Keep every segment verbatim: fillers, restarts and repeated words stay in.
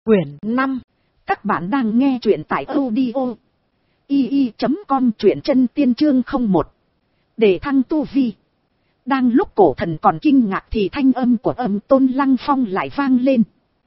Quyển năm. Các bạn đang nghe truyện tại audio i i chấm com, truyện chân tiên chương không một. Để thăng tu vi. Đang lúc cổ thần còn kinh ngạc thì thanh âm của Âm Tôn Lăng Phong lại vang lên.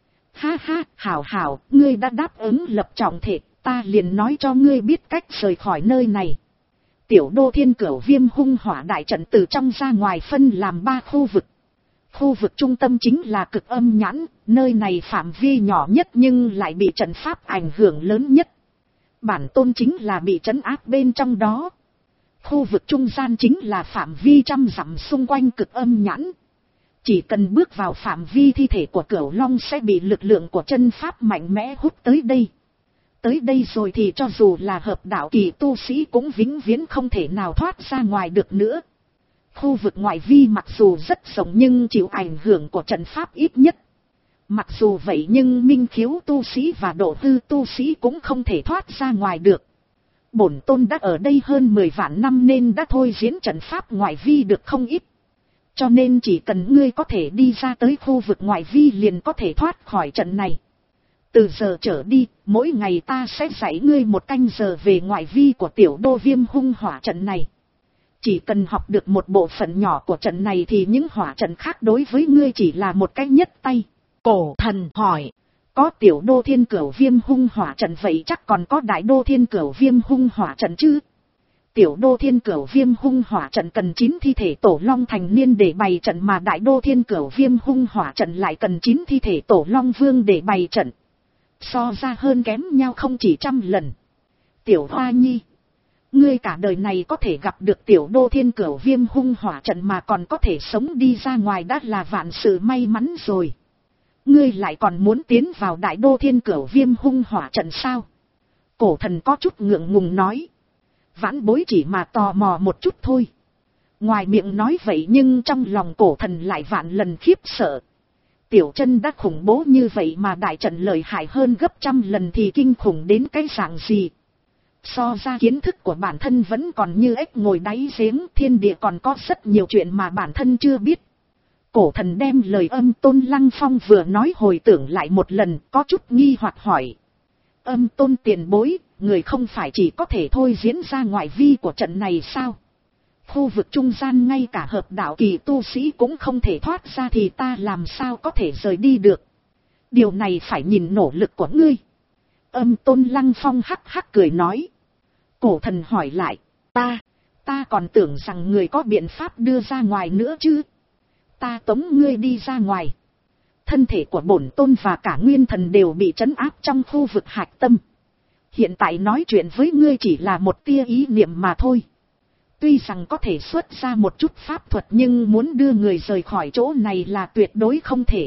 Ha ha, hảo hảo, ngươi đã đáp ứng lập trọng thể, ta liền nói cho ngươi biết cách rời khỏi nơi này. Tiểu đô thiên cửu viêm hung hỏa đại trận từ trong ra ngoài phân làm ba khu vực. Khu vực trung tâm chính là cực âm nhãn, nơi này phạm vi nhỏ nhất nhưng lại bị trận pháp ảnh hưởng lớn nhất. Bản tôn chính là bị trấn áp bên trong đó. Khu vực trung gian chính là phạm vi trăm dặm xung quanh cực âm nhãn. Chỉ cần bước vào phạm vi thi thể của cửu long sẽ bị lực lượng của chân pháp mạnh mẽ hút tới đây. Tới đây rồi thì cho dù là hợp đạo kỳ tu sĩ cũng vĩnh viễn không thể nào thoát ra ngoài được nữa. Khu vực ngoại vi mặc dù rất rộng nhưng chịu ảnh hưởng của trận pháp ít nhất. Mặc dù vậy nhưng minh khiếu tu sĩ và độ hư tu sĩ cũng không thể thoát ra ngoài được. Bổn tôn đã ở đây hơn mười vạn năm nên đã thôi diễn trận pháp ngoại vi được không ít. Cho nên chỉ cần ngươi có thể đi ra tới khu vực ngoại vi liền có thể thoát khỏi trận này. Từ giờ trở đi, mỗi ngày ta sẽ dạy ngươi một canh giờ về ngoại vi của tiểu đô viêm hung hỏa trận này. Chỉ cần học được một bộ phận nhỏ của trận này thì những hỏa trận khác đối với ngươi chỉ là một cách nhất tay. Cổ thần hỏi, có tiểu đô thiên cửu viêm hung hỏa trận vậy chắc còn có đại đô thiên cửu viêm hung hỏa trận chứ? Tiểu đô thiên cửu viêm hung hỏa trận cần chín thi thể tổ long thành niên để bày trận mà đại đô thiên cửu viêm hung hỏa trận lại cần chín thi thể tổ long vương để bày trận. So ra hơn kém nhau không chỉ trăm lần. Tiểu Hoa Nhi, ngươi cả đời này có thể gặp được tiểu đô thiên cửu viêm hung hỏa trận mà còn có thể sống đi ra ngoài đã là vạn sự may mắn rồi. Ngươi lại còn muốn tiến vào đại đô thiên cửu viêm hung hỏa trận sao? Cổ thần có chút ngượng ngùng nói. Vãn bối chỉ mà tò mò một chút thôi. Ngoài miệng nói vậy nhưng trong lòng cổ thần lại vạn lần khiếp sợ. Tiểu chân đã khủng bố như vậy mà đại trận lợi hại hơn gấp trăm lần thì kinh khủng đến cái dạng gì? So ra kiến thức của bản thân vẫn còn như ếch ngồi đáy giếng, thiên địa còn có rất nhiều chuyện mà bản thân chưa biết. Cổ thần đem lời Âm Tôn Lăng Phong vừa nói hồi tưởng lại một lần, có chút nghi hoặc hỏi. Âm Tôn tiền bối, người không phải chỉ có thể thôi diễn ra ngoại vi của trận này sao? Khu vực trung gian ngay cả hợp đạo kỳ tu sĩ cũng không thể thoát ra thì ta làm sao có thể rời đi được? Điều này phải nhìn nỗ lực của ngươi. Âm Tôn Lăng Phong hắc hắc cười nói. Cổ thần hỏi lại, ta, ta còn tưởng rằng người có biện pháp đưa ra ngoài nữa chứ. Ta tống ngươi đi ra ngoài. Thân thể của bổn tôn và cả nguyên thần đều bị trấn áp trong khu vực hạch tâm. Hiện tại nói chuyện với ngươi chỉ là một tia ý niệm mà thôi. Tuy rằng có thể xuất ra một chút pháp thuật nhưng muốn đưa người rời khỏi chỗ này là tuyệt đối không thể.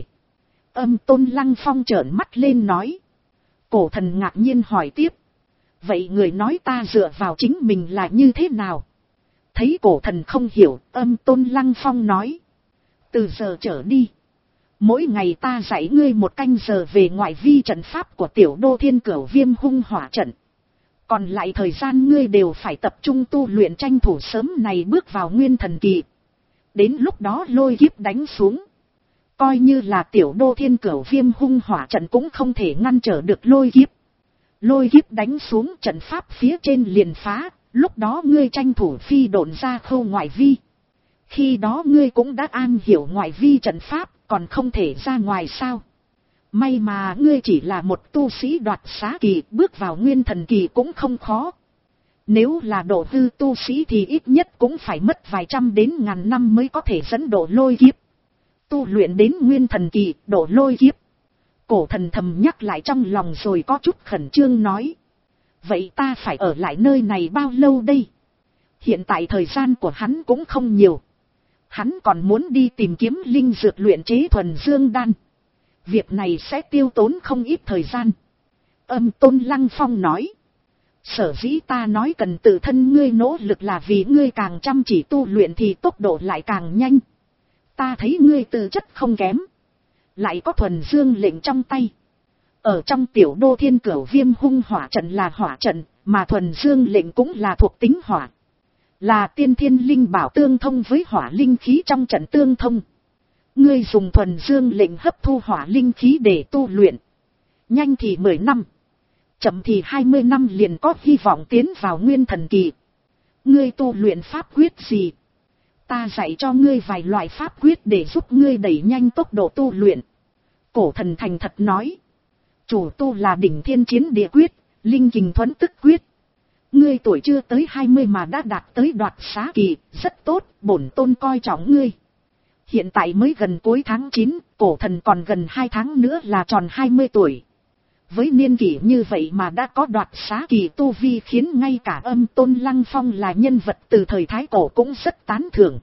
Âm Tôn Lăng Phong trợn mắt lên nói. Cổ thần ngạc nhiên hỏi tiếp. Vậy người nói ta dựa vào chính mình là như thế nào? Thấy cổ thần không hiểu, Âm Tôn Lăng Phong nói. Từ giờ trở đi, mỗi ngày ta dạy ngươi một canh giờ về ngoại vi trận pháp của tiểu đô thiên cửu viêm hung hỏa trận. Còn lại thời gian ngươi đều phải tập trung tu luyện tranh thủ sớm này bước vào nguyên thần kỳ. Đến lúc đó lôi kiếp đánh xuống. Coi như là tiểu đô thiên cửu viêm hung hỏa trận cũng không thể ngăn trở được lôi kiếp. Lôi kiếp đánh xuống trận pháp phía trên liền phá, lúc đó ngươi tranh thủ phi độn ra khâu ngoại vi. Khi đó ngươi cũng đã an hiểu ngoại vi trận pháp, còn không thể ra ngoài sao? May mà ngươi chỉ là một tu sĩ đoạt xá kỳ, bước vào nguyên thần kỳ cũng không khó. Nếu là độ hư tu sĩ thì ít nhất cũng phải mất vài trăm đến ngàn năm mới có thể dẫn độ lôi kiếp. Tu luyện đến nguyên thần kỳ, độ lôi kiếp. Cổ thần thầm nhắc lại trong lòng rồi có chút khẩn trương nói. Vậy ta phải ở lại nơi này bao lâu đây? Hiện tại thời gian của hắn cũng không nhiều. Hắn còn muốn đi tìm kiếm linh dược luyện chế thuần dương đan. Việc này sẽ tiêu tốn không ít thời gian. Âm Tôn Lăng Phong nói. Sở dĩ ta nói cần tự thân ngươi nỗ lực là vì ngươi càng chăm chỉ tu luyện thì tốc độ lại càng nhanh. Ta thấy ngươi tư chất không kém. Lại có thuần dương lệnh trong tay. Ở trong tiểu đô thiên cửu viêm hung hỏa trận là hỏa trận, mà thuần dương lệnh cũng là thuộc tính hỏa. Là tiên thiên linh bảo tương thông với hỏa linh khí trong trận tương thông. Ngươi dùng thuần dương lệnh hấp thu hỏa linh khí để tu luyện. Nhanh thì mười năm, chậm thì hai mươi năm liền có hy vọng tiến vào nguyên thần kỳ. Ngươi tu luyện pháp quyết gì? Ta dạy cho ngươi vài loại pháp quyết để giúp ngươi đẩy nhanh tốc độ tu luyện. Cổ thần thành thật nói. Chủ tu là đỉnh thiên chiến địa quyết, linh kình thuẫn tức quyết. Ngươi tuổi chưa tới hai mươi mà đã đạt tới đoạt xá kỳ, rất tốt, bổn tôn coi trọng ngươi. Hiện tại mới gần cuối tháng chín, cổ thần còn gần hai tháng nữa là tròn hai mươi tuổi. Với niên kỷ như vậy mà đã có đoạt xá kỳ tu vi khiến ngay cả Âm Tôn Lăng Phong là nhân vật từ thời Thái Cổ cũng rất tán thưởng.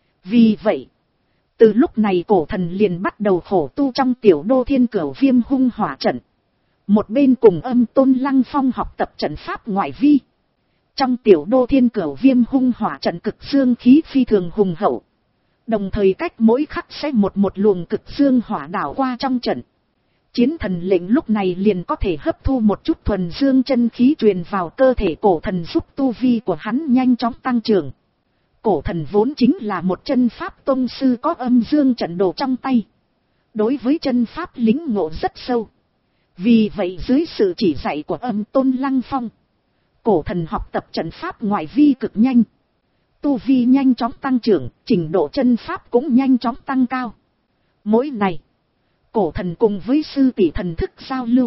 Vì vậy, từ lúc này cổ thần liền bắt đầu khổ tu trong tiểu đô Thiên Cửu Viêm hung hỏa trận. Một bên cùng Âm Tôn Lăng Phong học tập trận pháp ngoại vi. Trong tiểu đô Thiên Cửu Viêm hung hỏa trận cực dương khí phi thường hùng hậu. Đồng thời cách mỗi khắc sẽ một một luồng cực dương hỏa đảo qua trong trận. Chiến thần lệnh lúc này liền có thể hấp thu một chút thuần dương chân khí truyền vào cơ thể cổ thần, giúp tu vi của hắn nhanh chóng tăng trưởng. Cổ thần vốn chính là một chân pháp tông sư có âm dương trận đồ trong tay. Đối với chân pháp lĩnh ngộ rất sâu. Vì vậy dưới sự chỉ dạy của Âm Tôn Lăng Phong, cổ thần học tập trận pháp ngoại vi cực nhanh. Tu vi nhanh chóng tăng trưởng, trình độ chân pháp cũng nhanh chóng tăng cao. Mỗi ngày, cổ thần cùng với sư tỷ thần thức giao lưu.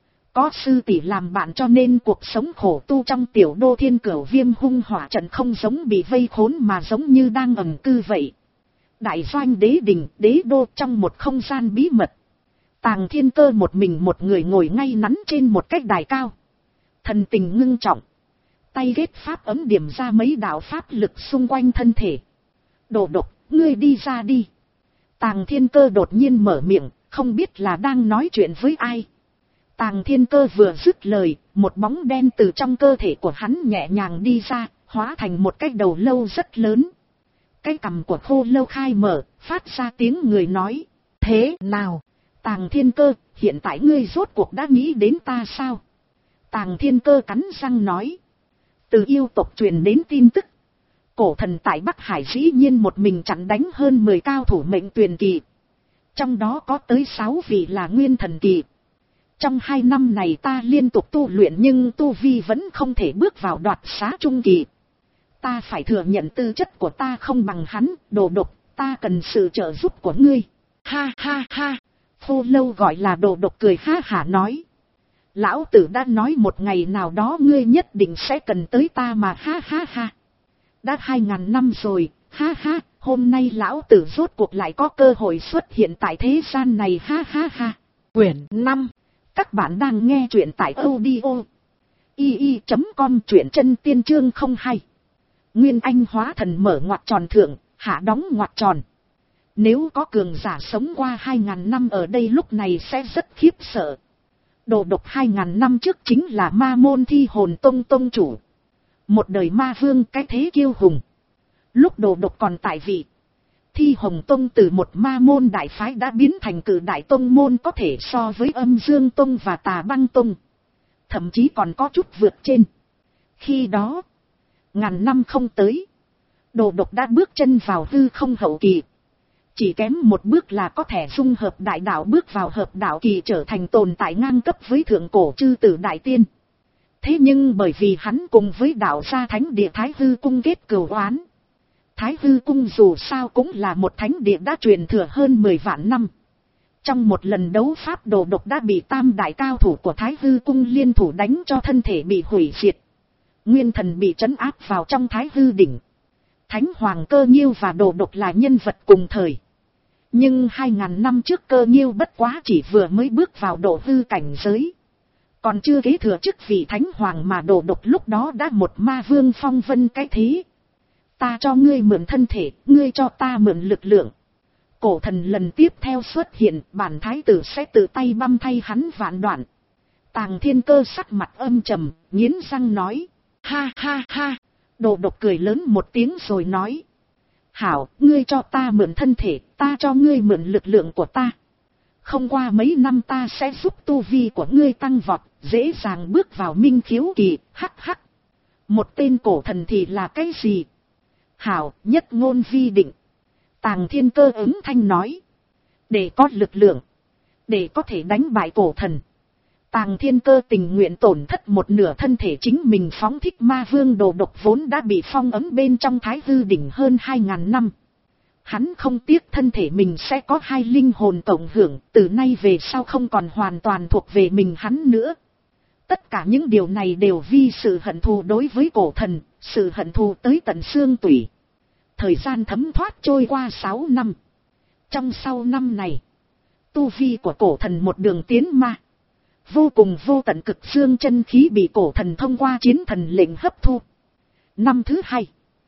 Có sư tỷ làm bạn cho nên cuộc sống khổ tu trong tiểu đô Thiên Cửu Viêm hung hỏa trận không giống bị vây khốn mà giống như đang ẩn cư vậy. Đại doanh đế đình, đế đô trong một không gian bí mật. Tàng Thiên Cơ một mình một người ngồi ngay ngắn trên một cái đài cao. Thần tình ngưng trọng. Tay ghét pháp ấm điểm ra mấy đạo pháp lực xung quanh thân thể. Đồ độc, ngươi đi ra đi. Tàng Thiên Cơ đột nhiên mở miệng, không biết là đang nói chuyện với ai. Tàng Thiên Cơ vừa dứt lời, một bóng đen từ trong cơ thể của hắn nhẹ nhàng đi ra, hóa thành một cái đầu lâu rất lớn. Cái cằm của khô lâu khai mở, phát ra tiếng người nói. Thế nào? Tàng Thiên Cơ, hiện tại ngươi rốt cuộc đã nghĩ đến ta sao? Tàng Thiên Cơ cắn răng nói. Từ yêu tộc truyền đến tin tức. Cổ thần tại Bắc Hải dĩ nhiên một mình chặn đánh hơn mười cao thủ mệnh tuyền kỳ. Trong đó có tới sáu vị là nguyên thần kỳ. Trong hai năm này ta liên tục tu luyện nhưng tu vi vẫn không thể bước vào đoạt xá trung kỳ. Ta phải thừa nhận tư chất của ta không bằng hắn, đồ độc, ta cần sự trợ giúp của ngươi. Ha ha ha, khô lâu gọi là đồ độc cười ha hả nói. Lão tử đã nói một ngày nào đó ngươi nhất định sẽ cần tới ta mà ha ha ha. Đã hai ngàn năm rồi, ha ha, hôm nay lão tử rốt cuộc lại có cơ hội xuất hiện tại thế gian này ha ha ha. Quyển năm. Các bạn đang nghe truyện tại audio i i chấm com, truyện chân tiên chương không hai. Nguyên Anh hóa thần mở ngoặc tròn thượng, hạ đóng ngoặc tròn. Nếu có cường giả sống qua hai ngàn năm ở đây lúc này sẽ rất khiếp sợ. Đồ độc hai ngàn năm trước chính là ma môn Thi Hồn Tông tông chủ. Một đời ma vương cái thế kiêu hùng. Lúc đồ độc còn tại vị, Thi Hồn Tông từ một ma môn đại phái đã biến thành cử đại tông môn có thể so với Âm Dương Tông và Tà Băng Tông. Thậm chí còn có chút vượt trên. Khi đó, ngàn năm không tới, đồ độc đã bước chân vào hư không hậu kỳ. Chỉ kém một bước là có thể dung hợp đại đạo, bước vào hợp đạo kỳ trở thành tồn tại ngang cấp với thượng cổ chư tử đại tiên. Thế nhưng bởi vì hắn cùng với đạo gia thánh địa Thái Hư Cung kết cừu oán. Thái Hư Cung dù sao cũng là một thánh địa đã truyền thừa hơn mười vạn năm. Trong một lần đấu pháp đồ độc đã bị tam đại cao thủ của Thái Hư Cung liên thủ đánh cho thân thể bị hủy diệt. Nguyên thần bị trấn áp vào trong Thái Hư đỉnh. Thánh Hoàng Cơ Nhiêu và đồ độc là nhân vật cùng thời. Nhưng hai ngàn năm trước Cơ Nhiêu bất quá chỉ vừa mới bước vào độ hư cảnh giới. Còn chưa kế thừa chức vị Thánh Hoàng mà đồ độc lúc đó đã một ma vương phong vân cái thế. Ta cho ngươi mượn thân thể, ngươi cho ta mượn lực lượng. Cổ thần lần tiếp theo xuất hiện, bản thái tử sẽ tự tay băm thay hắn vạn đoạn. Tàng Thiên Cơ sắc mặt âm trầm, nghiến răng nói. Ha ha ha, đồ độc cười lớn một tiếng rồi nói. Hảo, ngươi cho ta mượn thân thể, ta cho ngươi mượn lực lượng của ta. Không qua mấy năm ta sẽ giúp tu vi của ngươi tăng vọt, dễ dàng bước vào minh khiếu kỳ, hắc hắc. Một tên cổ thần thì là cái gì? Hảo, nhất ngôn vi định. Tàng Thiên Cơ ứng thanh nói. Để có lực lượng, để có thể đánh bại cổ thần, Tàng Thiên Cơ tình nguyện tổn thất một nửa thân thể chính mình phóng thích ma vương đồ độc vốn đã bị phong ấn bên trong Thái Hư đỉnh hơn hai ngàn năm. Hắn không tiếc thân thể mình sẽ có hai linh hồn cộng hưởng, từ nay về sau không còn hoàn toàn thuộc về mình hắn nữa. Tất cả những điều này đều vì sự hận thù đối với cổ thần, sự hận thù tới tận xương tủy. Thời gian thấm thoát trôi qua sáu năm. Trong sau năm này, tu vi của cổ thần một đường tiến ma. Vô cùng vô tận cực dương chân khí bị cổ thần thông qua chiến thần lệnh hấp thu. Năm thứ hai,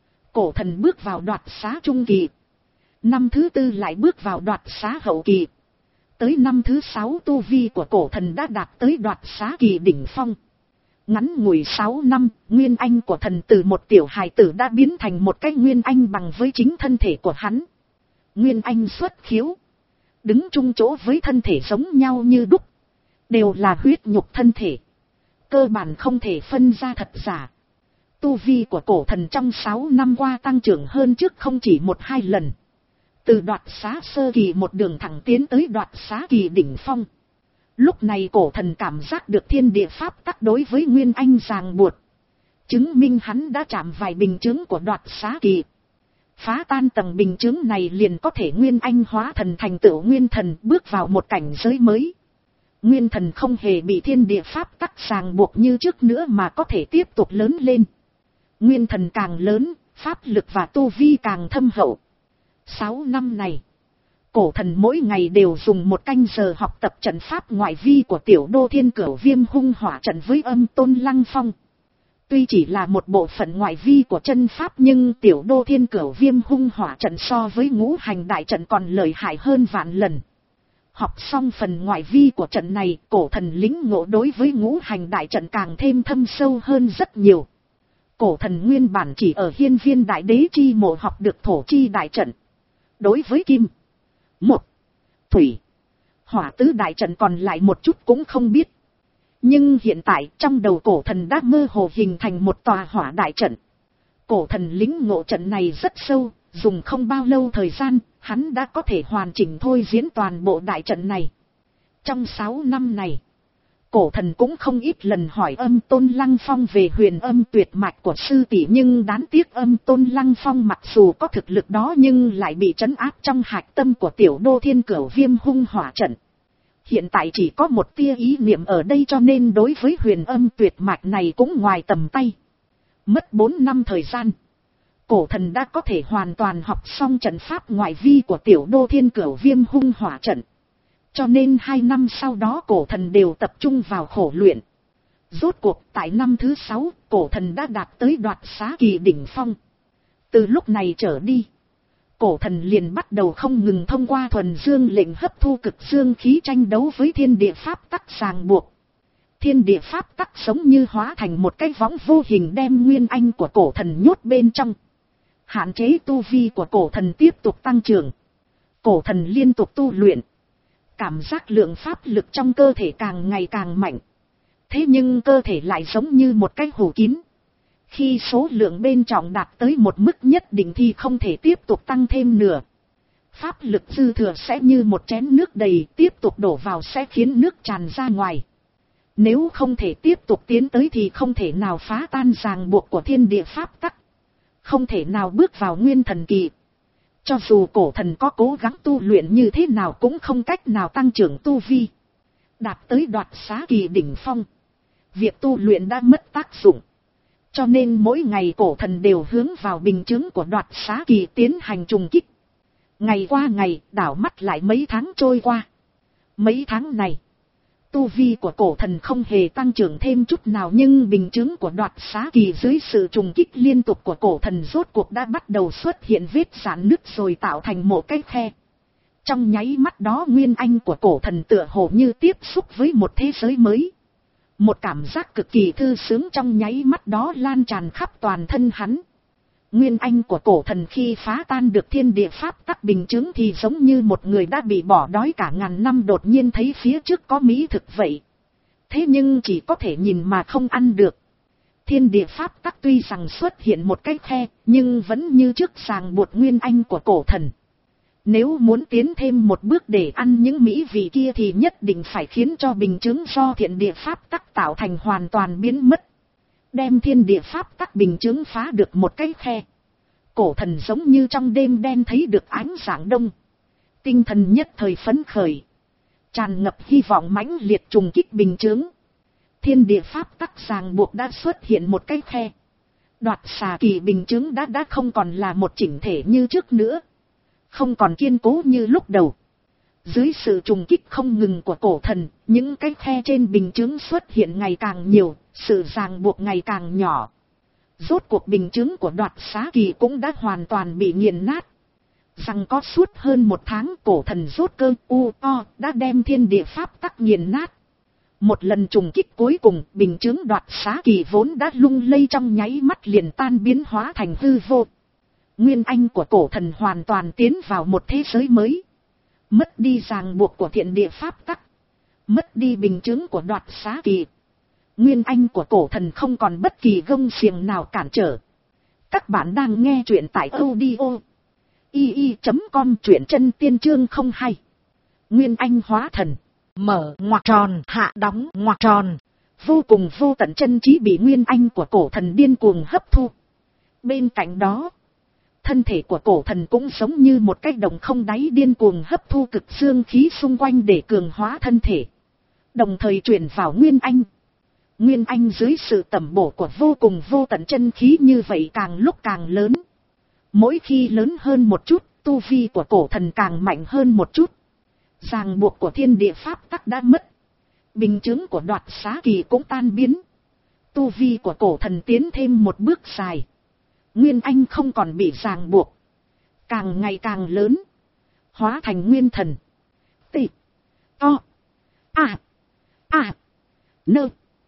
cổ thần bước vào đoạt xá trung kỳ. Năm thứ tư lại bước vào đoạt xá hậu kỳ. Tới năm thứ sáu tu vi của cổ thần đã đạt tới đoạt xá kỳ đỉnh phong. Ngắn ngủi sáu năm, nguyên anh của thần từ một tiểu hài tử đã biến thành một cái nguyên anh bằng với chính thân thể của hắn. Nguyên anh xuất khiếu, đứng chung chỗ với thân thể giống nhau như đúc. Đều là huyết nhục thân thể. Cơ bản không thể phân ra thật giả. Tu vi của cổ thần trong sáu năm qua tăng trưởng hơn trước không chỉ một hai lần. Từ đoạt xá sơ kỳ một đường thẳng tiến tới đoạt xá kỳ đỉnh phong. Lúc này cổ thần cảm giác được thiên địa pháp tắc đối với Nguyên Anh ràng buộc. Chứng minh hắn đã chạm vài bình chứng của đoạt xá kỳ. Phá tan tầng bình chứng này liền có thể Nguyên Anh hóa thần thành tựu Nguyên Thần, bước vào một cảnh giới mới. Nguyên Thần không hề bị thiên địa pháp tắc ràng buộc như trước nữa mà có thể tiếp tục lớn lên. Nguyên Thần càng lớn, pháp lực và tu vi càng thâm hậu. Sáu năm này, cổ thần mỗi ngày đều dùng một canh giờ học tập trận pháp ngoại vi của tiểu đô thiên cửu viêm hung hỏa trận với âm tôn lăng phong. Tuy chỉ là một bộ phận ngoại vi của chân pháp nhưng tiểu đô thiên cửu viêm hung hỏa trận so với ngũ hành đại trận còn lợi hại hơn vạn lần. Học xong phần ngoại vi của trận này, cổ thần lĩnh ngộ đối với ngũ hành đại trận càng thêm thâm sâu hơn rất nhiều. Cổ thần nguyên bản chỉ ở hiên viên đại đế chi mộ học được thổ chi đại trận. Đối với kim, một, thủy, hỏa tứ đại trận còn lại một chút cũng không biết. Nhưng hiện tại trong đầu cổ thần đã mơ hồ hình thành một tòa hỏa đại trận. Cổ thần lĩnh ngộ trận này rất sâu, dùng không bao lâu thời gian, hắn đã có thể hoàn chỉnh thôi diễn toàn bộ đại trận này. Trong sáu năm này, cổ thần cũng không ít lần hỏi âm tôn lăng phong về huyền âm tuyệt mạch của sư tỷ, nhưng đáng tiếc âm tôn lăng phong mặc dù có thực lực đó nhưng lại bị trấn áp trong hạch tâm của tiểu đô thiên cửu viêm hung hỏa trận. Hiện tại chỉ có một tia ý niệm ở đây cho nên đối với huyền âm tuyệt mạch này cũng ngoài tầm tay. Mất bốn năm thời gian, cổ thần đã có thể hoàn toàn học xong trận pháp ngoại vi của tiểu đô thiên cửu viêm hung hỏa trận. Cho nên hai năm sau đó cổ thần đều tập trung vào khổ luyện. Rốt cuộc tại năm thứ sáu, cổ thần đã đạt tới đoạt xá kỳ đỉnh phong. Từ lúc này trở đi, cổ thần liền bắt đầu không ngừng thông qua thuần dương lệnh hấp thu cực dương khí tranh đấu với thiên địa pháp tắc ràng buộc. Thiên địa pháp tắc giống như hóa thành một cái võng vô hình đem nguyên anh của cổ thần nhốt bên trong. Hạn chế tu vi của cổ thần tiếp tục tăng trưởng. Cổ thần liên tục tu luyện. Cảm giác lượng pháp lực trong cơ thể càng ngày càng mạnh. Thế nhưng cơ thể lại giống như một cái hũ kín. Khi số lượng bên trong đạt tới một mức nhất định thì không thể tiếp tục tăng thêm nữa. Pháp lực dư thừa sẽ như một chén nước đầy, tiếp tục đổ vào sẽ khiến nước tràn ra ngoài. Nếu không thể tiếp tục tiến tới thì không thể nào phá tan ràng buộc của thiên địa pháp tắc. Không thể nào bước vào nguyên thần kỳ. Cho dù cổ thần có cố gắng tu luyện như thế nào cũng không cách nào tăng trưởng tu vi. Đạt tới đoạt xá kỳ đỉnh phong. Việc tu luyện đã mất tác dụng. Cho nên mỗi ngày cổ thần đều hướng vào bình chứng của đoạt xá kỳ tiến hành trùng kích. Ngày qua ngày, đảo mắt lại mấy tháng trôi qua. Mấy tháng này, tu vi của cổ thần không hề tăng trưởng thêm chút nào, nhưng bình chứng của đoạt xá kỳ dưới sự trùng kích liên tục của cổ thần rốt cuộc đã bắt đầu xuất hiện vết rạn nứt rồi tạo thành một cái khe. Trong nháy mắt đó nguyên anh của cổ thần tựa hồ như tiếp xúc với một thế giới mới. Một cảm giác cực kỳ thư sướng trong nháy mắt đó lan tràn khắp toàn thân hắn. Nguyên anh của cổ thần khi phá tan được thiên địa pháp tắc bình chứng thì giống như một người đã bị bỏ đói cả ngàn năm đột nhiên thấy phía trước có mỹ thực vậy. Thế nhưng chỉ có thể nhìn mà không ăn được. Thiên địa pháp tắc tuy rằng xuất hiện một cái khe, nhưng vẫn như trước ràng buộc nguyên anh của cổ thần. Nếu muốn tiến thêm một bước để ăn những mỹ vị kia thì nhất định phải khiến cho bình chứng do thiện địa pháp tắc tạo thành hoàn toàn biến mất. Đem thiên địa pháp tắc bình chứng phá được một cái khe. Cổ thần giống như trong đêm đen thấy được ánh sáng đông. Tinh thần nhất thời phấn khởi. Tràn ngập hy vọng mãnh liệt trùng kích bình chứng. Thiên địa pháp tắc ràng buộc đã xuất hiện một cái khe. Đoạt xà kỳ bình chứng đã đã không còn là một chỉnh thể như trước nữa. Không còn kiên cố như lúc đầu. Dưới sự trùng kích không ngừng của cổ thần, những cái khe trên bình chứng xuất hiện ngày càng nhiều, sự ràng buộc ngày càng nhỏ. Rốt cuộc bình chứng của đoạt xá kỳ cũng đã hoàn toàn bị nghiền nát. Rằng có suốt hơn một tháng cổ thần rốt cơ u o đã đem thiên địa pháp tắc nghiền nát. Một lần trùng kích cuối cùng, bình chứng đoạt xá kỳ vốn đã lung lay trong nháy mắt liền tan biến hóa thành hư vô. Nguyên anh của cổ thần hoàn toàn tiến vào một thế giới mới. Mất đi ràng buộc của thiện địa pháp tắc. Mất đi bình chứng của đoạt xá kỳ. Nguyên anh của cổ thần không còn bất kỳ gông xiềng nào cản trở. Các bạn đang nghe truyện tại audio i i chấm com, truyện chân tiên chương không hai. Nguyên anh hóa thần. Mở ngoặc tròn, hạ đóng ngoặc tròn. Vô cùng vô tận chân trí bị nguyên anh của cổ thần điên cuồng hấp thu. Bên cạnh đó, thân thể của cổ thần cũng giống như một cái đồng không đáy điên cuồng hấp thu cực dương khí xung quanh để cường hóa thân thể. Đồng thời chuyển vào nguyên anh. Nguyên anh dưới sự tẩm bổ của vô cùng vô tận chân khí như vậy càng lúc càng lớn. Mỗi khi lớn hơn một chút, tu vi của cổ thần càng mạnh hơn một chút. Ràng buộc của thiên địa pháp tắc đã mất. Bình chứng của đoạt xá kỳ cũng tan biến. Tu vi của cổ thần tiến thêm một bước dài. Nguyên anh không còn bị ràng buộc. Càng ngày càng lớn. Hóa thành nguyên thần. Tị. To. À. À. Nơ.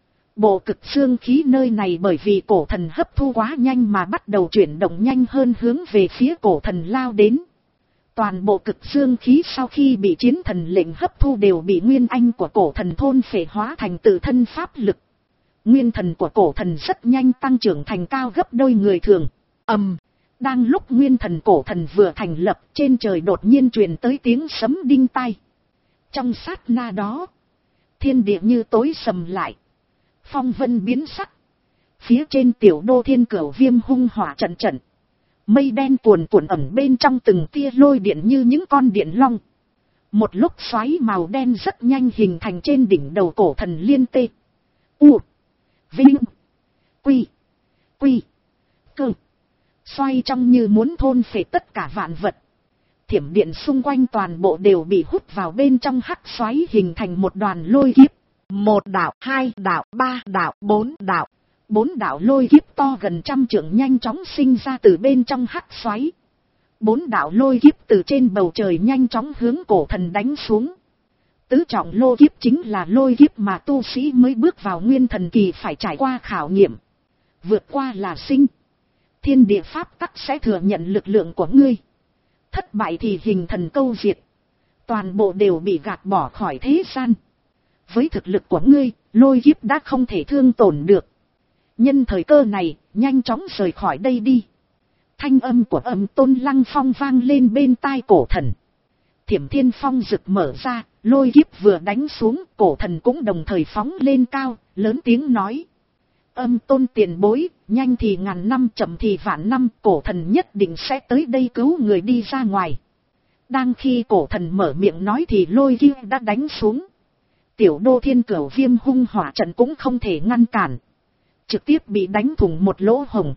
Bộ cực xương khí nơi này bởi vì cổ thần hấp thu quá nhanh mà bắt đầu chuyển động nhanh hơn hướng về phía cổ thần lao đến. Toàn bộ cực xương khí sau khi bị chiến thần lệnh hấp thu đều bị nguyên anh của cổ thần thôn phệ hóa thành tự thân pháp lực. Nguyên thần của cổ thần rất nhanh tăng trưởng thành cao gấp đôi người thường. Ầm, um, đang lúc nguyên thần cổ thần vừa thành lập, trên trời đột nhiên truyền tới tiếng sấm đinh tai. Trong sát na đó, thiên địa như tối sầm lại. Phong vân biến sắc. Phía trên tiểu đô thiên cửu viêm hung hỏa trận trận. Mây đen cuồn cuộn ẩn bên trong từng tia lôi điện như những con điện long. Một lúc xoáy màu đen rất nhanh hình thành trên đỉnh đầu cổ thần liên tê. U. Vinh. Quy. Quy. Cơ. Xoay trong như muốn thôn phệ tất cả vạn vật. Thiểm điện xung quanh toàn bộ đều bị hút vào bên trong hắc xoáy hình thành một đoàn lôi kiếp. Một đạo, hai đạo, ba đạo, bốn đạo. Bốn đạo lôi kiếp to gần trăm trượng nhanh chóng sinh ra từ bên trong hắc xoáy. Bốn đạo lôi kiếp từ trên bầu trời nhanh chóng hướng cổ thần đánh xuống. Tứ trọng lôi kiếp chính là lôi kiếp mà tu sĩ mới bước vào nguyên thần kỳ phải trải qua khảo nghiệm. Vượt qua là sinh. Thiên địa pháp tắc sẽ thừa nhận lực lượng của ngươi. Thất bại thì hình thần câu diệt. Toàn bộ đều bị gạt bỏ khỏi thế gian. Với thực lực của ngươi, lôi kiếp đã không thể thương tổn được. Nhân thời cơ này, nhanh chóng rời khỏi đây đi. Thanh âm của Âm Tôn Lăng Phong vang lên bên tai cổ thần. Thiểm thiên phong rực mở ra, lôi kiếp vừa đánh xuống, cổ thần cũng đồng thời phóng lên cao, lớn tiếng nói. Âm Tôn tiền bối, nhanh thì ngàn năm, chậm thì vạn năm, cổ thần nhất định sẽ tới đây cứu người đi ra ngoài. Đang khi cổ thần mở miệng nói thì lôi kiếp đã đánh xuống. Tiểu đô thiên cửu viêm hung hỏa trận cũng không thể ngăn cản. Trực tiếp bị đánh thủng một lỗ hổng.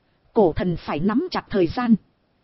Cổ thần phải nắm chặt thời gian.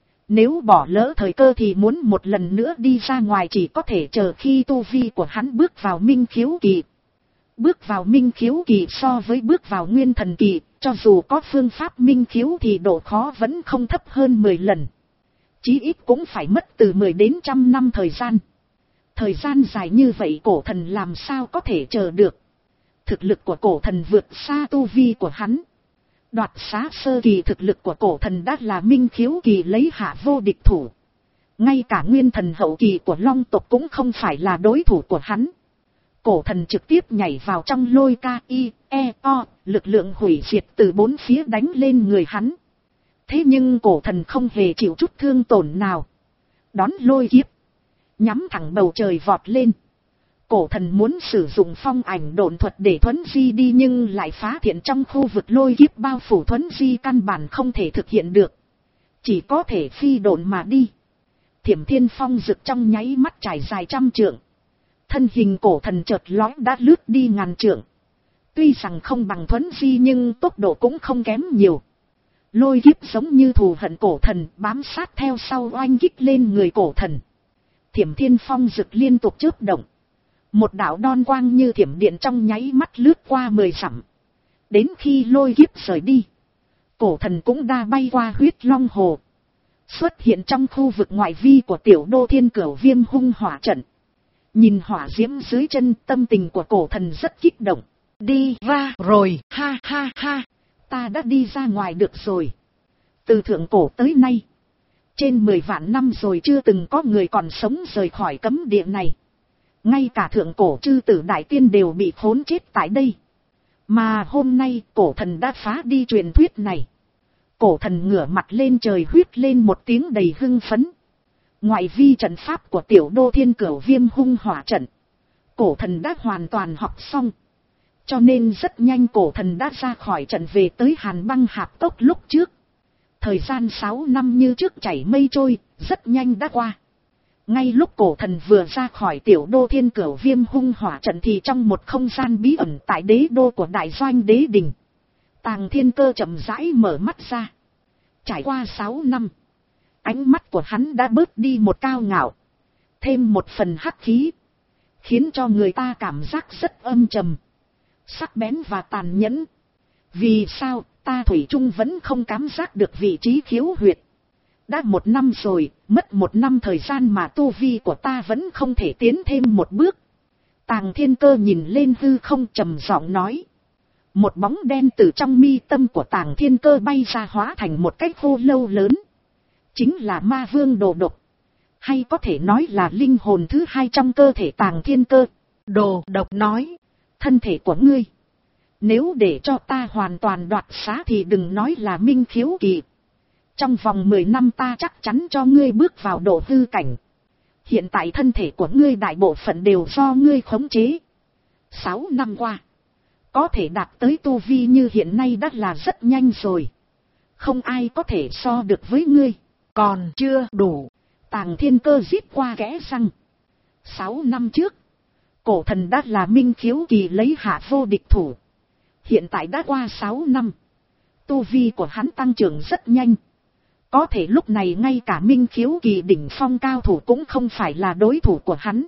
Nếu bỏ lỡ thời cơ thì muốn một lần nữa đi ra ngoài chỉ có thể chờ khi tu vi của hắn bước vào minh khiếu kỳ. Bước vào minh khiếu kỳ so với bước vào nguyên thần kỳ, cho dù có phương pháp minh khiếu thì độ khó vẫn không thấp hơn mười lần. Chí ít cũng phải mất từ mười đến trăm năm thời gian. Thời gian dài như vậy cổ thần làm sao có thể chờ được. Thực lực của cổ thần vượt xa tu vi của hắn. Đoạt xá sơ kỳ thực lực của cổ thần đã là minh khiếu kỳ lấy hạ vô địch thủ. Ngay cả nguyên thần hậu kỳ của long tộc cũng không phải là đối thủ của hắn. Cổ thần trực tiếp nhảy vào trong lôi ca i, e, o, lực lượng hủy diệt từ bốn phía đánh lên người hắn. Thế nhưng cổ thần không hề chịu chút thương tổn nào. đón lôi kiếp, nhắm thẳng bầu trời vọt lên. Cổ thần muốn sử dụng phong ảnh độn thuật để thuấn di đi, nhưng lại phá thiện trong khu vực lôi kiếp bao phủ, thuấn di căn bản không thể thực hiện được, chỉ có thể phi độn mà đi. Thiểm thiên phong rực trong nháy mắt trải dài trăm trượng, thân hình cổ thần chợt lóe đã lướt đi ngàn trượng. Tuy rằng không bằng thuấn di nhưng tốc độ cũng không kém nhiều. Lôi kiếp giống như thù hận cổ thần, bám sát theo sau oanh kích lên người cổ thần. Thiểm thiên phong rực liên tục chớp động, một đạo đon quang như thiểm điện trong nháy mắt lướt qua mười dặm. Đến khi lôi kiếp rời đi, cổ thần cũng đã bay qua huyết long hồ, xuất hiện trong khu vực ngoại vi của tiểu đô Thiên Cửu Viêm hung hỏa trận. Nhìn hỏa diễm dưới chân, tâm tình của cổ thần rất kích động. Đi ra rồi, ha ha ha, ta đã đi ra ngoài được rồi. Từ thượng cổ tới nay, trên mười vạn năm rồi chưa từng có người còn sống rời khỏi cấm địa này. Ngay cả thượng cổ chư tử đại tiên đều bị khốn chết tại đây. Mà hôm nay cổ thần đã phá đi truyền thuyết này. Cổ thần ngửa mặt lên trời huýt lên một tiếng đầy hưng phấn. Ngoại vi trận pháp của tiểu đô Thiên Cửu Viêm hung hỏa trận, cổ thần đã hoàn toàn học xong. Cho nên rất nhanh cổ thần đã ra khỏi trận về tới Hàn Băng Hạp Cốc lúc trước. Thời gian sáu năm như trước chảy mây trôi, rất nhanh đã qua. Ngay lúc cổ thần vừa ra khỏi tiểu đô Thiên Cửu Viêm hung hỏa trận thì trong một không gian bí ẩn tại đế đô của Đại Doanh Đế Đình, Tàng Thiên Cơ chậm rãi mở mắt ra. Trải qua sáu năm, ánh mắt của hắn đã bớt đi một cao ngạo, thêm một phần hắc khí, khiến cho người ta cảm giác rất âm trầm, sắc bén và tàn nhẫn. Vì sao ta thủy chung vẫn không cảm giác được vị trí khiếu huyệt? Đã một năm rồi, mất một năm thời gian mà tu vi của ta vẫn không thể tiến thêm một bước. Tàng Thiên Cơ nhìn lên hư không trầm giọng nói. Một bóng đen từ trong mi tâm của Tàng Thiên Cơ bay ra, hóa thành một cái khô lâu lớn. Chính là ma vương Đồ Độc, hay có thể nói là linh hồn thứ hai trong cơ thể Tàng Thiên Cơ. Đồ Độc nói, thân thể của ngươi, nếu để cho ta hoàn toàn đoạt xá thì đừng nói là minh khiếu kỳ. Trong vòng mười năm ta chắc chắn cho ngươi bước vào độ hư cảnh. Hiện tại thân thể của ngươi đại bộ phận đều do ngươi khống chế. Sáu năm qua, có thể đạt tới tu vi như hiện nay đã là rất nhanh rồi. Không ai có thể so được với ngươi. Còn chưa đủ. Tàng Thiên Cơ rít qua kẽ răng. Sáu năm trước, cổ thần đã là minh khiếu kỳ lấy hạ vô địch thủ. Hiện tại đã qua sáu năm, tu vi của hắn tăng trưởng rất nhanh. Có thể lúc này ngay cả minh khiếu kỳ đỉnh phong cao thủ cũng không phải là đối thủ của hắn.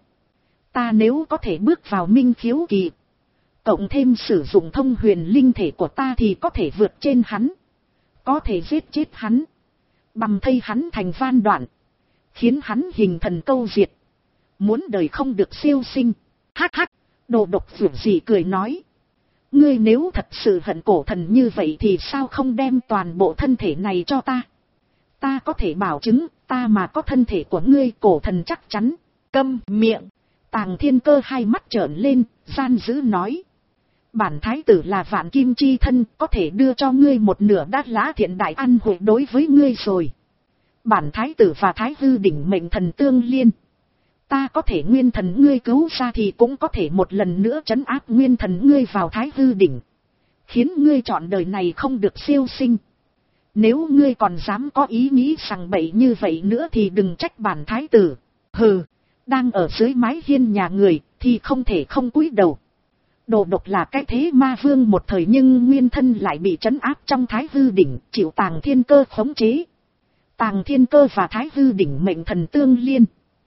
Ta nếu có thể bước vào minh khiếu kỳ, cộng thêm sử dụng thông huyền linh thể của ta thì có thể vượt trên hắn. Có thể giết chết hắn, bằm thây hắn thành van đoạn, khiến hắn hình thần câu diệt, muốn đời không được siêu sinh. Hắc hắc, Đồ Độc vượt gì cười nói. Ngươi nếu thật sự hận cổ thần như vậy thì sao không đem toàn bộ thân thể này cho ta? Ta có thể bảo chứng, ta mà có thân thể của ngươi, cổ thần chắc chắn. Câm miệng. Tàng Thiên Cơ hai mắt trợn lên, gian dữ nói. Bản thái tử là vạn kim chi thân, có thể đưa cho ngươi một nửa đát lá thiện đại ăn hội đối với ngươi rồi. Bản thái tử và thái hư đỉnh mệnh thần tương liên. Ta có thể nguyên thần ngươi cứu ra thì cũng có thể một lần nữa trấn áp nguyên thần ngươi vào thái hư đỉnh, khiến ngươi trọn đời này không được siêu sinh. Nếu ngươi còn dám có ý nghĩ sằng bậy như vậy nữa thì đừng trách bản thái tử. Hừ, đang ở dưới mái hiên nhà người thì không thể không cúi đầu. Đồ Độc là cái thế ma vương một thời nhưng nguyên thân lại bị trấn áp trong thái hư đỉnh, chịu Tàng Thiên Cơ khống chế. Tàng Thiên Cơ và thái hư đỉnh mệnh thần tương liên,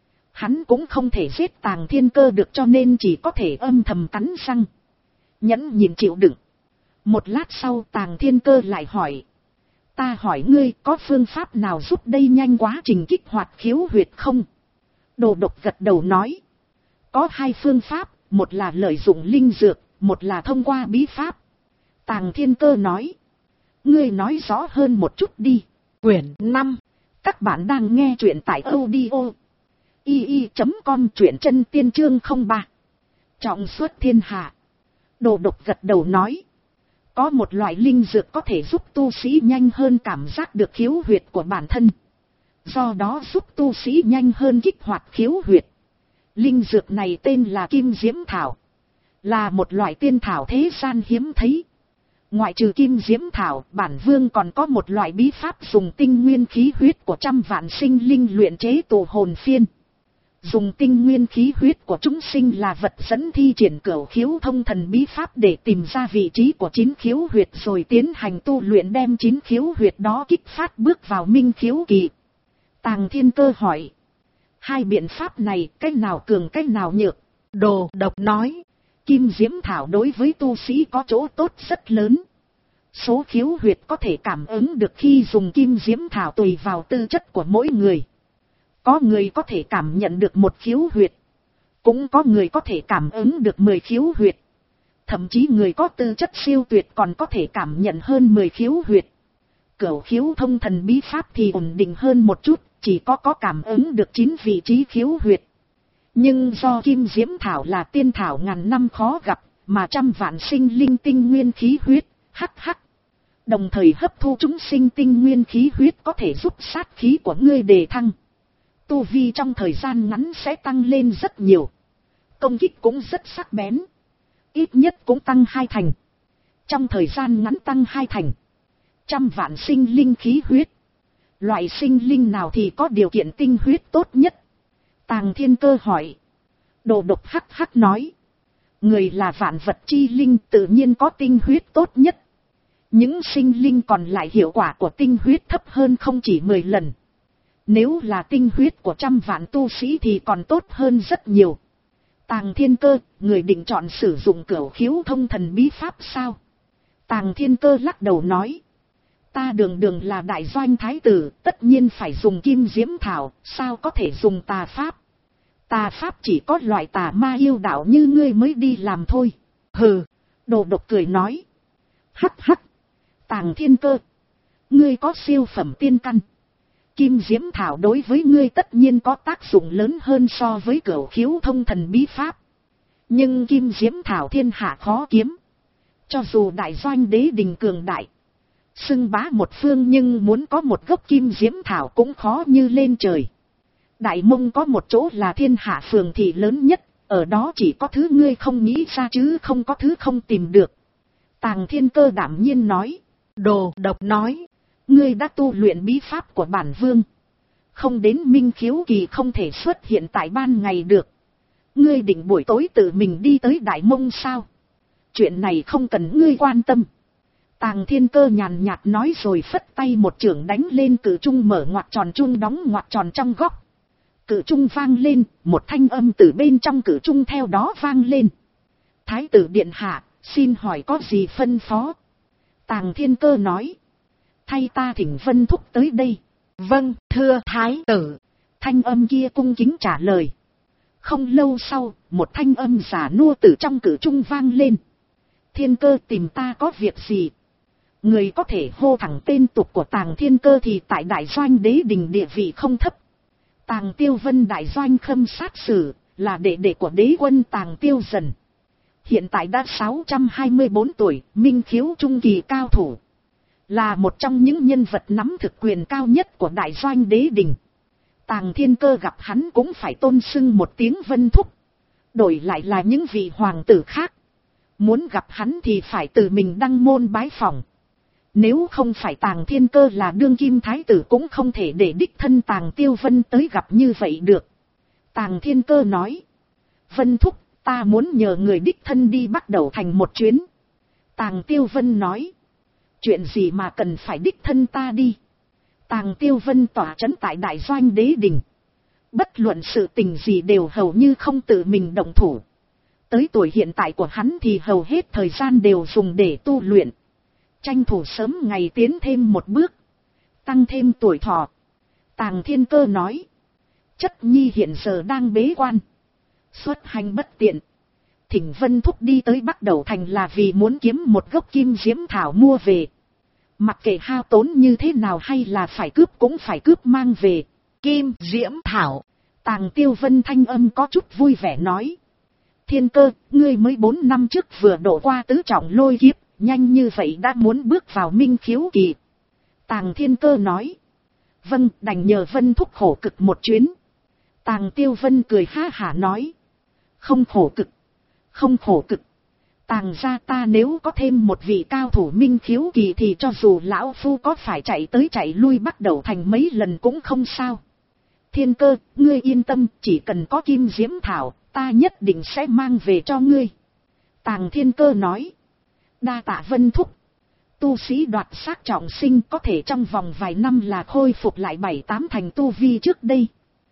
hắn cũng không thể giết Tàng Thiên Cơ được, cho nên chỉ có thể âm thầm cắn răng, nhẫn nhịn chịu đựng. Một lát sau Tàng Thiên Cơ lại hỏi. Ta hỏi ngươi có phương pháp nào giúp đây nhanh quá trình kích hoạt khiếu huyệt không? Đồ Độc gật đầu nói. Có hai phương pháp, một là lợi dụng linh dược, một là thông qua bí pháp. Tàng Thiên Cơ nói. Ngươi nói rõ hơn một chút đi. Quyển năm. Các bạn đang nghe truyện tại audio i i chấm com, truyện chân tiên chương không ba. Trọng suất thiên hạ. Đồ Độc gật đầu nói. Có một loại linh dược có thể giúp tu sĩ nhanh hơn cảm giác được khiếu huyệt của bản thân. do đó giúp tu sĩ nhanh hơn kích hoạt khiếu huyệt. Linh dược này tên là Kim Diễm Thảo, là một loại tiên thảo thế gian hiếm thấy. Ngoại trừ Kim Diễm Thảo, bản vương còn có một loại bí pháp dùng tinh nguyên khí huyết của trăm vạn sinh linh luyện chế tụ hồn phiên. Dùng tinh nguyên khí huyết của chúng sinh là vật dẫn thi triển cửu khiếu thông thần bí pháp để tìm ra vị trí của chín khiếu huyệt rồi tiến hành tu luyện đem chín khiếu huyệt đó kích phát bước vào minh khiếu kỳ. Tàng Thiên Cơ hỏi. Hai biện pháp này, cái nào cường cái nào nhược? Đồ Độc nói. Kim Diễm Thảo đối với tu sĩ có chỗ tốt rất lớn. Số khiếu huyệt có thể cảm ứng được khi dùng Kim Diễm Thảo tùy vào tư chất của mỗi người. Có người có thể cảm nhận được một khiếu huyệt. Cũng có người có thể cảm ứng được mười khiếu huyệt. Thậm chí người có tư chất siêu tuyệt còn có thể cảm nhận hơn mười khiếu huyệt. Cửu khiếu thông thần bí pháp thì ổn định hơn một chút, chỉ có có cảm ứng được chín vị trí khiếu huyệt. Nhưng do Kim Diễm Thảo là tiên thảo ngàn năm khó gặp, mà trăm vạn sinh linh tinh nguyên khí huyết, hắc hắc. Đồng thời hấp thu chúng sinh tinh nguyên khí huyết có thể giúp sát khí của ngươi đề thăng. Tu vi trong thời gian ngắn sẽ tăng lên rất nhiều. Công kích cũng rất sắc bén. Ít nhất cũng tăng hai thành. Trong thời gian ngắn tăng hai thành. Trăm vạn sinh linh khí huyết. Loại sinh linh nào thì có điều kiện tinh huyết tốt nhất? Tàng Thiên Cơ hỏi. Đồ Độc hắc hắc nói. Người là vạn vật chi linh tự nhiên có tinh huyết tốt nhất. Những sinh linh còn lại hiệu quả của tinh huyết thấp hơn không chỉ mười lần. Nếu là tinh huyết của trăm vạn tu sĩ thì còn tốt hơn rất nhiều. Tàng Thiên Cơ, người định chọn sử dụng cửu khiếu thông thần bí pháp sao? Tàng Thiên Cơ lắc đầu nói. Ta đường đường là đại doanh thái tử, tất nhiên phải dùng Kim Diễm Thảo, sao có thể dùng tà pháp? Tà pháp chỉ có loại tà ma yêu đạo như ngươi mới đi làm thôi. Hừ, Đồ Độc cười nói. Hắc hắc, Tàng Thiên Cơ, ngươi có siêu phẩm tiên căn. Kim Diễm Thảo đối với ngươi tất nhiên có tác dụng lớn hơn so với cửu khiếu thông thần bí pháp. Nhưng Kim Diễm Thảo thiên hạ khó kiếm. Cho dù đại doanh đế đình cường đại, xưng bá một phương nhưng muốn có một gốc Kim Diễm Thảo cũng khó như lên trời. Đại Mông có một chỗ là thiên hạ phường thị lớn nhất, ở đó chỉ có thứ ngươi không nghĩ ra chứ không có thứ không tìm được. Tàng Thiên Cơ đảm nhiên nói. Đồ Độc nói. Ngươi đã tu luyện bí pháp của bản vương. Không đến minh khiếu kỳ không thể xuất hiện tại ban ngày được. Ngươi định buổi tối tự mình đi tới Đại Mông sao? Chuyện này không cần ngươi quan tâm. Tàng Thiên Cơ nhàn nhạt nói rồi phất tay một chưởng đánh lên cử trung mở ngoặc tròn trung đóng ngoặc tròn trong góc. Cử trung vang lên, một thanh âm từ bên trong cử trung theo đó vang lên. Thái tử điện hạ, xin hỏi có gì phân phó? Tàng Thiên Cơ nói. Thay ta thỉnh Vân Thúc tới đây. Vâng, thưa thái tử. Thanh âm kia cung kính trả lời. Không lâu sau, một thanh âm giả nua từ trong cử trung vang lên. Thiên Cơ tìm ta có việc gì? Người có thể hô thẳng tên tục của Tàng Thiên Cơ thì tại đại doanh đế đình địa vị không thấp. Tàng Tiêu Vân đại doanh khâm sát sử, là đệ đệ của đế quân Tàng Tiêu Dần. Hiện tại đã sáu trăm hai mươi bốn tuổi, minh khiếu trung kỳ cao thủ. Là một trong những nhân vật nắm thực quyền cao nhất của đại doanh đế đình. Tàng Thiên Cơ gặp hắn cũng phải tôn xưng một tiếng Vân Thúc. Đổi lại là những vị hoàng tử khác. Muốn gặp hắn thì phải tự mình đăng môn bái phỏng. Nếu không phải Tàng Thiên Cơ là đương kim thái tử cũng không thể để đích thân Tàng Tiêu Vân tới gặp như vậy được. Tàng Thiên Cơ nói. Vân Thúc, ta muốn nhờ người đích thân đi bắt đầu thành một chuyến. Tàng Tiêu Vân nói. Chuyện gì mà cần phải đích thân ta đi? Tàng Tiêu Vân tỏa trấn tại đại doanh đế đình. Bất luận sự tình gì đều hầu như không tự mình động thủ. Tới tuổi hiện tại của hắn thì hầu hết thời gian đều dùng để tu luyện. Tranh thủ sớm ngày tiến thêm một bước. Tăng thêm tuổi thọ. Tàng Thiên Cơ nói. Chất nhi hiện giờ đang bế quan. Xuất hành bất tiện. Thỉnh Vân Thúc đi tới bắt đầu thành là vì muốn kiếm một gốc Kim Diễm Thảo mua về. Mặc kệ hao tốn như thế nào hay là phải cướp cũng phải cướp mang về. Kim Diễm Thảo. Tàng Tiêu Vân thanh âm có chút vui vẻ nói. Thiên Cơ, ngươi mới bốn năm trước vừa đổ qua tứ trọng lôi kiếp, nhanh như vậy đã muốn bước vào minh khiếu kỳ. Tàng Thiên Cơ nói. Vâng, đành nhờ Vân thúc khổ cực một chuyến. Tàng Tiêu Vân cười ha hả nói. Không khổ cực, không khổ cực. Tàng gia ta nếu có thêm một vị cao thủ minh khiếu kỳ thì cho dù lão phu có phải chạy tới chạy lui bắt đầu thành mấy lần cũng không sao. Thiên Cơ, ngươi yên tâm, chỉ cần có kim diễm thảo, ta nhất định sẽ mang về cho ngươi. Tàng Thiên Cơ nói. Đa tạ Vân thúc. Tu sĩ đoạt xác trọng sinh có thể trong vòng vài năm là khôi phục lại bảy tám thành tu vi trước đây.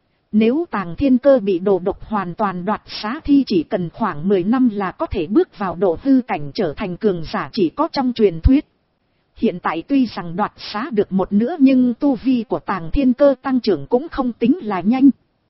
Nếu Tàng Thiên Cơ bị đồ độc hoàn toàn đoạt xá thì chỉ cần khoảng mười năm là có thể bước vào độ hư cảnh trở thành cường giả chỉ có trong truyền thuyết. Hiện tại tuy rằng đoạt xá được một nửa nhưng tu vi của Tàng Thiên Cơ tăng trưởng cũng không tính là nhanh.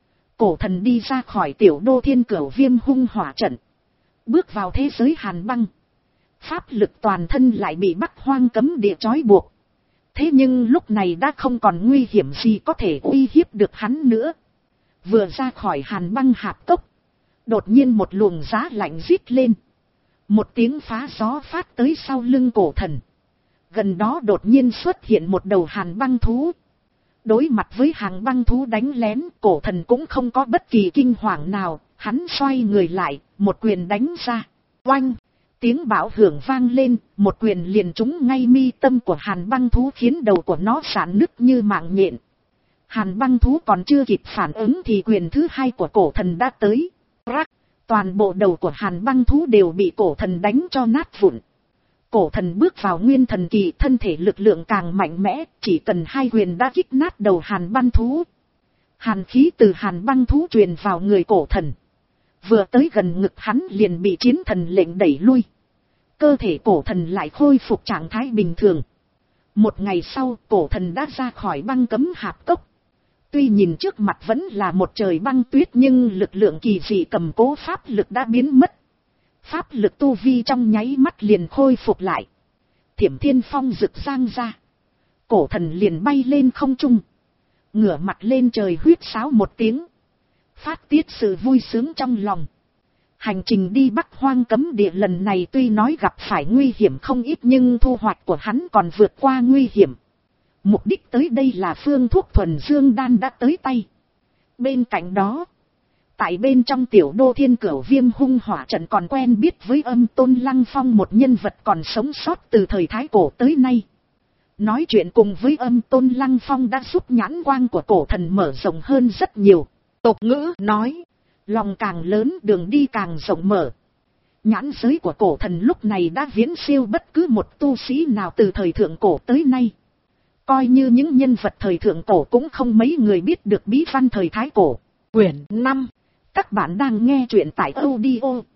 Cổ thần đi ra khỏi tiểu đô Thiên Cửu Viêm hung hỏa trận. Bước vào thế giới hàn băng. Pháp lực toàn thân lại bị Bắc Hoang cấm địa trói buộc. Thế nhưng lúc này đã không còn nguy hiểm gì có thể uy hiếp được hắn nữa. Vừa ra khỏi hàn băng hạp cốc. Đột nhiên một luồng giá lạnh rít lên. Một tiếng phá gió phát tới sau lưng cổ thần. Gần đó đột nhiên xuất hiện một đầu hàn băng thú. Đối mặt với hàn băng thú đánh lén, cổ thần cũng không có bất kỳ kinh hoàng nào. Hắn xoay người lại, một quyền đánh ra. Oanh! Tiếng bão hưởng vang lên, một quyền liền trúng ngay mi tâm của hàn băng thú khiến đầu của nó rạn nứt như mạng nhện. Hàn băng thú còn chưa kịp phản ứng thì quyền thứ hai của cổ thần đã tới. Rắc! Toàn bộ đầu của hàn băng thú đều bị cổ thần đánh cho nát vụn. Cổ thần bước vào nguyên thần kỳ, thân thể lực lượng càng mạnh mẽ, chỉ cần hai quyền đã kích nát đầu hàn băng thú. Hàn khí từ hàn băng thú truyền vào người cổ thần. Vừa tới gần ngực hắn liền bị chiến thần lệnh đẩy lui. Cơ thể cổ thần lại khôi phục trạng thái bình thường. Một ngày sau, cổ thần đã ra khỏi băng cấm hạp cốc. Tuy nhìn trước mặt vẫn là một trời băng tuyết nhưng lực lượng kỳ dị cầm cố pháp lực đã biến mất. Pháp lực tu vi trong nháy mắt liền khôi phục lại. Thiểm Thiên Phong rực giang ra. Cổ thần liền bay lên không trung. Ngửa mặt lên trời huýt sáo một tiếng. Phát tiết sự vui sướng trong lòng. Hành trình đi Bắc Hoang cấm địa lần này tuy nói gặp phải nguy hiểm không ít nhưng thu hoạch của hắn còn vượt qua nguy hiểm. Mục đích tới đây là phương thuốc thuần dương đan đã tới tay. Bên cạnh đó, tại bên trong tiểu đô Thiên Cửu Viêm hung hỏa trận còn quen biết với Âm Tôn Lăng Phong, một nhân vật còn sống sót từ thời Thái Cổ tới nay. Nói chuyện cùng với Âm Tôn Lăng Phong đã giúp nhãn quang của cổ thần mở rộng hơn rất nhiều. Tục ngữ nói, lòng càng lớn đường đi càng rộng mở. Nhãn giới của cổ thần lúc này đã viễn siêu bất cứ một tu sĩ nào từ thời thượng cổ tới nay. Coi như những nhân vật thời thượng cổ cũng không mấy người biết được bí văn thời Thái Cổ. Quyển năm. Các bạn đang nghe truyện tại audio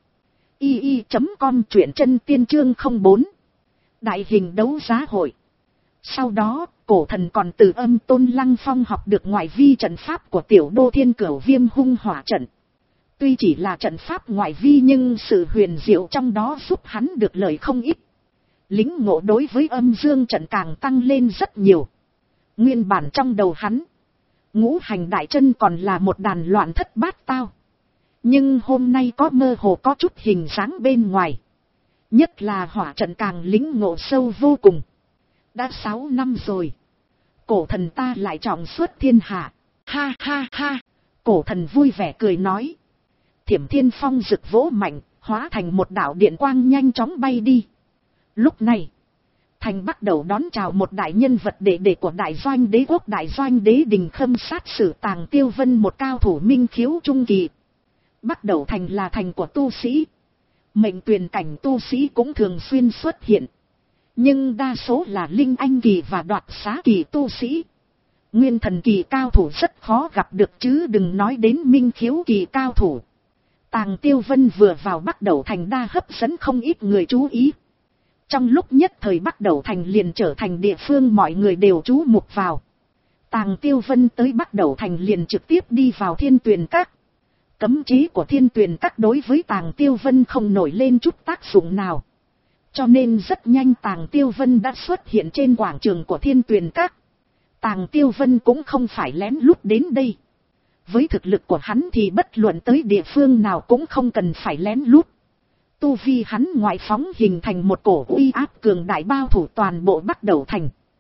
i i chấm com, truyện chân tiên chương không bốn. Đại hình đấu giá hội. Sau đó, cổ thần còn từ Âm Tôn Lăng Phong học được ngoại vi trận pháp của tiểu đô Thiên Cửu Viêm hung hỏa trận. Tuy chỉ là trận pháp ngoại vi nhưng sự huyền diệu trong đó giúp hắn được lợi không ít. Lính ngộ đối với âm dương trận càng tăng lên rất nhiều. Nguyên bản trong đầu hắn, ngũ hành đại chân còn là một đàn loạn thất bát tao. Nhưng hôm nay có mơ hồ có chút hình dáng bên ngoài. Nhất là hỏa trận càng lính ngộ sâu vô cùng. Đã sáu năm rồi. Cổ thần ta lại trọng xuất thiên hạ. Ha ha ha. Cổ thần vui vẻ cười nói. Thiểm Thiên Phong rực vỗ mạnh, hóa thành một đạo điện quang nhanh chóng bay đi. Lúc này, thành bắt đầu đón chào một đại nhân vật đệ đệ của đại doanh đế quốc đại doanh đế đình khâm sát sử Tàng Tiêu Vân, một cao thủ minh khiếu trung kỳ. Bắt đầu thành là thành của tu sĩ. Mệnh tuyền cảnh tu sĩ cũng thường xuyên xuất hiện. Nhưng đa số là linh anh kỳ và đoạt xá kỳ tu sĩ. Nguyên thần kỳ cao thủ rất khó gặp được chứ đừng nói đến minh khiếu kỳ cao thủ. Tàng Tiêu Vân vừa vào Bắc Đầu Thành đã hấp dẫn không ít người chú ý. Trong lúc nhất thời Bắc Đầu Thành liền trở thành địa phương mọi người đều chú mục vào. Tàng Tiêu Vân tới Bắc Đầu Thành liền trực tiếp đi vào Thiên Tuyền Các. Cấm chế của Thiên Tuyền Các đối với Tàng Tiêu Vân không nổi lên chút tác dụng nào. Cho nên rất nhanh Tàng Tiêu Vân đã xuất hiện trên quảng trường của Thiên Tuyền Các. Tàng Tiêu Vân cũng không phải lén lút đến đây. Với thực lực của hắn thì bất luận tới địa phương nào cũng không cần phải lén lút. Tu vi hắn ngoại phóng hình thành một cổ uy áp cường đại bao thủ toàn bộ Bắc Đầu Thành.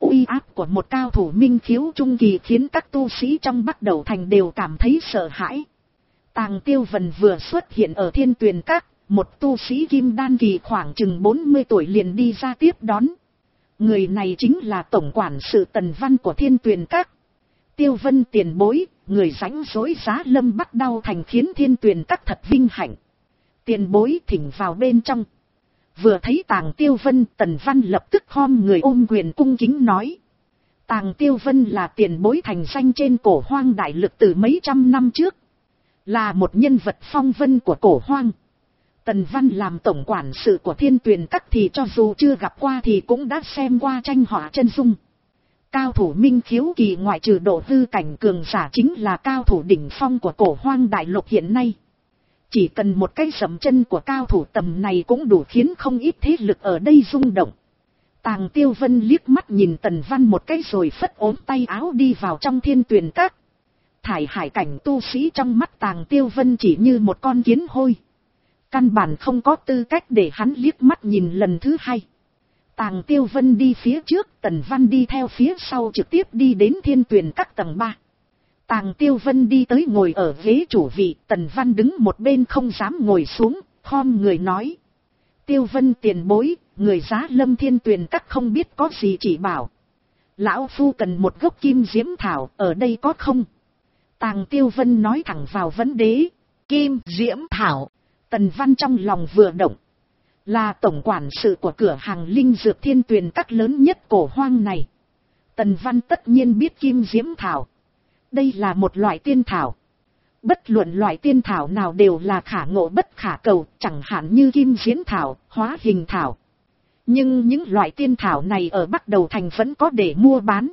uy áp của một cao thủ minh khiếu trung kỳ khiến các tu sĩ trong Bắc Đầu Thành đều cảm thấy sợ hãi. Tàng Tiêu Vân vừa xuất hiện ở Thiên Tuyền Các, một tu sĩ kim đan kỳ khoảng chừng bốn mươi tuổi liền đi ra tiếp đón. Người này chính là tổng quản sự Tần Văn của Thiên Tuyền Các. Tiêu Vân tiền bối, người rãnh rỗi Giá Lâm Bắc Đao Thành khiến Thiên Tuyền Các thật vinh hạnh. Tiền bối thỉnh vào bên trong. Vừa thấy Tàng Tiêu Vân, Tần Văn lập tức khom người ôm quyền cung kính nói. Tàng Tiêu Vân là tiền bối thành danh trên cổ hoang đại lục từ mấy trăm năm trước. Là một nhân vật phong vân của cổ hoang. Tần Văn làm tổng quản sự của Thiên Tuyền Các thì cho dù chưa gặp qua thì cũng đã xem qua tranh họa chân dung. Cao thủ minh khiếu kỳ ngoại trừ độ hư cảnh cường giả chính là cao thủ đỉnh phong của cổ hoang đại lục hiện nay. Chỉ cần một cái dậm chân của cao thủ tầm này cũng đủ khiến không ít thế lực ở đây rung động. Tàng Tiêu Vân liếc mắt nhìn Tần Văn một cái rồi phất ốm tay áo đi vào trong Thiên Tuyền Các. Thải hải cảnh tu sĩ trong mắt Tàng Tiêu Vân chỉ như một con kiến hôi. Căn bản không có tư cách để hắn liếc mắt nhìn lần thứ hai. Tàng Tiêu Vân đi phía trước, Tần Văn đi theo phía sau trực tiếp đi đến Thiên Tuyền Các tầng ba. Tàng Tiêu Vân đi tới ngồi ở ghế chủ vị, Tần Văn đứng một bên không dám ngồi xuống, khom người nói. Tiêu Vân tiền bối, người Giá Lâm Thiên Tuyền Các không biết có gì chỉ bảo. Lão phu cần một gốc kim diễm thảo, ở đây có không? Tàng Tiêu Vân nói thẳng vào vấn đề. Kim diễm thảo. Tần Văn trong lòng vừa động. Là tổng quản sự của cửa hàng linh dược Thiên Tuyền Các lớn nhất cổ hoang này. Tần Văn tất nhiên biết kim diễm thảo. Đây là một loại tiên thảo. Bất luận loại tiên thảo nào đều là khả ngộ bất khả cầu, chẳng hạn như kim diễm thảo, hóa hình thảo. Nhưng những loại tiên thảo này ở Bắc Đầu Thành vẫn có để mua bán.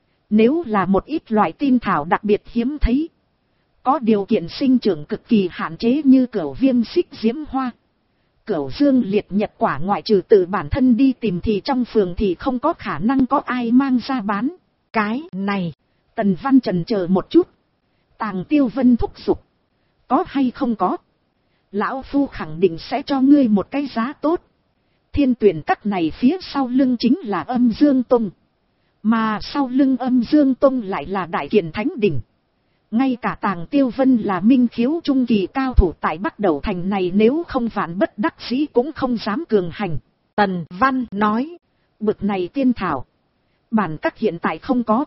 Nếu là một ít loại tiên thảo đặc biệt hiếm thấy, có điều kiện sinh trưởng cực kỳ hạn chế như cửu viêm xích diễm hoa, cửu dương liệt nhật quả, ngoại trừ tự bản thân đi tìm thì trong phường thì không có khả năng có ai mang ra bán. Cái này, Tần Văn chần chờ một chút. Tàng Tiêu Vân thúc giục. Có hay không có? Lão phu khẳng định sẽ cho ngươi một cái giá tốt. Thiên Tuyền Các này phía sau lưng chính là Âm Dương Tông. Mà sau lưng Âm Dương Tông lại là Đại Kiền Thánh Đình. Ngay cả Tàng Tiêu Vân là minh khiếu trung kỳ cao thủ tại Bắc Đầu Thành này, nếu không vạn bất đắc dĩ cũng không dám cường hành. Tần Văn nói. Bực này tiên thảo, bản các hiện tại không có.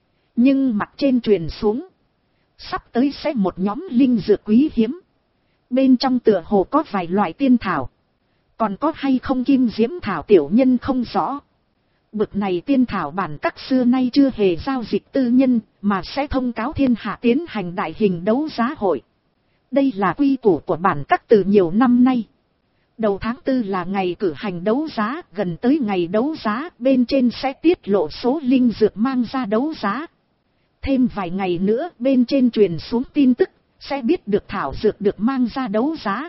Nhưng mặt trên truyền xuống, sắp tới sẽ một nhóm linh dược quý hiếm. Bên trong tựa hồ có vài loại tiên thảo. Còn có hay không kim diễm thảo tiểu nhân không rõ. Bực này tiên thảo bản các xưa nay chưa hề giao dịch tư nhân, mà sẽ thông cáo thiên hạ tiến hành đại hình đấu giá hội. Đây là quy củ của bản các từ nhiều năm nay. Đầu tháng tư là ngày cử hành đấu giá, gần tới ngày đấu giá bên trên sẽ tiết lộ số linh dược mang ra đấu giá. Thêm vài ngày nữa bên trên truyền xuống tin tức, sẽ biết được thảo dược được mang ra đấu giá.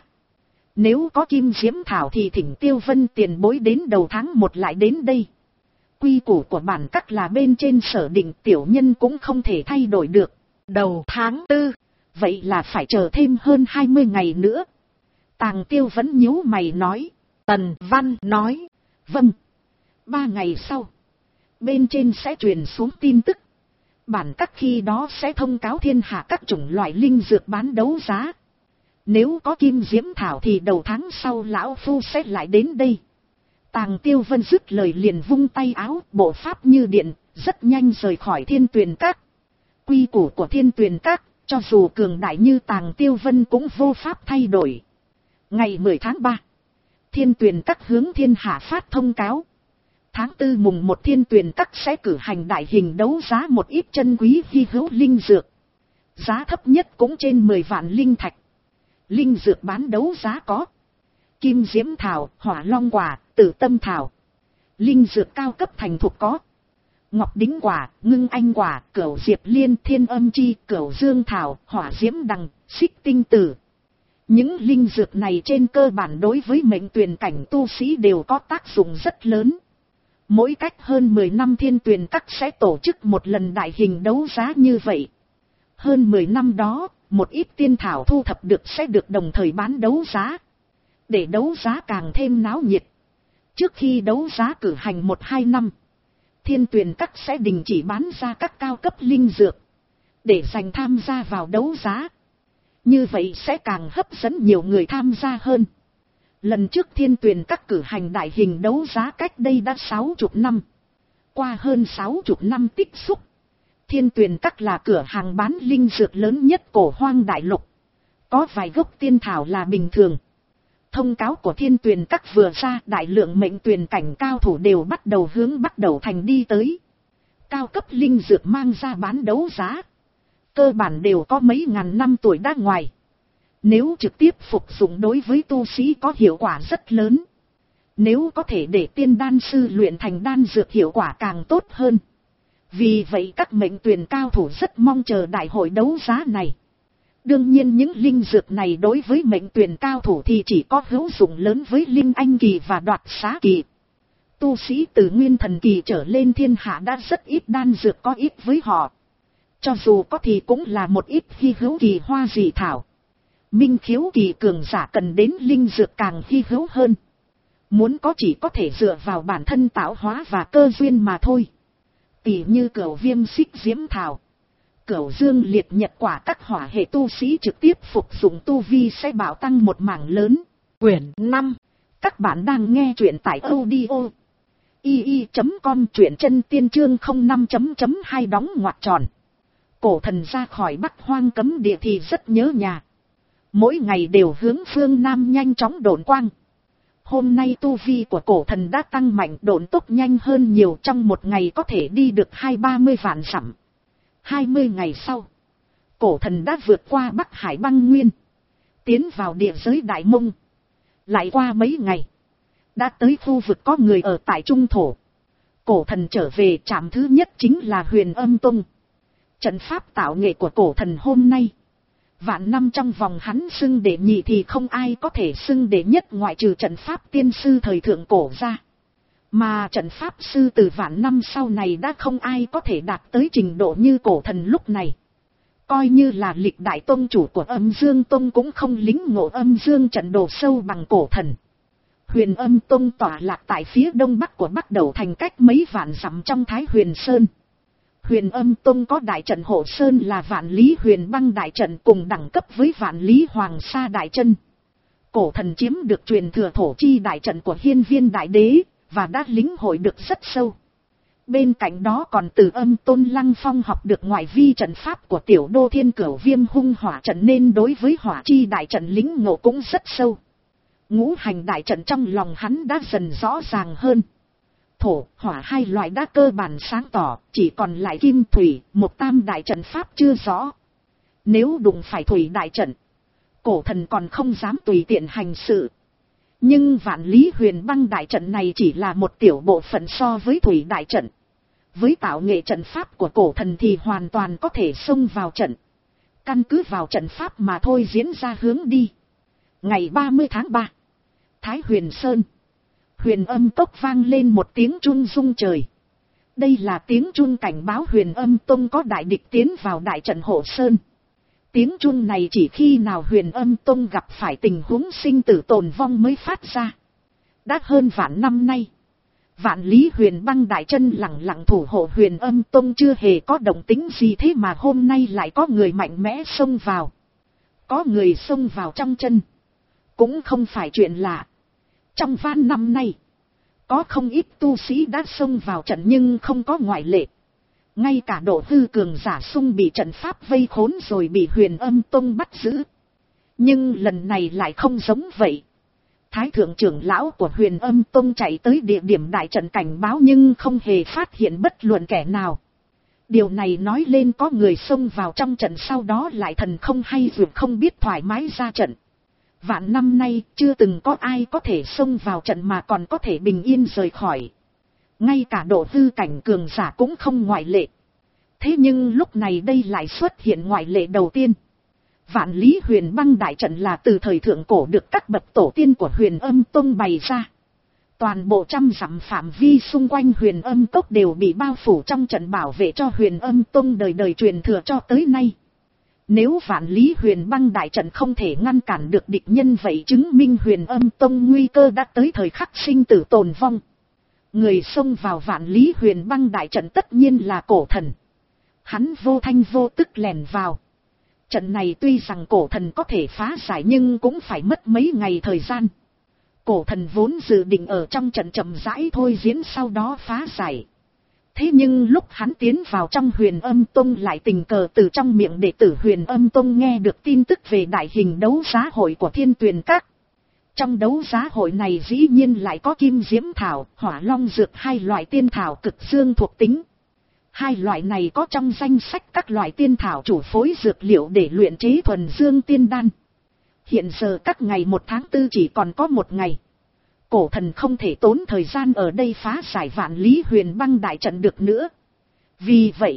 Nếu có kim diễm thảo thì thỉnh Tiêu Vân tiền bối đến đầu tháng một lại đến đây. Quy củ của bản các là bên trên sở định, tiểu nhân cũng không thể thay đổi được. Đầu tháng tư, vậy là phải chờ thêm hơn hai mươi ngày nữa. Tàng Tiêu vẫn nhíu mày nói. Tần Văn nói. Vâng. Ba ngày sau, bên trên sẽ truyền xuống tin tức. Bản các khi đó sẽ thông cáo thiên hạ các chủng loại linh dược bán đấu giá. Nếu có kim diễm thảo thì đầu tháng sau lão phu sẽ lại đến đây. Tàng Tiêu Vân dứt lời liền vung tay áo, bộ pháp như điện, rất nhanh rời khỏi Thiên Tuyền Các. Quy củ của Thiên Tuyền Các, cho dù cường đại như Tàng Tiêu Vân cũng vô pháp thay đổi. Ngày mười tháng ba, Thiên Tuyền Các hướng thiên hạ phát thông cáo. Tháng tư mùng một Thiên Tuyền Các sẽ cử hành đại hình đấu giá một ít chân quý hy hữu linh dược. Giá thấp nhất cũng trên mười vạn linh thạch. Linh dược bán đấu giá có kim diễm thảo, hỏa long quả, tử tâm thảo. Linh dược cao cấp thành thục có ngọc đính quả, ngưng anh quả, cửu diệp liên, thiên âm chi, cửu dương thảo, hỏa diễm đằng, xích tinh tử. Những linh dược này trên cơ bản đối với mệnh tuyền cảnh tu sĩ đều có tác dụng rất lớn. Mỗi cách hơn mười năm Thiên Tuyền Các sẽ tổ chức một lần đại hình đấu giá như vậy. Hơn mười năm đó, một ít tiên thảo thu thập được sẽ được đồng thời bán đấu giá. Để đấu giá càng thêm náo nhiệt. Trước khi đấu giá cử hành một hai năm, Thiên Tuyền Các sẽ đình chỉ bán ra các cao cấp linh dược, để dành tham gia vào đấu giá. Như vậy sẽ càng hấp dẫn nhiều người tham gia hơn. Lần trước Thiên Tuyền Các cử hành đại hình đấu giá cách đây đã sáu chục năm. Qua hơn sáu chục năm tích xúc, Thiên Tuyền Các là cửa hàng bán linh dược lớn nhất cổ hoang đại lục. Có vài gốc tiên thảo là bình thường. Thông cáo của Thiên Tuyền Các vừa ra, đại lượng mệnh tuyền cảnh cao thủ đều bắt đầu hướng bắt đầu thành đi tới. Cao cấp linh dược mang ra bán đấu giá, cơ bản đều có mấy ngàn năm tuổi đã ngoài. Nếu trực tiếp phục dụng đối với tu sĩ có hiệu quả rất lớn. Nếu có thể để tiên đan sư luyện thành đan dược hiệu quả càng tốt hơn. Vì vậy các mệnh tuyền cao thủ rất mong chờ đại hội đấu giá này. Đương nhiên những linh dược này đối với mệnh tuyền cao thủ thì chỉ có hữu dụng lớn với linh anh kỳ và đoạt xá kỳ. Tu sĩ từ nguyên thần kỳ trở lên thiên hạ đã rất ít đan dược có ít với họ. Cho dù có thì cũng là một ít hy hữu kỳ hoa dị thảo. Minh khiếu kỳ cường giả cần đến linh dược càng hy hữu hơn. Muốn có chỉ có thể dựa vào bản thân tạo hóa và cơ duyên mà thôi. Tỉ như cửu viêm xích diễm thảo, cửu dương liệt nhật quả, các hỏa hệ tu sĩ trực tiếp phục dụng tu vi sẽ bảo tăng một mảng lớn. Quyển năm. Các bạn đang nghe truyện tại audio i i chấm com, truyện chân tiên chương không năm chấm chấm hai đóng ngoặc tròn. Cổ thần ra khỏi Bắc Hoang cấm địa thì rất nhớ nhà. Mỗi ngày đều hướng phương Nam nhanh chóng độn quang. Hôm nay tu vi của cổ thần đã tăng mạnh, độn tốc nhanh hơn nhiều, trong một ngày có thể đi được hai ba mươi vạn dặm. Hai mươi ngày sau, cổ thần đã vượt qua Bắc Hải băng nguyên, tiến vào địa giới Đại Mông. Lại qua mấy ngày, đã tới khu vực có người ở tại Trung Thổ. Cổ thần trở về, trạm thứ nhất chính là Huyền Âm Tông. Trận pháp tạo nghệ của cổ thần hôm nay, vạn năm trong vòng hắn xưng đệ nhị thì không ai có thể xưng đệ nhất ngoại trừ trận pháp tiên sư thời thượng cổ ra. Mà trận pháp sư từ vạn năm sau này đã không ai có thể đạt tới trình độ như cổ thần lúc này. Coi như là lịch đại tông chủ của Âm Dương Tông cũng không lính ngộ âm dương trận đồ sâu bằng cổ thần. Huyền Âm Tông tọa lạc tại phía đông bắc của Bắc Đầu Thành, cách mấy vạn dặm trong Thái Huyền Sơn. Huyền Âm Tông có đại trận hộ sơn là Vạn Lý Huyền Băng đại trận, cùng đẳng cấp với Vạn Lý Hoàng Sa đại trận. Cổ thần chiếm được truyền thừa thổ chi đại trận của Hiên Viên đại đế, và đã lĩnh hội được rất sâu. Bên cạnh đó còn từ Âm Tôn Lăng Phong học được ngoại vi trận pháp của Tiểu Đô Thiên Cửu Viêm hung hỏa trận, nên đối với hỏa chi đại trận lĩnh ngộ cũng rất sâu. Ngũ hành đại trận trong lòng hắn đã dần rõ ràng hơn. Thổ, hỏa hai loại đã cơ bản sáng tỏ, chỉ còn lại kim thủy, một tam đại trận pháp chưa rõ. Nếu đụng phải thủy đại trận, cổ thần còn không dám tùy tiện hành sự. Nhưng Vạn Lý Huyền Băng đại trận này chỉ là một tiểu bộ phận so với thủy đại trận. Với tạo nghệ trận pháp của cổ thần thì hoàn toàn có thể xông vào trận. Căn cứ vào trận pháp mà thôi diễn ra hướng đi. Ngày ba mươi tháng ba, Thái Huyền Sơn, Huyền Âm Cốc vang lên một tiếng chun rung trời. Đây là tiếng chun cảnh báo Huyền Âm Tông có đại địch tiến vào đại trận hộ sơn. Tiếng chun này chỉ khi nào Huyền Âm Tông gặp phải tình huống sinh tử tồn vong mới phát ra. Đã hơn vạn năm nay, Vạn Lý Huyền Băng đại chân lặng lặng thủ hộ Huyền Âm Tông chưa hề có động tĩnh gì, thế mà hôm nay lại có người mạnh mẽ xông vào. Có người xông vào trong chân, cũng không phải chuyện lạ. Trong van năm nay, có không ít tu sĩ đã xông vào trận nhưng không có ngoại lệ. Ngay cả độ hư cường giả xung bị trận pháp vây khốn rồi bị Huyền Âm Tông bắt giữ. Nhưng lần này lại không giống vậy. Thái thượng trưởng lão của Huyền Âm Tông chạy tới địa điểm đại trận cảnh báo nhưng không hề phát hiện bất luận kẻ nào. Điều này nói lên có người xông vào trong trận, sau đó lại thần không hay vượt không biết thoải mái ra trận. Vạn năm nay chưa từng có ai có thể xông vào trận mà còn có thể bình yên rời khỏi. Ngay cả độ hư cảnh cường giả cũng không ngoại lệ. Thế nhưng lúc này đây lại xuất hiện ngoại lệ đầu tiên. Vạn Lý Huyền Băng đại trận là từ thời thượng cổ được các bậc tổ tiên của Huyền Âm Tông bày ra. Toàn bộ trăm dặm phạm vi xung quanh Huyền Âm Cốc đều bị bao phủ trong trận bảo vệ cho Huyền Âm Tông đời đời truyền thừa cho tới nay. Nếu Vạn Lý Huyền Băng đại trận không thể ngăn cản được địch nhân, vậy chứng minh Huyền Âm Tông nguy cơ đã tới thời khắc sinh tử tồn vong. Người xông vào Vạn Lý Huyền Băng đại trận tất nhiên là Cổ Thần. Hắn vô thanh vô tức lèn vào. Trận này tuy rằng Cổ Thần có thể phá giải nhưng cũng phải mất mấy ngày thời gian. Cổ Thần vốn dự định ở trong trận chậm rãi thôi diễn sau đó phá giải. Thế nhưng lúc hắn tiến vào trong Huyền Âm Tông lại tình cờ từ trong miệng đệ tử Huyền Âm Tông nghe được tin tức về đại hình đấu giá hội của Thiên Tuyền Các. Trong đấu giá hội này dĩ nhiên lại có kim diễm thảo, hỏa long dược hai loại tiên thảo cực dương thuộc tính. Hai loại này có trong danh sách các loại tiên thảo chủ phối dược liệu để luyện chế thuần dương tiên đan. Hiện giờ các ngày một tháng tư chỉ còn có một ngày. Cổ Thần không thể tốn thời gian ở đây phá giải Vạn Lý Huyền Băng đại trận được nữa. Vì vậy,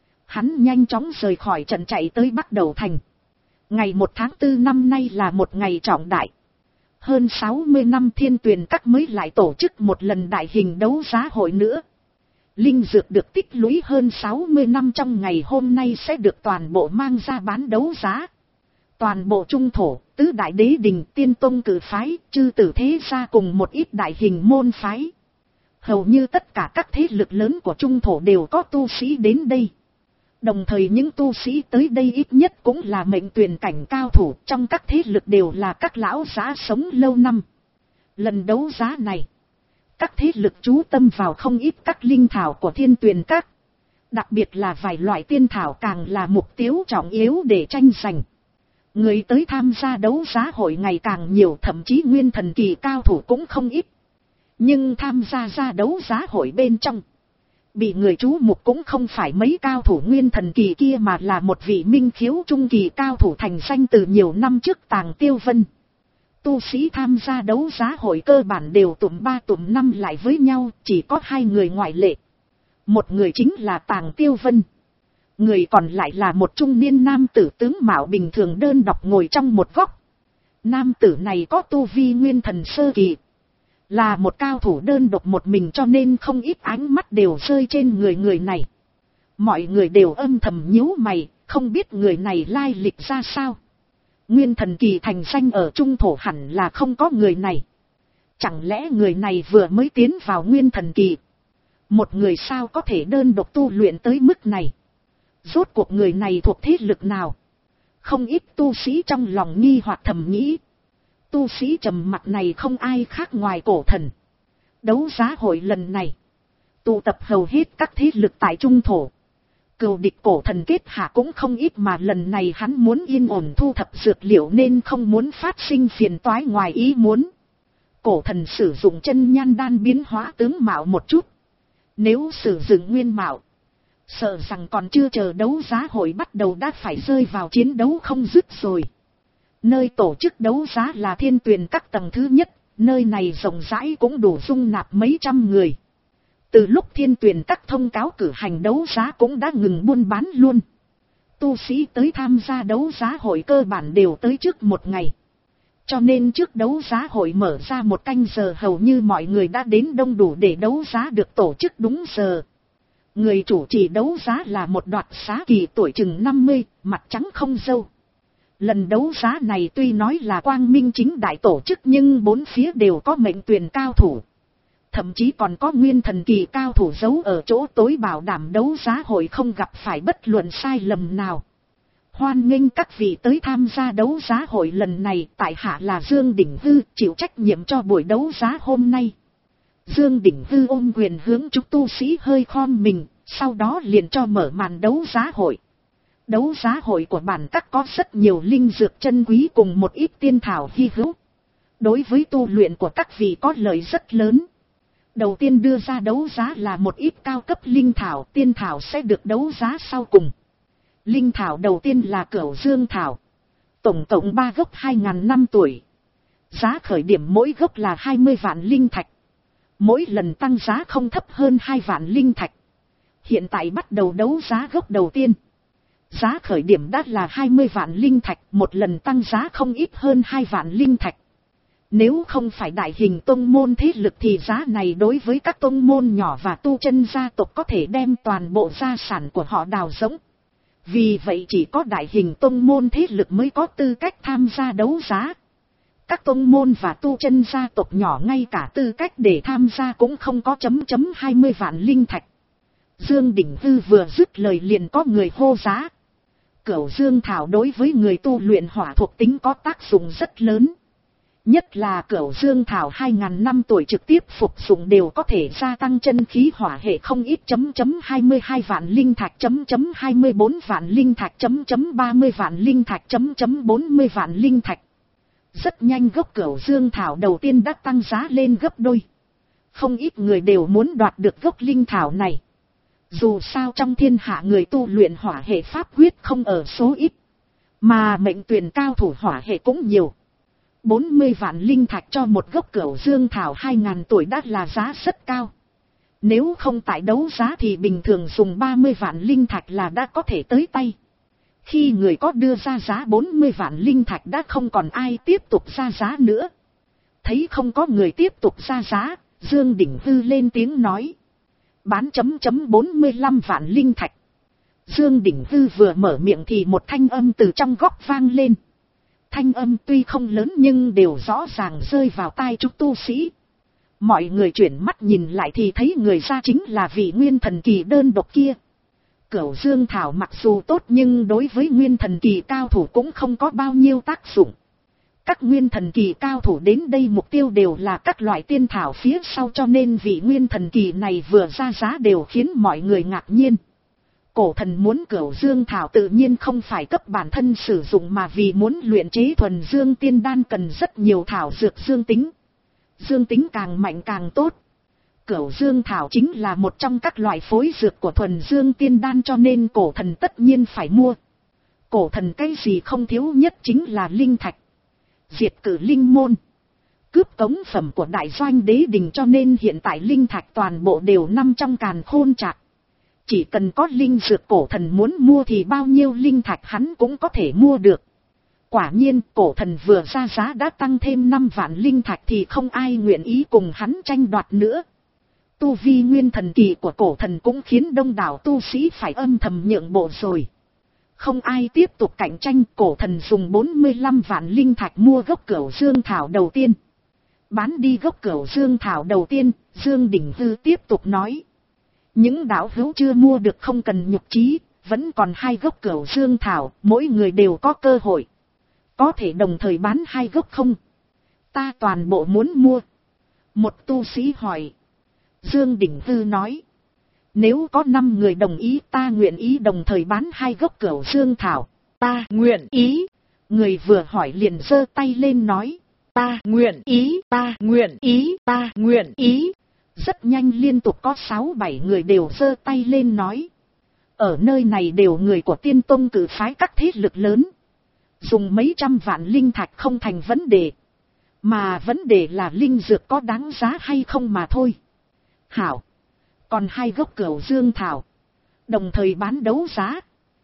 hắn nhanh chóng rời khỏi trận chạy tới Bắc Đầu Thành. Ngày một tháng tư năm nay là một ngày trọng đại. Hơn sáu mươi năm Thiên Tuyền Các mới lại tổ chức một lần đại hình đấu giá hội nữa. Linh dược được tích lũy hơn sáu mươi năm trong ngày hôm nay sẽ được toàn bộ mang ra bán đấu giá. Toàn bộ trung thổ, tứ đại đế đình, tiên tông cử phái, chư tử thế gia cùng một ít đại hình môn phái. Hầu như tất cả các thế lực lớn của trung thổ đều có tu sĩ đến đây. Đồng thời những tu sĩ tới đây ít nhất cũng là mệnh tuyển cảnh cao thủ, trong các thế lực đều là các lão giá sống lâu năm. Lần đấu giá này, các thế lực chú tâm vào không ít các linh thảo của Thiên Tuyền Các. Đặc biệt là vài loại tiên thảo càng là mục tiêu trọng yếu để tranh giành. Người tới tham gia đấu giá hội ngày càng nhiều, thậm chí nguyên thần kỳ cao thủ cũng không ít. Nhưng tham gia ra đấu giá hội bên trong, bị người chú mục cũng không phải mấy cao thủ nguyên thần kỳ kia mà là một vị minh khiếu trung kỳ cao thủ thành danh từ nhiều năm trước Tàng Tiêu Vân. Tu sĩ tham gia đấu giá hội cơ bản đều tụm ba tụm năm lại với nhau, chỉ có hai người ngoại lệ. Một người chính là Tàng Tiêu Vân. Người còn lại là một trung niên nam tử tướng mạo bình thường đơn độc ngồi trong một góc. Nam tử này có tu vi nguyên thần sơ kỳ. Là một cao thủ đơn độc một mình cho nên không ít ánh mắt đều rơi trên người người này. Mọi người đều âm thầm nhíu mày, không biết người này lai lịch ra sao. Nguyên thần kỳ thành danh ở trung thổ hẳn là không có người này. Chẳng lẽ người này vừa mới tiến vào nguyên thần kỳ? Một người sao có thể đơn độc tu luyện tới mức này? Rốt cuộc người này thuộc thế lực nào? Không ít tu sĩ trong lòng nghi hoặc thầm nghĩ. Tu sĩ trầm mặc này không ai khác ngoài Cổ Thần. Đấu giá hội lần này, tụ tập hầu hết các thế lực tại trung thổ. Cừu địch Cổ Thần kết hạ cũng không ít mà lần này hắn muốn yên ổn thu thập dược liệu nên không muốn phát sinh phiền toái ngoài ý muốn. Cổ Thần sử dụng chân nhan đan biến hóa tướng mạo một chút. Nếu sử dụng nguyên mạo, sợ rằng còn chưa chờ đấu giá hội bắt đầu đã phải rơi vào chiến đấu không dứt rồi. Nơi tổ chức đấu giá là Thiên Tuyền Các tầng thứ nhất, nơi này rộng rãi cũng đủ dung nạp mấy trăm người. Từ lúc Thiên Tuyền Các thông cáo cử hành đấu giá cũng đã ngừng buôn bán luôn. Tu sĩ tới tham gia đấu giá hội cơ bản đều tới trước một ngày. Cho nên trước đấu giá hội mở ra một canh giờ hầu như mọi người đã đến đông đủ để đấu giá được tổ chức đúng giờ. Người chủ trì đấu giá là một đoạt xá kỳ tuổi chừng năm mươi, mặt trắng không râu. Lần đấu giá này tuy nói là quang minh chính đại tổ chức nhưng bốn phía đều có mệnh tuyển cao thủ. Thậm chí còn có nguyên thần kỳ cao thủ giấu ở chỗ tối bảo đảm đấu giá hội không gặp phải bất luận sai lầm nào. Hoan nghênh các vị tới tham gia đấu giá hội lần này, tại hạ là Dương Đỉnh Hư, chịu trách nhiệm cho buổi đấu giá hôm nay. Dương Đỉnh Hư ôm quyền hướng chúng tu sĩ hơi khom mình, sau đó liền cho mở màn đấu giá hội. Đấu giá hội của bản các có rất nhiều linh dược chân quý cùng một ít tiên thảo hy hữu. Đối với tu luyện của các vị có lợi rất lớn. Đầu tiên đưa ra đấu giá là một ít cao cấp linh thảo, tiên thảo sẽ được đấu giá sau cùng. Linh thảo đầu tiên là Cửu Dương Thảo. Tổng cộng ba gốc hai nghìn năm tuổi. Giá khởi điểm mỗi gốc là hai mươi vạn linh thạch. Mỗi lần tăng giá không thấp hơn hai vạn linh thạch. Hiện tại bắt đầu đấu giá gốc đầu tiên. Giá khởi điểm đã là hai mươi vạn linh thạch, một lần tăng giá không ít hơn hai vạn linh thạch. Nếu không phải đại hình tông môn thế lực thì giá này đối với các tông môn nhỏ và tu chân gia tộc có thể đem toàn bộ gia sản của họ đào rỗng. Vì vậy chỉ có đại hình tông môn thế lực mới có tư cách tham gia đấu giá. Các tông môn và tu chân gia tộc nhỏ ngay cả tư cách để tham gia cũng không có chấm chấm hai mươi vạn linh thạch. Dương Đỉnh Hư vừa dứt lời liền có người hô giá. Cửu Dương Thảo đối với người tu luyện hỏa thuộc tính có tác dụng rất lớn. Nhất là Cửu Dương Thảo hai nghìn năm tuổi trực tiếp phục dụng đều có thể gia tăng chân khí hỏa hệ không ít chấm chấm hai mươi hai vạn linh thạch chấm chấm hai mươi bốn vạn linh thạch chấm chấm ba mươi vạn linh thạch chấm chấm bốn mươi vạn linh thạch. Rất nhanh gốc Cửu Dương Thảo đầu tiên đã tăng giá lên gấp đôi. Không ít người đều muốn đoạt được gốc linh thảo này. Dù sao trong thiên hạ người tu luyện hỏa hệ pháp quyết không ở số ít. Mà mệnh tuyển cao thủ hỏa hệ cũng nhiều. bốn mươi vạn linh thạch cho một gốc Cửu Dương Thảo hai nghìn tuổi đã là giá rất cao. Nếu không tại đấu giá thì bình thường dùng ba mươi vạn linh thạch là đã có thể tới tay. Khi người có đưa ra giá bốn mươi vạn linh thạch đã không còn ai tiếp tục ra giá nữa. Thấy không có người tiếp tục ra giá, Dương Đỉnh Hư lên tiếng nói. Bán chấm chấm bốn mươi lăm vạn linh thạch. Dương Đỉnh Hư vừa mở miệng thì một thanh âm từ trong góc vang lên. Thanh âm tuy không lớn nhưng đều rõ ràng rơi vào tai chúng tu sĩ. Mọi người chuyển mắt nhìn lại thì thấy người ra chính là vị nguyên thần kỳ đơn độc kia. Cửu Dương Thảo mặc dù tốt nhưng đối với nguyên thần kỳ cao thủ cũng không có bao nhiêu tác dụng. Các nguyên thần kỳ cao thủ đến đây mục tiêu đều là các loại tiên thảo phía sau cho nên vị nguyên thần kỳ này vừa ra giá đều khiến mọi người ngạc nhiên. Cổ thần muốn Cửu Dương Thảo tự nhiên không phải cấp bản thân sử dụng mà vì muốn luyện chế thuần dương tiên đan cần rất nhiều thảo dược dương tính. Dương tính càng mạnh càng tốt. Cửu Dương Thảo chính là một trong các loại phối dược của thuần dương tiên đan cho nên cổ thần tất nhiên phải mua. Cổ thần cái gì không thiếu nhất chính là linh thạch. Diệt cử linh môn. Cướp cống phẩm của đại doanh đế đình cho nên hiện tại linh thạch toàn bộ đều nằm trong càn khôn trạc. Chỉ cần có linh dược cổ thần muốn mua thì bao nhiêu linh thạch hắn cũng có thể mua được. Quả nhiên cổ thần vừa ra giá đã tăng thêm năm vạn linh thạch thì không ai nguyện ý cùng hắn tranh đoạt nữa. Tu vi nguyên thần kỳ của cổ thần cũng khiến đông đảo tu sĩ phải âm thầm nhượng bộ rồi. Không ai tiếp tục cạnh tranh, cổ thần dùng bốn mươi lăm vạn linh thạch mua gốc Cửu Dương Thảo đầu tiên. Bán đi gốc Cửu Dương Thảo đầu tiên, Dương Đỉnh Hư tiếp tục nói. Những đạo hữu chưa mua được không cần nhục chí, vẫn còn hai gốc Cửu Dương Thảo, mỗi người đều có cơ hội. Có thể đồng thời bán hai gốc không? Ta toàn bộ muốn mua. Một tu sĩ hỏi. Dương Đỉnh Hư nói. Nếu có năm người đồng ý ta nguyện ý đồng thời bán hai gốc Cửu Dương Thảo. Ta nguyện ý. Người vừa hỏi liền giơ tay lên nói. Ta nguyện ý, ta nguyện ý, ta nguyện ý. Rất nhanh liên tục có sáu bảy người đều giơ tay lên nói. Ở nơi này đều người của Tiên Tông cử phái các thế lực lớn. Dùng mấy trăm vạn linh thạch không thành vấn đề. Mà vấn đề là linh dược có đáng giá hay không mà thôi. Hảo. Còn hai gốc Cửu Dương Thảo. Đồng thời bán đấu giá.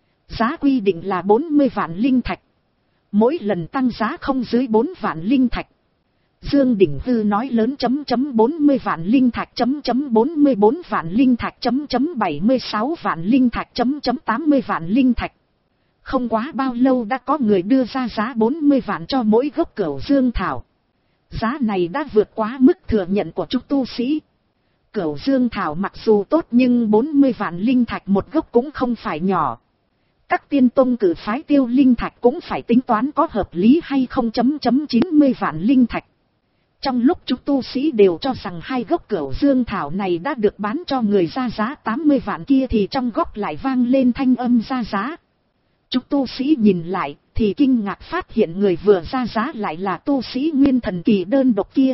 Giá quy định là bốn mươi vạn linh thạch. Mỗi lần tăng giá không dưới bốn vạn linh thạch. Dương Đỉnh Hư nói lớn chấm chấm bốn mươi vạn linh thạch chấm chấm bốn mươi bốn vạn linh thạch chấm chấm bảy mươi sáu vạn linh thạch chấm chấm tám mươi vạn linh thạch. Không quá bao lâu đã có người đưa ra giá bốn mươi vạn cho mỗi gốc Cửu Dương Thảo. Giá này đã vượt quá mức thừa nhận của chúng tu sĩ. Cửu Dương Thảo mặc dù tốt nhưng bốn mươi vạn linh thạch một gốc cũng không phải nhỏ. Các tiên tông cử phái tiêu linh thạch cũng phải tính toán có hợp lý hay không chấm chấm chín mươi vạn linh thạch. Trong lúc chúng tu sĩ đều cho rằng hai gốc Cửu Dương Thảo này đã được bán cho người ra giá tám mươi vạn kia thì trong góc lại vang lên thanh âm ra giá. Chúng tu sĩ nhìn lại thì kinh ngạc phát hiện người vừa ra giá lại là tu sĩ nguyên thần kỳ đơn độc kia.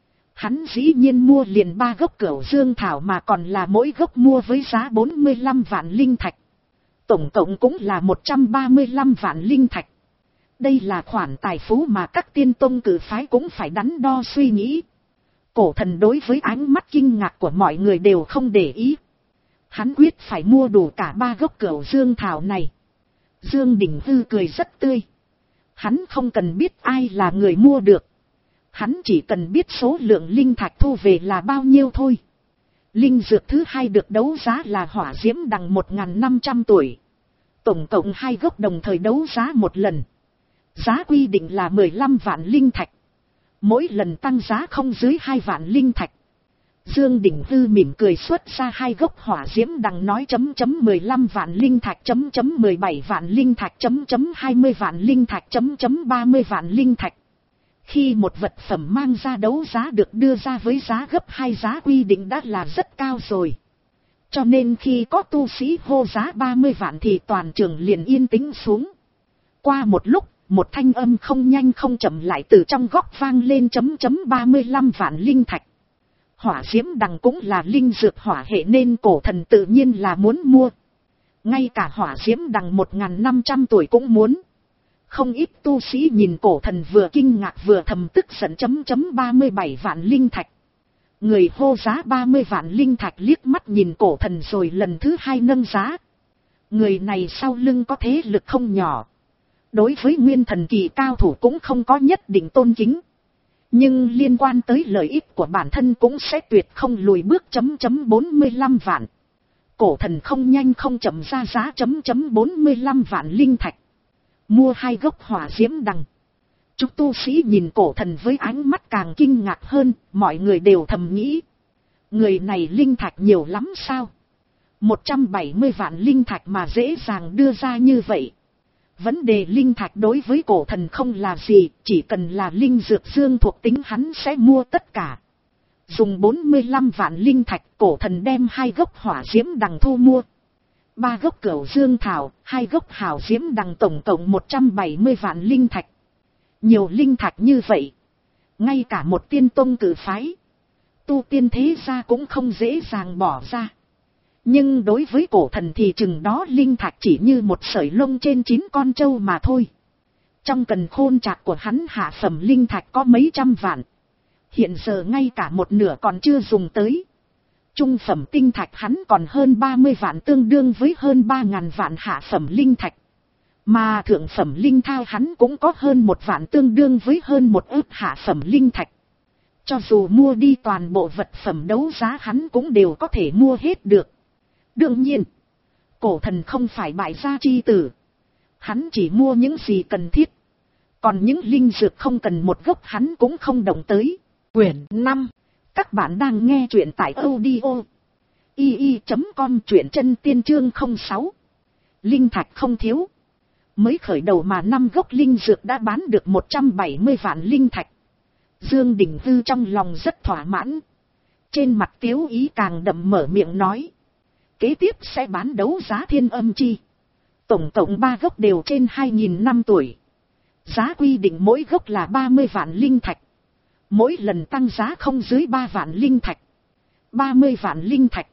Hắn dĩ nhiên mua liền ba gốc Cửu Dương Thảo mà còn là mỗi gốc mua với giá bốn mươi lăm vạn linh thạch. Tổng cộng cũng là một trăm ba mươi lăm vạn linh thạch. Đây là khoản tài phú mà các tiên tông cử phái cũng phải đắn đo suy nghĩ. Cổ thần đối với ánh mắt kinh ngạc của mọi người đều không để ý. Hắn quyết phải mua đủ cả ba gốc Cửu Dương Thảo này. Dương Đỉnh Hư cười rất tươi. Hắn không cần biết ai là người mua được. Hắn chỉ cần biết số lượng linh thạch thu về là bao nhiêu thôi. Linh dược thứ hai được đấu giá là hỏa diễm đằng một nghìn năm trăm tuổi. Tổng cộng hai gốc đồng thời đấu giá một lần. Giá quy định là mười lăm vạn linh thạch. Mỗi lần tăng giá không dưới hai vạn linh thạch. Dương Đình Hư mỉm cười xuất ra hai gốc hỏa diễm đằng nói chấm chấm mười lăm vạn linh thạch chấm chấm mười bảy vạn linh thạch chấm chấm hai mươi vạn linh thạch chấm chấm ba mươi vạn linh thạch. Khi một vật phẩm mang ra đấu giá được đưa ra với giá gấp hai giá quy định đã là rất cao rồi. Cho nên khi có tu sĩ hô giá ba mươi vạn thì toàn trường liền yên tĩnh xuống. Qua một lúc, một thanh âm không nhanh không chậm lại từ trong góc vang lên chấm chấm ba mươi lăm vạn linh thạch. Hỏa diễm đằng cũng là linh dược hỏa hệ nên cổ thần tự nhiên là muốn mua. Ngay cả hỏa diễm đằng một nghìn năm trăm tuổi cũng muốn. Không ít tu sĩ nhìn cổ thần vừa kinh ngạc vừa thầm tức giận chấm chấm ba mươi bảy vạn linh thạch. Người hô giá ba mươi vạn linh thạch liếc mắt nhìn cổ thần rồi lần thứ hai nâng giá. Người này sau lưng có thế lực không nhỏ. Đối với nguyên thần kỳ cao thủ cũng không có nhất định tôn kính. Nhưng liên quan tới lợi ích của bản thân cũng sẽ tuyệt không lùi bước chấm chấm bốn mươi lăm vạn. Cổ thần không nhanh không chậm ra giá chấm chấm bốn mươi lăm vạn linh thạch. Mua hai gốc hỏa diễm đằng. Chúng tu sĩ nhìn cổ thần với ánh mắt càng kinh ngạc hơn, mọi người đều thầm nghĩ. Người này linh thạch nhiều lắm sao? một trăm bảy mươi vạn linh thạch mà dễ dàng đưa ra như vậy. Vấn đề linh thạch đối với cổ thần không là gì, chỉ cần là linh dược dương thuộc tính hắn sẽ mua tất cả. Dùng bốn mươi lăm vạn linh thạch, cổ thần đem hai gốc hỏa diễm đằng thu mua. Ba gốc cửu dương thảo, hai gốc hảo diễm đằng tổng cộng một trăm bảy mươi vạn linh thạch. Nhiều linh thạch như vậy. Ngay cả một tiên tông cử phái. Tu tiên thế gia cũng không dễ dàng bỏ ra. Nhưng đối với cổ thần thì chừng đó linh thạch chỉ như một sợi lông trên chín con trâu mà thôi. Trong càn khôn trạc của hắn hạ phẩm linh thạch có mấy trăm vạn. Hiện giờ ngay cả một nửa còn chưa dùng tới. Trung phẩm tinh thạch hắn còn hơn ba mươi vạn tương đương với hơn ba ngàn vạn hạ phẩm linh thạch. Mà thượng phẩm linh thao hắn cũng có hơn một vạn tương đương với hơn một ức hạ phẩm linh thạch. Cho dù mua đi toàn bộ vật phẩm đấu giá hắn cũng đều có thể mua hết được. Đương nhiên, cổ thần không phải bại gia chi tử. Hắn chỉ mua những gì cần thiết. Còn những linh dược không cần một gốc hắn cũng không động tới. Quyển năm. Các bạn đang nghe truyện tại audio i i chấm com truyện chân tiên chương không sáu. Linh thạch không thiếu. Mới khởi đầu mà năm gốc linh dược đã bán được một trăm bảy mươi vạn linh thạch. Dương Đình Hư trong lòng rất thỏa mãn. Trên mặt tiếu ý càng đậm mở miệng nói. Kế tiếp sẽ bán đấu giá thiên âm chi. Tổng cộng ba gốc đều trên hai nghìn năm tuổi. Giá quy định mỗi gốc là ba mươi vạn linh thạch. Mỗi lần tăng giá không dưới ba vạn linh thạch. ba mươi vạn linh thạch.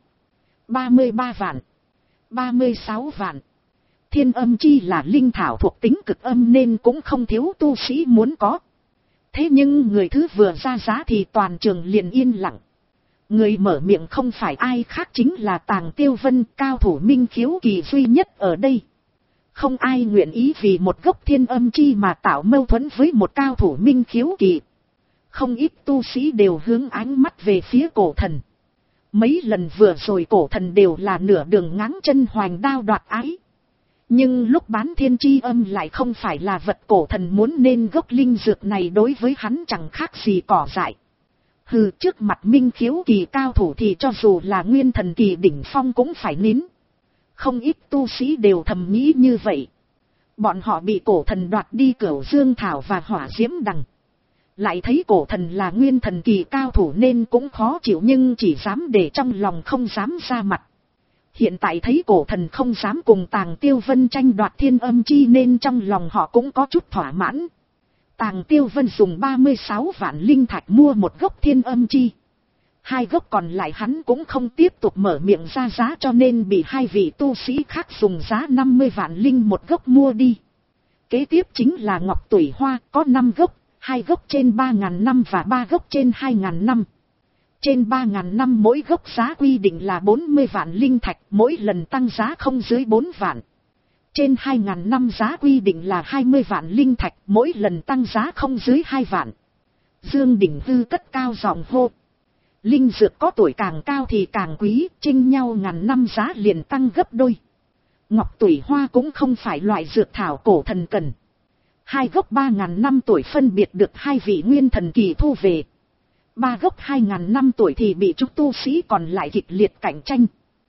ba mươi ba vạn. ba mươi sáu vạn. Thiên âm chi là linh thảo thuộc tính cực âm nên cũng không thiếu tu sĩ muốn có. Thế nhưng người thứ vừa ra giá thì toàn trường liền yên lặng. Người mở miệng không phải ai khác chính là Tàng Tiêu Vân, cao thủ minh khiếu kỳ duy nhất ở đây. Không ai nguyện ý vì một gốc thiên âm chi mà tạo mâu thuẫn với một cao thủ minh khiếu kỳ. Không ít tu sĩ đều hướng ánh mắt về phía cổ thần. Mấy lần vừa rồi cổ thần đều là nửa đường ngáng chân hoành đao đoạt ái. Nhưng lúc bán thiên chi âm lại không phải là vật cổ thần muốn nên gốc linh dược này đối với hắn chẳng khác gì cỏ dại. Hừ, trước mặt minh khiếu kỳ cao thủ thì cho dù là nguyên thần kỳ đỉnh phong cũng phải nín. Không ít tu sĩ đều thầm nghĩ như vậy. Bọn họ bị cổ thần đoạt đi cửu dương thảo và hỏa diễm đằng. Lại thấy cổ thần là nguyên thần kỳ cao thủ nên cũng khó chịu nhưng chỉ dám để trong lòng không dám ra mặt. Hiện tại thấy cổ thần không dám cùng Tàng Tiêu Vân tranh đoạt thiên âm chi nên trong lòng họ cũng có chút thỏa mãn. Tàng Tiêu Vân dùng ba mươi sáu vạn linh thạch mua một gốc thiên âm chi. Hai gốc còn lại hắn cũng không tiếp tục mở miệng ra giá cho nên bị hai vị tu sĩ khác dùng giá năm mươi vạn linh một gốc mua đi. Kế tiếp chính là Ngọc Tủy Hoa có năm gốc, hai gốc trên ba ngàn năm và ba gốc trên hai ngàn năm. Trên ba ngàn năm mỗi gốc giá quy định là bốn mươi vạn linh thạch, mỗi lần tăng giá không dưới bốn vạn. Trên hai ngàn năm giá quy định là hai mươi vạn linh thạch, mỗi lần tăng giá không dưới hai vạn. Dương Đình Hư cất cao giọng hô. Linh dược có tuổi càng cao thì càng quý, chênh nhau ngàn năm giá liền tăng gấp đôi. Ngọc Tủy Hoa cũng không phải loại dược thảo cổ thần cần. Hai gốc ba ngàn năm tuổi phân biệt được hai vị nguyên thần kỳ thu về. Ba gốc hai ngàn năm tuổi thì bị chúng tu sĩ còn lại kịch liệt cạnh tranh.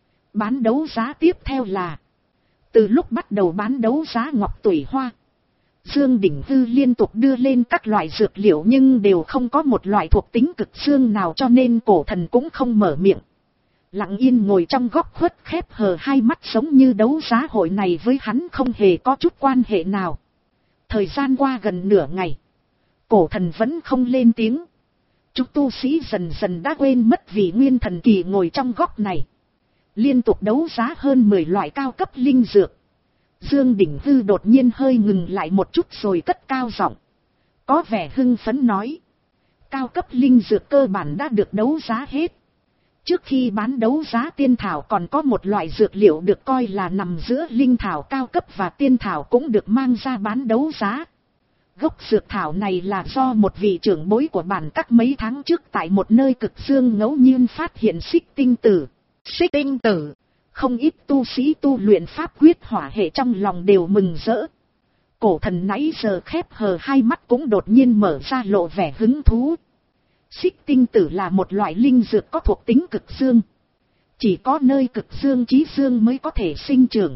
Bán đấu giá tiếp theo là, từ lúc bắt đầu bán đấu giá ngọc tủy hoa, Dương Đỉnh Hư liên tục đưa lên các loại dược liệu nhưng đều không có một loại thuộc tính cực dương nào, cho nên cổ thần cũng không mở miệng. Lặng yên ngồi trong góc khuất khép hờ hai mắt, giống như đấu giá hội này với hắn không hề có chút quan hệ nào. Thời gian qua gần nửa ngày, cổ thần vẫn không lên tiếng. Chúng tu sĩ dần dần đã quên mất vì nguyên thần kỳ ngồi trong góc này. Liên tục đấu giá hơn mười loại cao cấp linh dược. Dương Đỉnh Hư đột nhiên hơi ngừng lại một chút rồi cất cao giọng, có vẻ hưng phấn nói. Cao cấp linh dược cơ bản đã được đấu giá hết. Trước khi bán đấu giá tiên thảo còn có một loại dược liệu được coi là nằm giữa linh thảo cao cấp và tiên thảo cũng được mang ra bán đấu giá. Gốc dược thảo này là do một vị trưởng bối của bản các mấy tháng trước tại một nơi cực dương ngẫu nhiên phát hiện xích tinh tử. Xích tinh tử, không ít tu sĩ tu luyện pháp quyết hỏa hệ trong lòng đều mừng rỡ. Cổ thần nãy giờ khép hờ hai mắt cũng đột nhiên mở ra lộ vẻ hứng thú. Xích tinh tử là một loại linh dược có thuộc tính cực dương. Chỉ có nơi cực dương chí dương mới có thể sinh trưởng.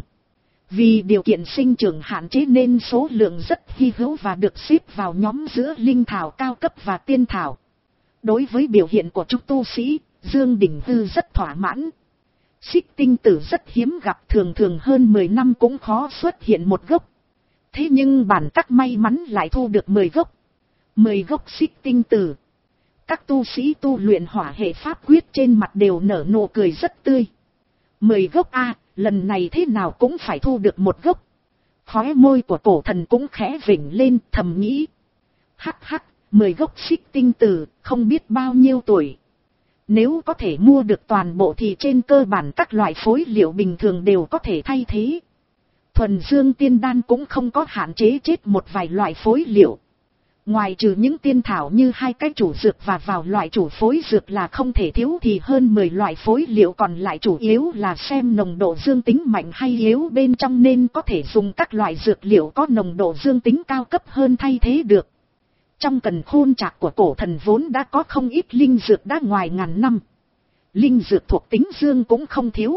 Vì điều kiện sinh trưởng hạn chế nên số lượng rất hy hữu và được xếp vào nhóm giữa linh thảo cao cấp và tiên thảo. Đối với biểu hiện của chúng tu sĩ, Dương Đỉnh Hư rất thỏa mãn. Xích tinh tử rất hiếm gặp, thường thường hơn mười năm cũng khó xuất hiện một gốc. Thế nhưng bản các may mắn lại thu được mười gốc. mười gốc xích tinh tử. Các tu sĩ tu luyện hỏa hệ pháp quyết trên mặt đều nở nụ cười rất tươi. mười gốc a, lần này thế nào cũng phải thu được một gốc. Khóe môi của cổ thần cũng khẽ vểnh lên, thầm nghĩ. Hắc hắc, mười gốc xích tinh tử, không biết bao nhiêu tuổi. Nếu có thể mua được toàn bộ thì trên cơ bản các loại phối liệu bình thường đều có thể thay thế. Thuần dương tiên đan cũng không có hạn chế chết một vài loại phối liệu. Ngoài trừ những tiên thảo như hai cái chủ dược và vào loại chủ phối dược là không thể thiếu thì hơn mười loại phối liệu còn lại chủ yếu là xem nồng độ dương tính mạnh hay yếu bên trong, nên có thể dùng các loại dược liệu có nồng độ dương tính cao cấp hơn thay thế được. Trong càn khôn trạc của cổ thần vốn đã có không ít linh dược đã ngoài ngàn năm. Linh dược thuộc tính dương cũng không thiếu.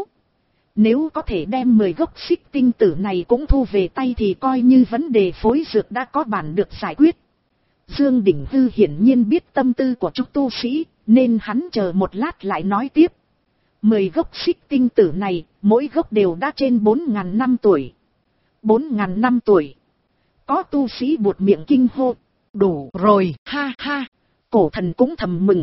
Nếu có thể đem mười gốc xích tinh tử này cũng thu về tay thì coi như vấn đề phối dược đã có bản được giải quyết. Dương Đỉnh Hư hiển nhiên biết tâm tư của chúng tu sĩ, nên hắn chờ một lát lại nói tiếp. Mười gốc xích tinh tử này, mỗi gốc đều đã trên bốn ngàn năm tuổi. Bốn ngàn năm tuổi. Có tu sĩ buột miệng kinh hô. Đủ rồi, ha ha. Cổ thần cũng thầm mừng.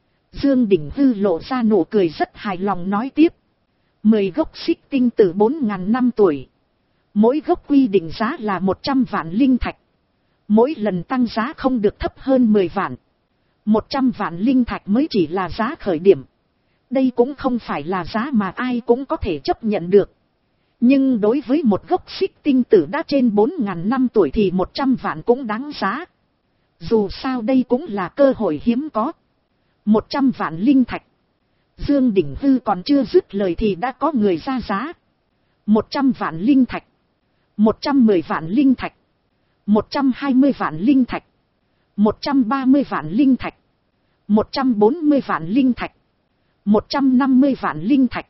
Dương Đỉnh Hư lộ ra nụ cười rất hài lòng nói tiếp. Mười gốc xích tinh tử bốn ngàn năm tuổi. Mỗi gốc quy định giá là một trăm vạn linh thạch. Mỗi lần tăng giá không được thấp hơn mười vạn. một trăm vạn linh thạch mới chỉ là giá khởi điểm. Đây cũng không phải là giá mà ai cũng có thể chấp nhận được. Nhưng đối với một gốc xích tinh tử đã trên bốn ngàn năm tuổi thì một trăm vạn cũng đáng giá. Dù sao đây cũng là cơ hội hiếm có. một trăm vạn linh thạch. Dương Đỉnh Hư còn chưa dứt lời thì đã có người ra giá. một trăm vạn linh thạch. một trăm mười vạn linh thạch. một trăm hai mươi vạn linh thạch. một trăm ba mươi vạn linh thạch. một trăm bốn mươi vạn linh thạch. một trăm năm mươi vạn linh thạch.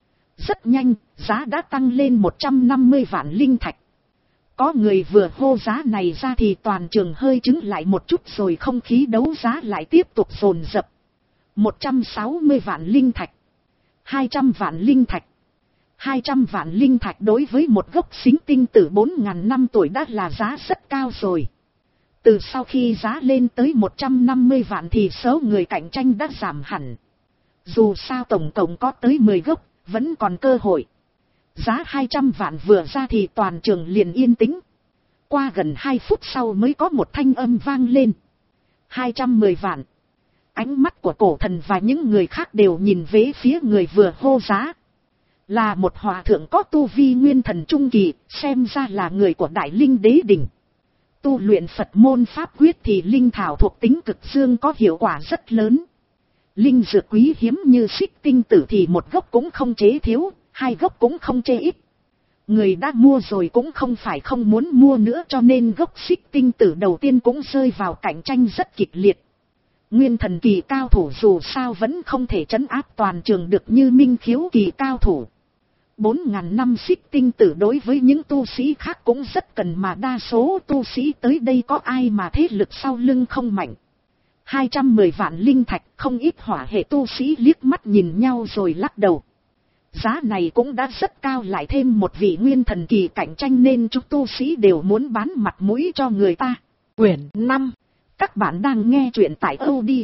Rất nhanh, giá đã tăng lên một trăm năm mươi vạn linh thạch. Có người vừa hô giá này ra thì toàn trường hơi chứng lại một chút rồi không khí đấu giá lại tiếp tục dồn dập. một trăm sáu mươi vạn linh thạch. hai trăm vạn linh thạch. hai trăm vạn linh thạch đối với một gốc xính tinh tử bốn ngàn năm tuổi đã là giá rất cao rồi. Từ sau khi giá lên tới một trăm năm mươi vạn thì số người cạnh tranh đã giảm hẳn. Dù sao tổng cộng có tới mười gốc, vẫn còn cơ hội. Giá hai trăm vạn vừa ra thì toàn trường liền yên tĩnh. Qua gần hai phút sau mới có một thanh âm vang lên. hai trăm mười vạn. Ánh mắt của cổ thần và những người khác đều nhìn về phía người vừa hô giá. Là một hòa thượng có tu vi nguyên thần trung kỳ, xem ra là người của Đại Linh Đế Đỉnh. Tu luyện Phật môn pháp quyết thì linh thảo thuộc tính cực dương có hiệu quả rất lớn. Linh dược quý hiếm như xích tinh tử thì một gốc cũng không chế thiếu, hai gốc cũng không chê ít. Người đã mua rồi cũng không phải không muốn mua nữa, cho nên gốc xích tinh tử đầu tiên cũng rơi vào cạnh tranh rất kịch liệt. Nguyên thần kỳ cao thủ dù sao vẫn không thể trấn áp toàn trường được như minh khiếu kỳ cao thủ. Bốn ngàn năm xích tinh tử đối với những tu sĩ khác cũng rất cần, mà đa số tu sĩ tới đây có ai mà thế lực sau lưng không mạnh. Hai trăm mười vạn linh thạch, không ít hỏa hệ tu sĩ liếc mắt nhìn nhau rồi lắc đầu. Giá này cũng đã rất cao, lại thêm một vị nguyên thần kỳ cạnh tranh nên chúng tu sĩ đều muốn bán mặt mũi cho người ta. Quyển năm. Các bạn đang nghe truyện tại audio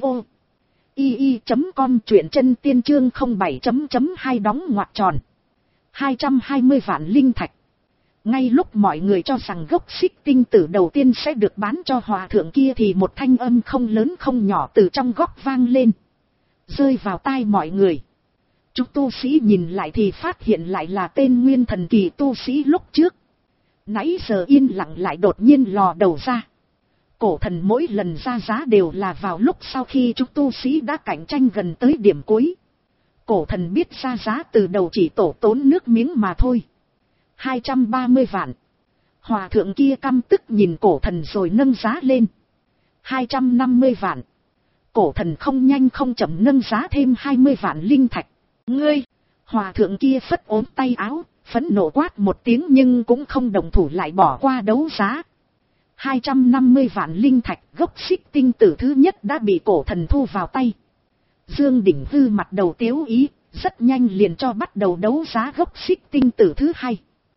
i i chấm com, truyện chân tiên chương không bảy chấm chấm hai đóng ngoặc tròn. hai trăm hai mươi vạn linh thạch. Ngay lúc mọi người cho rằng gốc xích tinh tử đầu tiên sẽ được bán cho hòa thượng kia thì một thanh âm không lớn không nhỏ từ trong góc vang lên, rơi vào tai mọi người. Chúng tu sĩ nhìn lại thì phát hiện lại là tên nguyên thần kỳ tu sĩ lúc trước. Nãy giờ yên lặng lại đột nhiên lò đầu ra. Cổ thần mỗi lần ra giá đều là vào lúc sau khi chúng tu sĩ đã cạnh tranh gần tới điểm cuối. Cổ thần biết ra giá từ đầu chỉ tổ tốn nước miếng mà thôi. hai trăm ba mươi vạn. Hòa thượng kia căm tức nhìn cổ thần rồi nâng giá lên. hai trăm năm mươi vạn. Cổ thần không nhanh không chậm nâng giá thêm hai mươi vạn linh thạch. Ngươi! Hòa thượng kia phất ốm tay áo, phẫn nộ quát một tiếng nhưng cũng không đồng thủ, lại bỏ qua đấu giá. hai trăm năm mươi vạn linh thạch, gốc xích tinh tử thứ nhất đã bị cổ thần thu vào tay. Dương Đỉnh Hư mặt đầu tiếu ý, rất nhanh liền cho bắt đầu đấu giá gốc xích tinh tử thứ hai.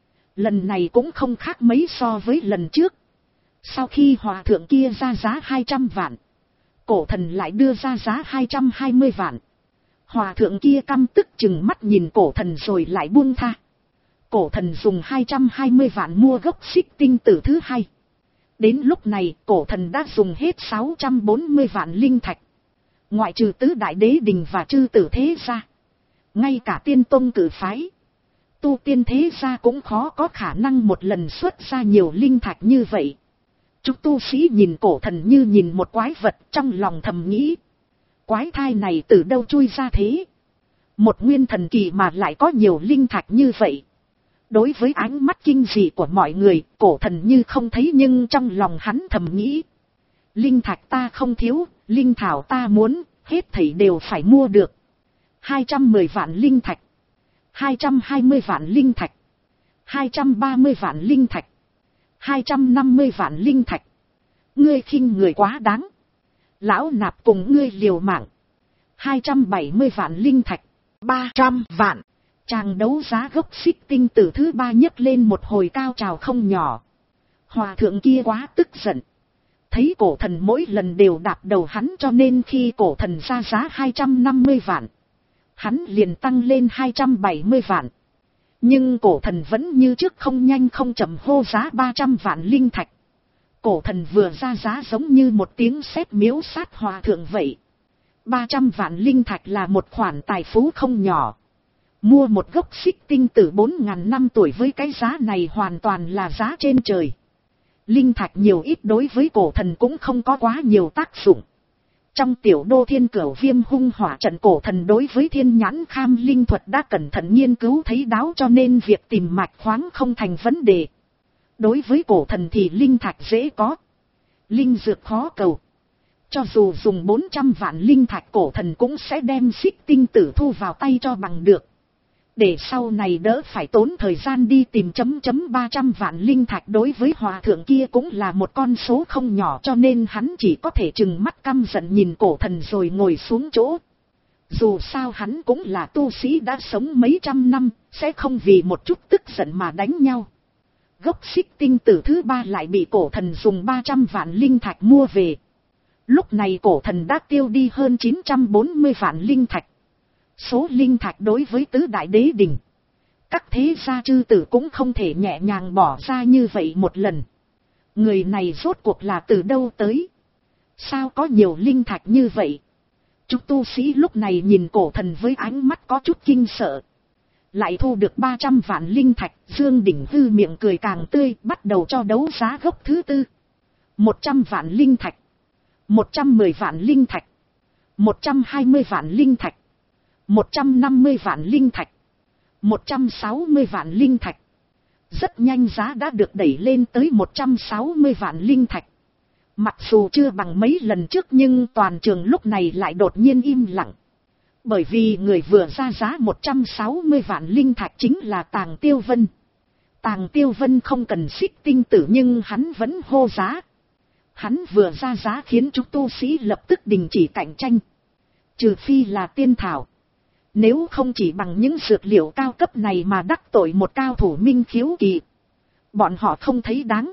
Lần này cũng không khác mấy so với lần trước. Sau khi hòa thượng kia ra giá hai trăm vạn, cổ thần lại đưa ra giá hai trăm hai mươi vạn. Hòa thượng kia căm tức chừng mắt nhìn cổ thần rồi lại buông tha. Cổ thần dùng hai trăm hai mươi vạn mua gốc xích tinh tử thứ hai. Đến lúc này cổ thần đã dùng hết sáu trăm bốn mươi vạn linh thạch. Ngoại trừ tứ đại đế đình và chư tử thế gia, ngay cả tiên tông cử phái, tu tiên thế gia cũng khó có khả năng một lần xuất ra nhiều linh thạch như vậy. Chúng tu sĩ nhìn cổ thần như nhìn một quái vật, trong lòng thầm nghĩ. Quái thai này từ đâu chui ra thế? Một nguyên thần kỳ mà lại có nhiều linh thạch như vậy. Đối với ánh mắt kinh dị của mọi người, cổ thần như không thấy nhưng trong lòng hắn thầm nghĩ. Linh thạch ta không thiếu, linh thảo ta muốn, hết thảy đều phải mua được. hai trăm mười vạn linh thạch. hai trăm hai mươi vạn linh thạch. hai trăm ba mươi vạn linh thạch. hai trăm năm mươi vạn linh thạch. Ngươi khinh người quá đáng. Lão nạp cùng ngươi liều mạng. hai trăm bảy mươi vạn linh thạch. ba trăm vạn. Chàng đấu giá gốc xích tinh tử thứ ba nhấc lên một hồi cao trào không nhỏ. Hòa thượng kia quá tức giận. Thấy cổ thần mỗi lần đều đạp đầu hắn, cho nên khi cổ thần ra giá hai trăm năm mươi vạn, hắn liền tăng lên hai trăm bảy mươi vạn. Nhưng cổ thần vẫn như trước không nhanh không chậm hô giá ba trăm vạn linh thạch. Cổ thần vừa ra giá giống như một tiếng sét miếu sát hòa thượng vậy. ba trăm vạn linh thạch là một khoản tài phú không nhỏ. Mua một gốc xích tinh tử bốn ngàn năm tuổi với cái giá này hoàn toàn là giá trên trời. Linh thạch nhiều ít đối với cổ thần cũng không có quá nhiều tác dụng. Trong tiểu đô thiên cửu viêm hung hỏa trận, cổ thần đối với thiên nhãn kham linh thuật đã cẩn thận nghiên cứu thấy đáo, cho nên việc tìm mạch khoáng không thành vấn đề. Đối với cổ thần thì linh thạch dễ có, linh dược khó cầu. Cho dù dùng bốn trăm vạn linh thạch, cổ thần cũng sẽ đem xích tinh tử thu vào tay cho bằng được. Để sau này đỡ phải tốn thời gian đi tìm chấm chấm ba trăm vạn linh thạch đối với hòa thượng kia cũng là một con số không nhỏ, cho nên hắn chỉ có thể trừng mắt căm giận nhìn cổ thần rồi ngồi xuống chỗ. Dù sao hắn cũng là tu sĩ đã sống mấy trăm năm, sẽ không vì một chút tức giận mà đánh nhau. Gốc xích tinh tử thứ ba lại bị cổ thần dùng ba trăm vạn linh thạch mua về. Lúc này cổ thần đã tiêu đi hơn chín trăm bốn mươi vạn linh thạch. Số linh thạch đối với tứ đại đế đình, các thế gia chư tử cũng không thể nhẹ nhàng bỏ ra như vậy một lần. Người này rốt cuộc là từ đâu tới? Sao có nhiều linh thạch như vậy? Chúng tu sĩ lúc này nhìn cổ thần với ánh mắt có chút kinh sợ. Lại thu được ba trăm vạn linh thạch, Dương Đỉnh Hư miệng cười càng tươi, bắt đầu cho đấu giá gốc thứ tư. một trăm vạn linh thạch, một trăm mười vạn linh thạch, một trăm hai mươi vạn linh thạch, một trăm năm mươi vạn linh thạch, một trăm sáu mươi vạn linh thạch. Rất nhanh giá đã được đẩy lên tới một trăm sáu mươi vạn linh thạch. Mặc dù chưa bằng mấy lần trước nhưng toàn trường lúc này lại đột nhiên im lặng. Bởi vì người vừa ra giá một trăm sáu mươi vạn linh thạch chính là Tàng Tiêu Vân. Tàng Tiêu Vân không cần Xích Tinh Tử nhưng hắn vẫn hô giá. Hắn vừa ra giá khiến chúng tu sĩ lập tức đình chỉ cạnh tranh. Trừ phi là tiên thảo. Nếu không chỉ bằng những dược liệu cao cấp này mà đắc tội một cao thủ minh khiếu kỳ. Bọn họ không thấy đáng.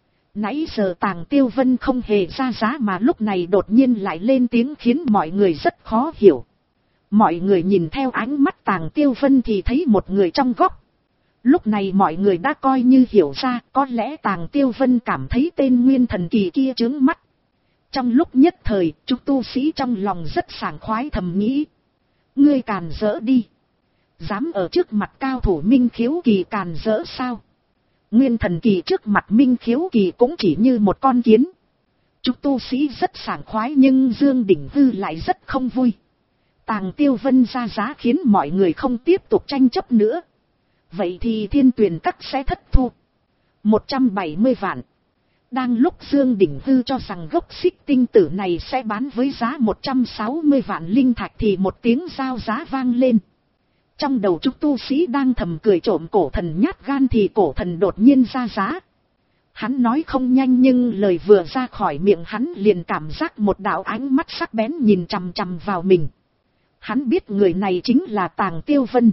Nãy giờ Tàng Tiêu Vân không hề ra giá mà lúc này đột nhiên lại lên tiếng khiến mọi người rất khó hiểu. Mọi người nhìn theo ánh mắt Tàng Tiêu Vân thì thấy một người trong góc. Lúc này mọi người đã coi như hiểu ra, có lẽ Tàng Tiêu Vân cảm thấy tên nguyên thần kỳ kia chướng mắt. Trong lúc nhất thời, chúng tu sĩ trong lòng rất sảng khoái thầm nghĩ. Ngươi càn rỡ đi. Dám ở trước mặt cao thủ minh khiếu kỳ càn rỡ sao? Nguyên thần kỳ trước mặt minh khiếu kỳ cũng chỉ như một con kiến. Chúng tu sĩ rất sảng khoái nhưng Dương Đỉnh Hư lại rất không vui. Tàng Tiêu Vân ra giá khiến mọi người không tiếp tục tranh chấp nữa. Vậy thì Thiên Tuyền Các sẽ thất thu. một trăm bảy mươi vạn. Đang lúc Dương Đỉnh Hư cho rằng gốc Xích Tinh Tử này sẽ bán với giá một trăm sáu mươi vạn linh thạch thì một tiếng giao giá vang lên. Trong đầu chúng tu sĩ đang thầm cười trộm cổ thần nhát gan thì cổ thần đột nhiên ra giá. Hắn nói không nhanh nhưng lời vừa ra khỏi miệng hắn liền cảm giác một đạo ánh mắt sắc bén nhìn chằm chằm vào mình. Hắn biết người này chính là Tàng Tiêu Vân.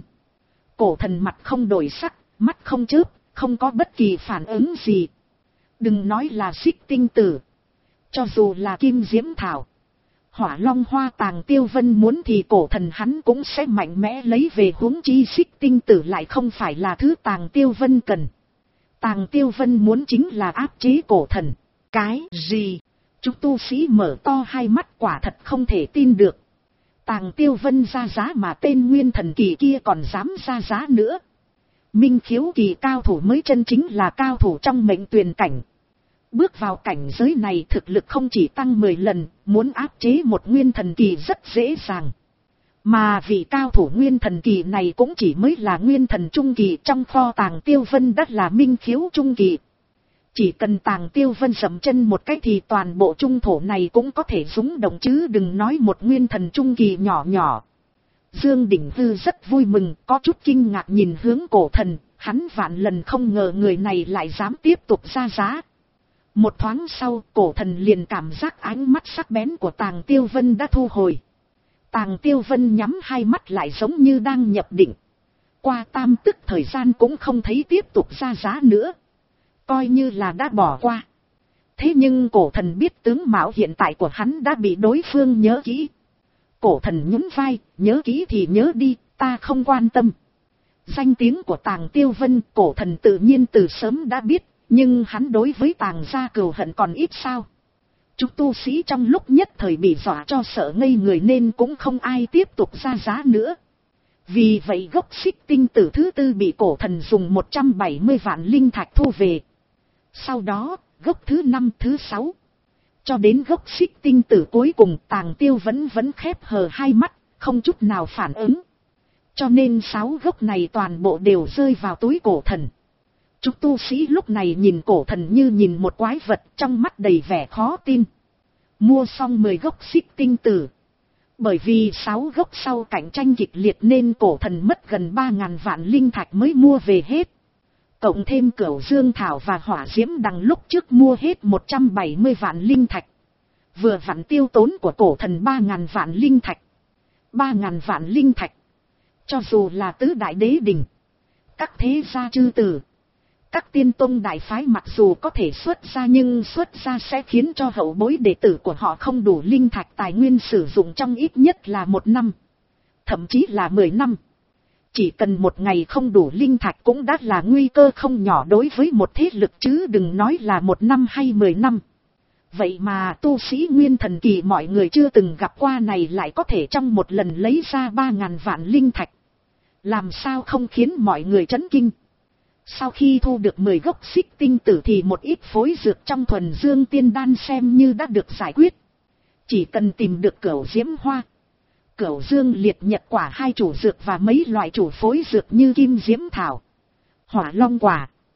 Cổ thần mặt không đổi sắc, mắt không chớp, không có bất kỳ phản ứng gì. Đừng nói là Xích Tinh Tử. Cho dù là Kim Diễm Thảo, Hỏa Long Hoa Tàng Tiêu Vân muốn thì cổ thần hắn cũng sẽ mạnh mẽ lấy về, huống chi Xích Tinh Tử lại không phải là thứ Tàng Tiêu Vân cần. Tàng Tiêu Vân muốn chính là áp chế cổ thần. Cái gì? Chúng tu sĩ mở to hai mắt quả thật không thể tin được. Tàng Tiêu Vân ra giá mà tên nguyên thần kỳ kia còn dám ra giá nữa. Minh khiếu kỳ cao thủ mới chân chính là cao thủ trong mệnh tuyền cảnh. Bước vào cảnh giới này thực lực không chỉ tăng mười lần, muốn áp chế một nguyên thần kỳ rất dễ dàng. Mà vị cao thủ nguyên thần kỳ này cũng chỉ mới là nguyên thần trung kỳ, trong kho Tàng Tiêu Vân đất là minh khiếu trung kỳ. Chỉ cần Tàng Tiêu Vân dậm chân một cái thì toàn bộ trung thổ này cũng có thể rúng động chứ đừng nói một nguyên thần trung kỳ nhỏ nhỏ. Dương Đỉnh Hư rất vui mừng, có chút kinh ngạc nhìn hướng cổ thần, hắn vạn lần không ngờ người này lại dám tiếp tục ra giá. Một thoáng sau, cổ thần liền cảm giác ánh mắt sắc bén của Tàng Tiêu Vân đã thu hồi. Tàng Tiêu Vân nhắm hai mắt lại giống như đang nhập định. Qua tam tức thời gian cũng không thấy tiếp tục ra giá nữa. Coi như là đã bỏ qua. Thế nhưng cổ thần biết tướng mạo hiện tại của hắn đã bị đối phương nhớ kỹ. Cổ thần nhún vai, nhớ kỹ thì nhớ đi, ta không quan tâm. Danh tiếng của Tàng Tiêu Vân cổ thần tự nhiên từ sớm đã biết, nhưng hắn đối với Tàng gia cừu hận còn ít sao. Chúng tu sĩ trong lúc nhất thời bị dọa cho sợ ngây người nên cũng không ai tiếp tục ra giá nữa. Vì vậy gốc Xích Tinh Tử thứ tư bị cổ thần dùng một trăm bảy mươi vạn linh thạch thu về. Sau đó, gốc thứ năm, thứ sáu. Cho đến gốc Xích Tinh Tử cuối cùng Tàng Tiêu vẫn vẫn khép hờ hai mắt, không chút nào phản ứng. Cho nên sáu gốc này toàn bộ đều rơi vào túi cổ thần. Chúng tu sĩ lúc này nhìn cổ thần như nhìn một quái vật, trong mắt đầy vẻ khó tin. Mua xong mười gốc Xích Tinh Tử. Bởi vì sáu gốc sau cạnh tranh kịch liệt nên cổ thần mất gần ba ngàn vạn linh thạch mới mua về hết. Cộng thêm Cửu Dương Thảo và Hỏa Diễm Đằng lúc trước mua hết một trăm bảy mươi vạn linh thạch. Vừa vặn tiêu tốn của cổ thần ba ngàn vạn linh thạch. ba ngàn vạn linh thạch. Cho dù là tứ đại đế đình, các thế gia chư tử, các tiên tông đại phái mặc dù có thể xuất ra nhưng xuất ra sẽ khiến cho hậu bối đệ tử của họ không đủ linh thạch tài nguyên sử dụng trong ít nhất là một năm. Thậm chí là mười năm. Chỉ cần một ngày không đủ linh thạch cũng đã là nguy cơ không nhỏ đối với một thế lực chứ đừng nói là một năm hay mười năm. Vậy mà tu sĩ nguyên thần kỳ mọi người chưa từng gặp qua này lại có thể trong một lần lấy ra ba ngàn vạn linh thạch. Làm sao không khiến mọi người chấn kinh. Sau khi thu được mười gốc Xích Tinh Tử thì một ít phối dược trong thuần dương tiên đan xem như đã được giải quyết. Chỉ cần tìm được Cửu Diễm Hoa, Cửu Dương Liệt Nhật Quả hai chủ dược và mấy loại chủ phối dược như Kim Diễm Thảo, Hỏa Long Quả,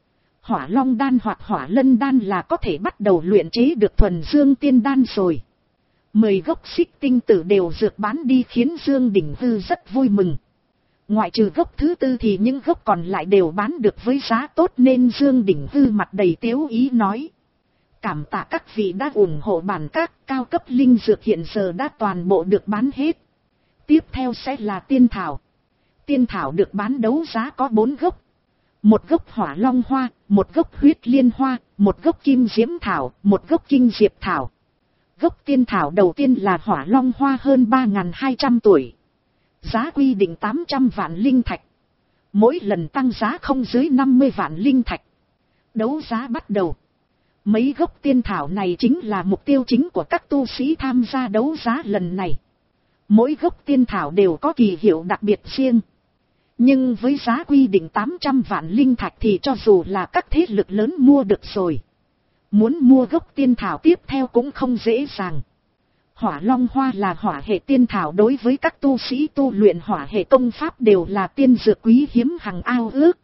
Hỏa long đan hoặc hỏa lân đan là có thể bắt đầu luyện chế được thuần dương tiên đan rồi. Mười gốc xích tinh tử đều dược bán đi khiến Dương Đình Hư rất vui mừng. Ngoại trừ gốc thứ tư thì những gốc còn lại đều bán được với giá tốt nên Dương Đình Hư mặt đầy tiếu ý nói. Cảm tạ các vị đã ủng hộ bản các cao cấp linh dược hiện giờ đã toàn bộ được bán hết. Tiếp theo sẽ là tiên thảo. Tiên thảo được bán đấu giá có bốn gốc. Một gốc hỏa long hoa, một gốc huyết liên hoa, một gốc kim diễm thảo, một gốc kinh diệp thảo. Gốc tiên thảo đầu tiên là hỏa long hoa hơn ba nghìn hai trăm tuổi. Giá quy định tám trăm vạn linh thạch. Mỗi lần tăng giá không dưới năm mươi vạn linh thạch. Đấu giá bắt đầu. Mấy gốc tiên thảo này chính là mục tiêu chính của các tu sĩ tham gia đấu giá lần này. Mỗi gốc tiên thảo đều có kỳ hiệu đặc biệt riêng. Nhưng với giá quy định tám trăm vạn linh thạch thì cho dù là các thế lực lớn mua được rồi. Muốn mua gốc tiên thảo tiếp theo cũng không dễ dàng. Hỏa long hoa là hỏa hệ tiên thảo, đối với các tu sĩ tu luyện hỏa hệ công pháp đều là tiên dược quý hiếm hằng ao ước.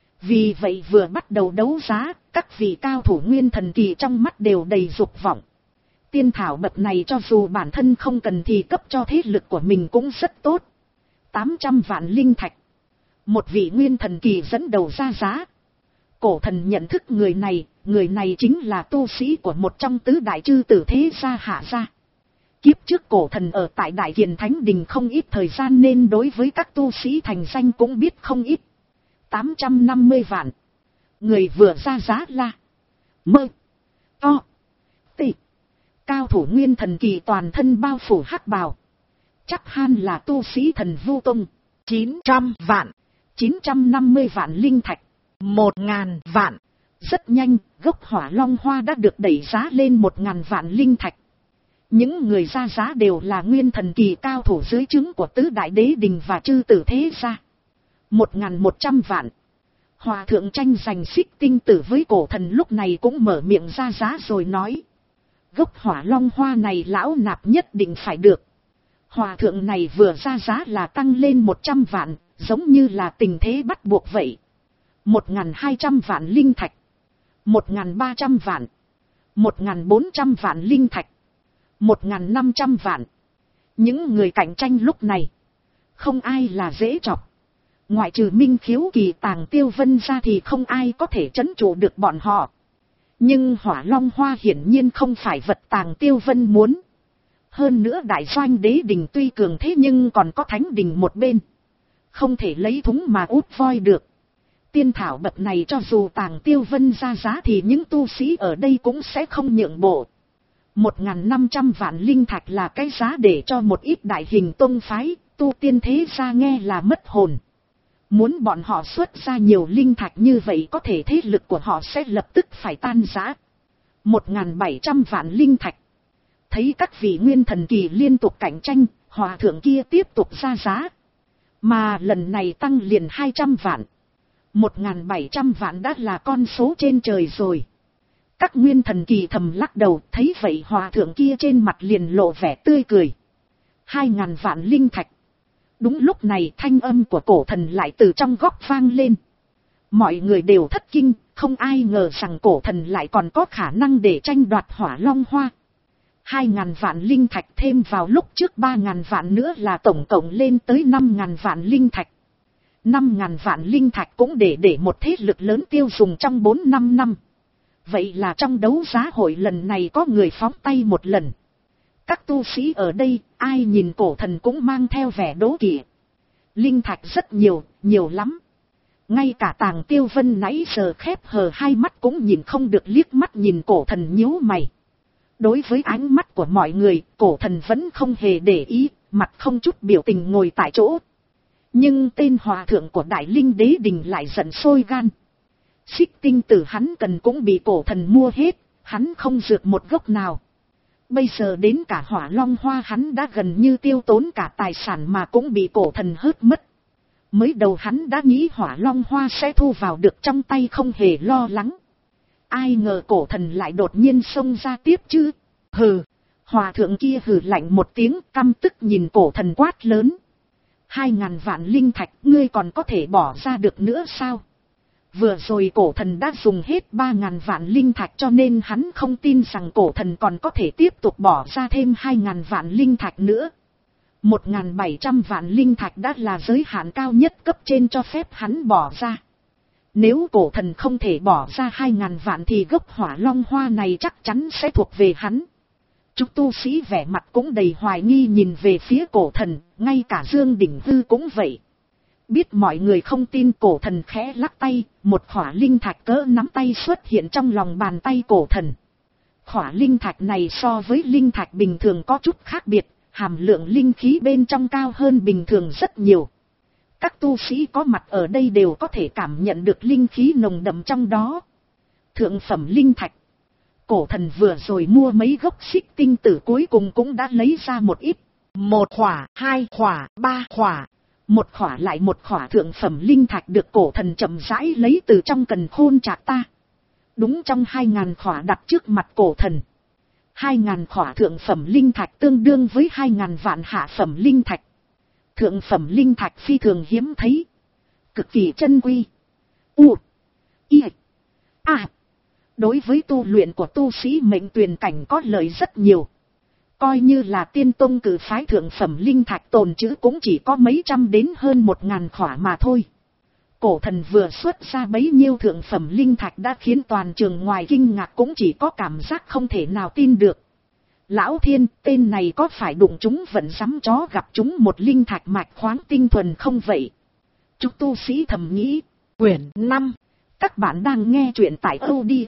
Vì vậy vừa bắt đầu đấu giá, các vị cao thủ nguyên thần kỳ trong mắt đều đầy dục vọng. Tiên thảo bậc này cho dù bản thân không cần thì cấp cho thế lực của mình cũng rất tốt. tám trăm vạn linh thạch. Một vị nguyên thần kỳ dẫn đầu ra giá. Cổ thần nhận thức người này, người này chính là tu sĩ của một trong tứ đại chư tử thế gia Hạ gia. Kiếp trước cổ thần ở tại Đại Kiền Thánh Đình không ít thời gian nên đối với các tu sĩ thành danh cũng biết không ít. tám trăm năm mươi vạn. Người vừa ra giá là Mơ, To, Tị. Cao thủ nguyên thần kỳ toàn thân bao phủ hắc bào. Chắc han là tu sĩ Thần Vu Tông. chín trăm vạn. chín trăm năm mươi vạn linh thạch. một nghìn vạn. Rất nhanh, gốc hỏa long hoa đã được đẩy giá lên một nghìn vạn linh thạch. Những người ra giá đều là nguyên thần kỳ cao thủ dưới trướng của tứ đại đế đình và chư tử thế gia. một nghìn một trăm vạn. Hòa thượng tranh giành xích tinh tử với cổ thần lúc này cũng mở miệng ra giá rồi nói. Gốc hỏa long hoa này lão nạp nhất định phải được. Hòa thượng này vừa ra giá là tăng lên một trăm vạn, giống như là tình thế bắt buộc vậy. một nghìn hai trăm vạn linh thạch. một nghìn ba trăm vạn. một nghìn bốn trăm vạn linh thạch. một nghìn năm trăm vạn. Những người cạnh tranh lúc này, không ai là dễ chọc. Ngoại trừ Minh Khiếu Kỳ Tàng Tiêu Vân ra thì không ai có thể trấn trụ được bọn họ. Nhưng hỏa long hoa hiển nhiên không phải vật Tàng Tiêu Vân muốn. Hơn nữa đại doanh đế đình tuy cường thế nhưng còn có thánh đình một bên. Không thể lấy thúng mà út voi được. Tiên thảo bậc này cho dù Tàng Tiêu Vân ra giá thì những tu sĩ ở đây cũng sẽ không nhượng bộ. một nghìn năm trăm vạn linh thạch là cái giá để cho một ít đại hình tông phái, tu tiên thế gia nghe là mất hồn. Muốn bọn họ xuất ra nhiều linh thạch như vậy có thể thế lực của họ sẽ lập tức phải tan rã. một nghìn bảy trăm vạn linh thạch. Thấy các vị nguyên thần kỳ liên tục cạnh tranh, hòa thượng kia tiếp tục ra giá. Mà lần này tăng liền hai trăm vạn. một nghìn bảy trăm vạn đã là con số trên trời rồi. Các nguyên thần kỳ thầm lắc đầu, thấy vậy hòa thượng kia trên mặt liền lộ vẻ tươi cười. Hai ngàn vạn linh thạch. Đúng lúc này thanh âm của cổ thần lại từ trong góc vang lên. Mọi người đều thất kinh, không ai ngờ rằng cổ thần lại còn có khả năng để tranh đoạt hỏa long hoa. Hai ngàn vạn linh thạch thêm vào lúc trước ba ngàn vạn nữa là tổng cộng lên tới năm ngàn vạn linh thạch. Năm ngàn vạn linh thạch cũng để để một thế lực lớn tiêu dùng trong bốn năm năm. Vậy là trong đấu giá hội lần này có người phóng tay một lần. Các tu sĩ ở đây, ai nhìn cổ thần cũng mang theo vẻ đố kỵ. Linh thạch rất nhiều, nhiều lắm. Ngay cả Tàng Tiêu Vân nãy giờ khép hờ hai mắt cũng nhìn không được liếc mắt nhìn cổ thần nhíu mày. Đối với ánh mắt của mọi người, cổ thần vẫn không hề để ý, mặt không chút biểu tình ngồi tại chỗ. Nhưng tên hòa thượng của Đại Linh Đế Đình lại giận sôi gan. Xích tinh tử hắn cần cũng bị cổ thần mua hết, hắn không dược một gốc nào. Bây giờ đến cả hỏa long hoa hắn đã gần như tiêu tốn cả tài sản mà cũng bị cổ thần hớt mất. Mới đầu hắn đã nghĩ hỏa long hoa sẽ thu vào được trong tay không hề lo lắng. Ai ngờ cổ thần lại đột nhiên xông ra tiếp chứ. Hừ, hòa thượng kia hừ lạnh một tiếng căm tức nhìn cổ thần quát lớn. Hai ngàn vạn linh thạch ngươi còn có thể bỏ ra được nữa sao? Vừa rồi cổ thần đã dùng hết ba ngàn vạn linh thạch, cho nên hắn không tin rằng cổ thần còn có thể tiếp tục bỏ ra thêm hai ngàn vạn linh thạch nữa. một nghìn bảy trăm vạn linh thạch đã là giới hạn cao nhất cấp trên cho phép hắn bỏ ra. Nếu cổ thần không thể bỏ ra hai ngàn vạn thì gốc hỏa long hoa này chắc chắn sẽ thuộc về hắn. Chúng tu sĩ vẻ mặt cũng đầy hoài nghi nhìn về phía cổ thần, ngay cả Dương Đỉnh Hư cũng vậy. Biết mọi người không tin, cổ thần khẽ lắc tay, một khỏa linh thạch cỡ nắm tay xuất hiện trong lòng bàn tay cổ thần. Khỏa linh thạch này so với linh thạch bình thường có chút khác biệt, hàm lượng linh khí bên trong cao hơn bình thường rất nhiều. Các tu sĩ có mặt ở đây đều có thể cảm nhận được linh khí nồng đậm trong đó. Thượng phẩm linh thạch. Cổ thần vừa rồi mua mấy gốc xích tinh tử cuối cùng cũng đã lấy ra một ít. Một khỏa, hai khỏa, ba khỏa. Một khỏa lại một khỏa thượng phẩm linh thạch được cổ thần chậm rãi lấy từ trong càn khôn trạc ta. Đúng trong hai ngàn khỏa đặt trước mặt cổ thần. Hai ngàn khỏa thượng phẩm linh thạch tương đương với hai ngàn vạn hạ phẩm linh thạch. Thượng phẩm linh thạch phi thường hiếm thấy. Cực kỳ chân quý. U. I. A. Đối với tu luyện của tu sĩ mệnh tuyền cảnh có lợi rất nhiều. Coi như là tiên tông cử phái thượng phẩm linh thạch tồn trữ cũng chỉ có mấy trăm đến hơn một ngàn khỏa mà thôi. Cổ thần vừa xuất ra bấy nhiêu thượng phẩm linh thạch đã khiến toàn trường ngoài kinh ngạc cũng chỉ có cảm giác không thể nào tin được. Lão Thiên, tên này có phải đụng chúng vẫn sắm chó gặp chúng một linh thạch mạch khoáng tinh thuần không vậy? Chúng tu sĩ thầm nghĩ. Quyển năm. Các bạn đang nghe truyện tại audio